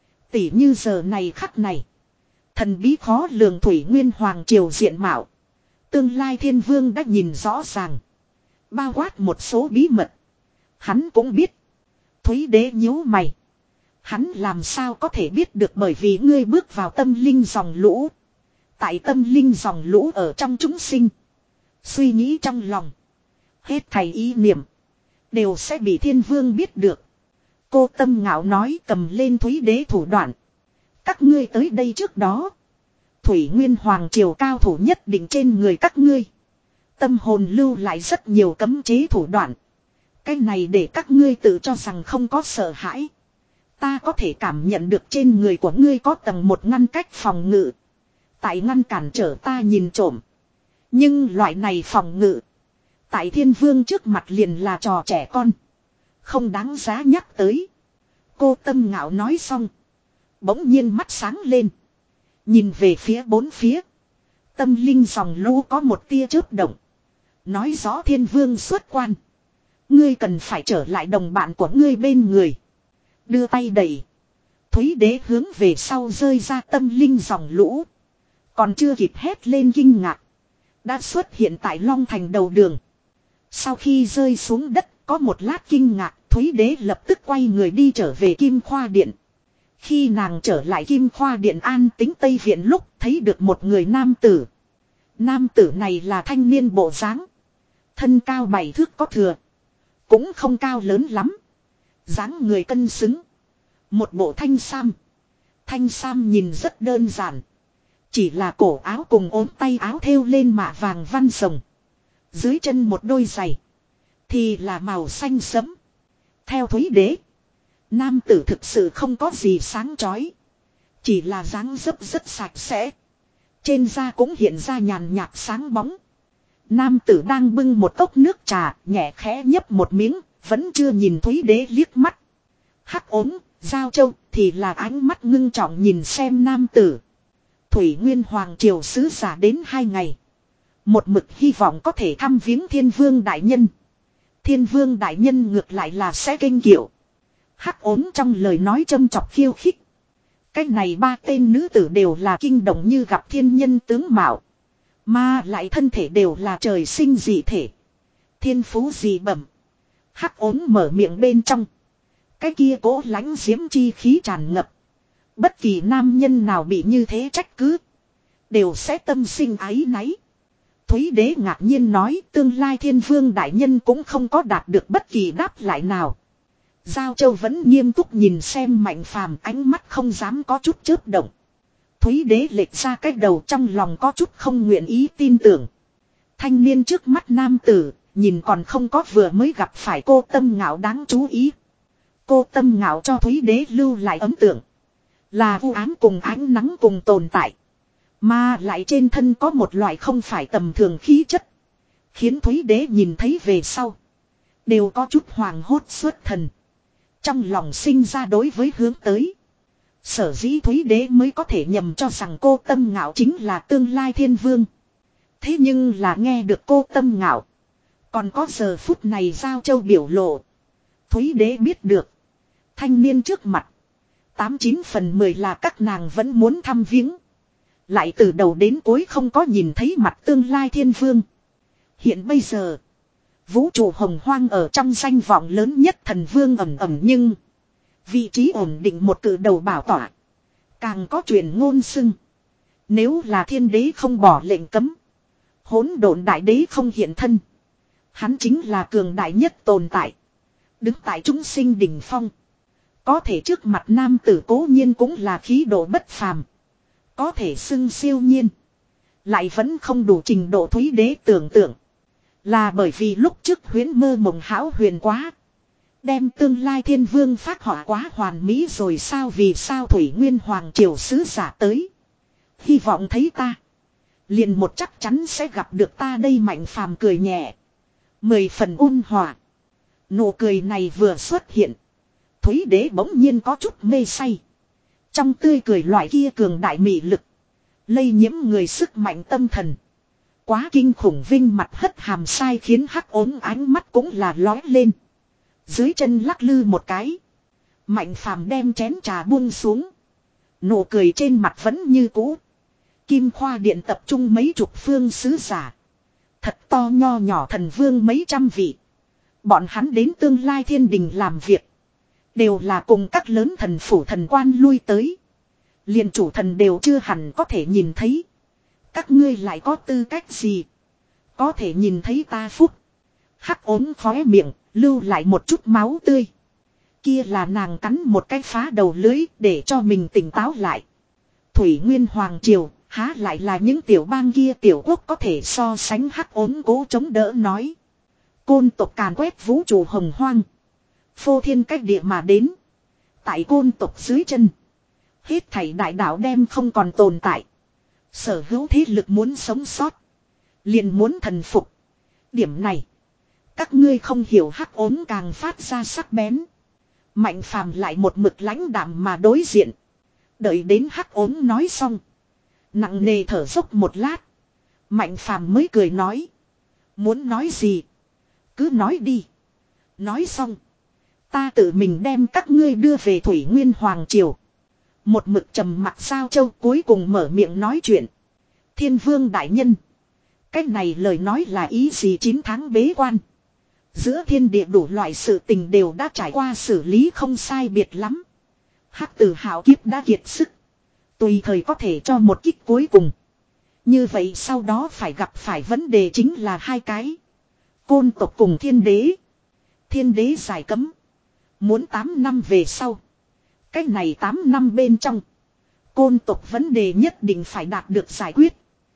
Speaker 1: Tỉ như giờ này khắc này. Thần bí khó lường Thủy Nguyên Hoàng Triều diện mạo. Tương lai thiên vương đã nhìn rõ ràng. Bao quát một số bí mật. Hắn cũng biết. Thúy Đế nhíu mày. Hắn làm sao có thể biết được, bởi vì ngươi bước vào tâm linh dòng lũ. Tại tâm linh dòng lũ ở trong chúng sinh. Suy nghĩ trong lòng. Hết thầy ý niệm. Đều sẽ bị thiên vương biết được. Cô Tâm Ngạo nói, cầm lên Thúy Đế thủ đoạn. Các ngươi tới đây trước đó. Thủy Nguyên Hoàng Triều cao thủ nhất định trên người các ngươi. Tâm hồn lưu lại rất nhiều cấm chế thủ đoạn. Cái này để các ngươi tự cho rằng không có sợ hãi. Ta có thể cảm nhận được trên người của ngươi có tầng một ngăn cách phòng ngự. Tại ngăn cản trở ta nhìn trộm. Nhưng loại này phòng ngự. Tại thiên vương trước mặt liền là trò trẻ con. Không đáng giá nhắc tới. Cô Tâm Ngạo nói xong. Bỗng nhiên mắt sáng lên. Nhìn về phía bốn phía. Tâm linh dòng lũ có một tia chớp động. Nói rõ thiên vương xuất quan. Ngươi cần phải trở lại đồng bạn của ngươi bên người. Đưa tay đẩy. Thúy Đế hướng về sau rơi ra tâm linh dòng lũ. Còn chưa kịp hét lên kinh ngạc. Đã xuất hiện tại Long Thành đầu đường. Sau khi rơi xuống đất có một lát kinh ngạc. Thúy Đế lập tức quay người đi trở về Kim Khoa Điện. Khi nàng trở lại Kim Khoa Điện an tính Tây Viện lúc thấy được một người nam tử. Nam tử này là thanh niên bộ dáng. Thân cao bảy thước có thừa. Cũng không cao lớn lắm. Dáng người cân xứng. Một bộ thanh sam. Thanh sam nhìn rất đơn giản. Chỉ là cổ áo cùng ốm tay áo thêu lên mạ vàng văn rồng. Dưới chân một đôi giày. Thì là màu xanh sẫm. Theo Thúy Đế. Nam tử thực sự không có gì sáng chói. Chỉ là dáng dấp rất sạch sẽ. Trên da cũng hiện ra nhàn nhạt sáng bóng. Nam tử đang bưng một cốc nước trà, nhẹ khẽ nhấp một miếng, vẫn chưa nhìn Thúy Đế liếc mắt. Hắc ốm, Giao Châu thì là ánh mắt ngưng trọng nhìn xem nam tử. Thủy Nguyên Hoàng Triều sứ giả đến hai ngày. Một mực hy vọng có thể thăm viếng Thiên Vương Đại Nhân. Thiên Vương Đại Nhân ngược lại là sẽ kinh kiệu. Hắc ốm trong lời nói châm chọc khiêu khích. Cách này ba tên nữ tử đều là kinh động như gặp thiên nhân tướng mạo. Mà lại thân thể đều là trời sinh dị thể. Thiên phú dị bẩm. Hắc ốm mở miệng bên trong. Cái kia cố lãnh diễm chi khí tràn ngập. Bất kỳ nam nhân nào bị như thế trách cứ. Đều sẽ tâm sinh áy náy. Thúy Đế ngạc nhiên nói tương lai Thiên Vương Đại Nhân cũng không có đạt được bất kỳ đáp lại nào. Giao Châu vẫn nghiêm túc nhìn xem Mạnh Phàm, ánh mắt không dám có chút chớp động. Thúy Đế lệch ra cái đầu, trong lòng có chút không nguyện ý tin tưởng. Thanh niên trước mắt nam tử, nhìn còn không có vừa mới gặp phải cô Tâm Ngạo đáng chú ý. Cô Tâm Ngạo cho Thúy Đế lưu lại ấn tượng là u ám cùng ánh nắng cùng tồn tại. Mà lại trên thân có một loại không phải tầm thường khí chất. Khiến Thúy Đế nhìn thấy về sau đều có chút hoàng hốt xuất thần. Trong lòng sinh ra đối với hướng tới. Sở dĩ Thúy Đế mới có thể nhầm cho rằng cô Tâm Ngạo chính là tương lai thiên vương. Thế nhưng là nghe được cô Tâm Ngạo, còn có giờ phút này Giao Châu biểu lộ, Thúy Đế biết được thanh niên trước mặt tám chín phần mười là các nàng vẫn muốn thăm viếng. Lại từ đầu đến cuối không có nhìn thấy mặt tương lai thiên vương. Hiện bây giờ vũ trụ hồng hoang ở trong danh vọng lớn nhất thần vương ẩm ẩm, nhưng vị trí ổn định một cự đầu bảo tỏa. Càng có truyền ngôn xưng, nếu là thiên đế không bỏ lệnh cấm, hỗn độn đại đế không hiện thân, hắn chính là cường đại nhất tồn tại, đứng tại chúng sinh đỉnh phong. Có thể trước mặt nam tử cố nhiên cũng là khí độ bất phàm, có thể xưng siêu nhiên, lại vẫn không đủ trình độ Thúy Đế tưởng tượng. Là bởi vì lúc trước huyễn mơ mộng hão huyền quá, đem tương lai thiên vương phát họa quá hoàn mỹ rồi sao? Vì sao Thủy Nguyên Hoàng triều sứ giả tới, hy vọng thấy ta, liền một chắc chắn sẽ gặp được ta đây. Mạnh Phàm cười nhẹ, mười phần ôn hòa. Nụ cười này vừa xuất hiện, Thúy Đế bỗng nhiên có chút mê say. Trong tươi cười loại kia cường đại mị lực, lây nhiễm người sức mạnh tâm thần. Quá kinh khủng, vinh mặt hất hàm sai khiến hắc ốm ánh mắt cũng là lói lên. Dưới chân lắc lư một cái, Mạnh Phàm đem chén trà buông xuống. Nụ cười trên mặt vẫn như cũ. Kim Khoa Điện tập trung mấy chục phương sứ giả, thật to nho nhỏ thần vương mấy trăm vị. Bọn hắn đến tương lai thiên đình làm việc, đều là cùng các lớn thần phủ thần quan lui tới. Liền chủ thần đều chưa hẳn có thể nhìn thấy. Các ngươi lại có tư cách gì có thể nhìn thấy ta phúc? Hắc ốm khóe miệng lưu lại một chút máu tươi. Kia là nàng cắn một cái phá đầu lưới để cho mình tỉnh táo lại. Thủy Nguyên Hoàng triều há lại là những tiểu bang kia tiểu quốc có thể so sánh? Hắc ốm cố chống đỡ nói. Côn tộc càn quét vũ trụ hồng hoang, phô thiên cách địa mà đến. Tại côn tộc dưới chân, hết thảy đại đạo đem không còn tồn tại. Sở hữu thế lực muốn sống sót, liền muốn thần phục. Điểm này các ngươi không hiểu. Hắc ốm càng phát ra sắc bén. Mạnh Phàm lại một mực lãnh đạm mà đối diện. Đợi đến Hắc ốm nói xong, nặng nề thở dốc một lát, Mạnh Phàm mới cười nói. Muốn nói gì cứ nói đi. Nói xong, ta tự mình đem các ngươi đưa về Thủy Nguyên Hoàng triều. Một mực trầm mặc Giao Châu cuối cùng mở miệng nói chuyện. Thiên vương đại nhân, cái này lời nói là ý gì? Chín tháng bế quan, giữa thiên địa đủ loại sự tình đều đã trải qua xử lý không sai biệt lắm. Hắc tử hạo kiếp đã kiệt sức, tùy thời có thể cho một kích cuối cùng. Như vậy sau đó phải gặp phải vấn đề chính là hai cái: côn tộc cùng thiên đế. Thiên đế giải cấm, muốn tám năm về sau. Cách này tám năm bên trong, côn tộc vấn đề nhất định phải đạt được giải quyết.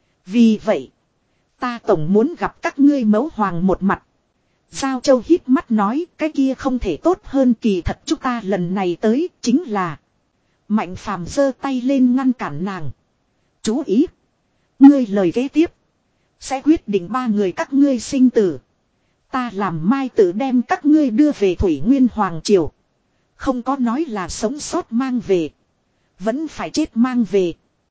Speaker 1: Vì vậy, ta tổng muốn gặp các ngươi mẫu hoàng một mặt. Giao Châu híp mắt nói, cái kia không thể tốt hơn. Kỳ thật chúng ta lần này tới chính là... Mạnh Phàm giơ tay lên ngăn cản nàng. Chú ý, ngươi lời kế tiếp sẽ quyết định ba người các ngươi sinh tử. Ta làm mai tử đem các ngươi đưa về Thủy Nguyên Hoàng triều, không có nói là sống sót mang về, vẫn phải chết mang về.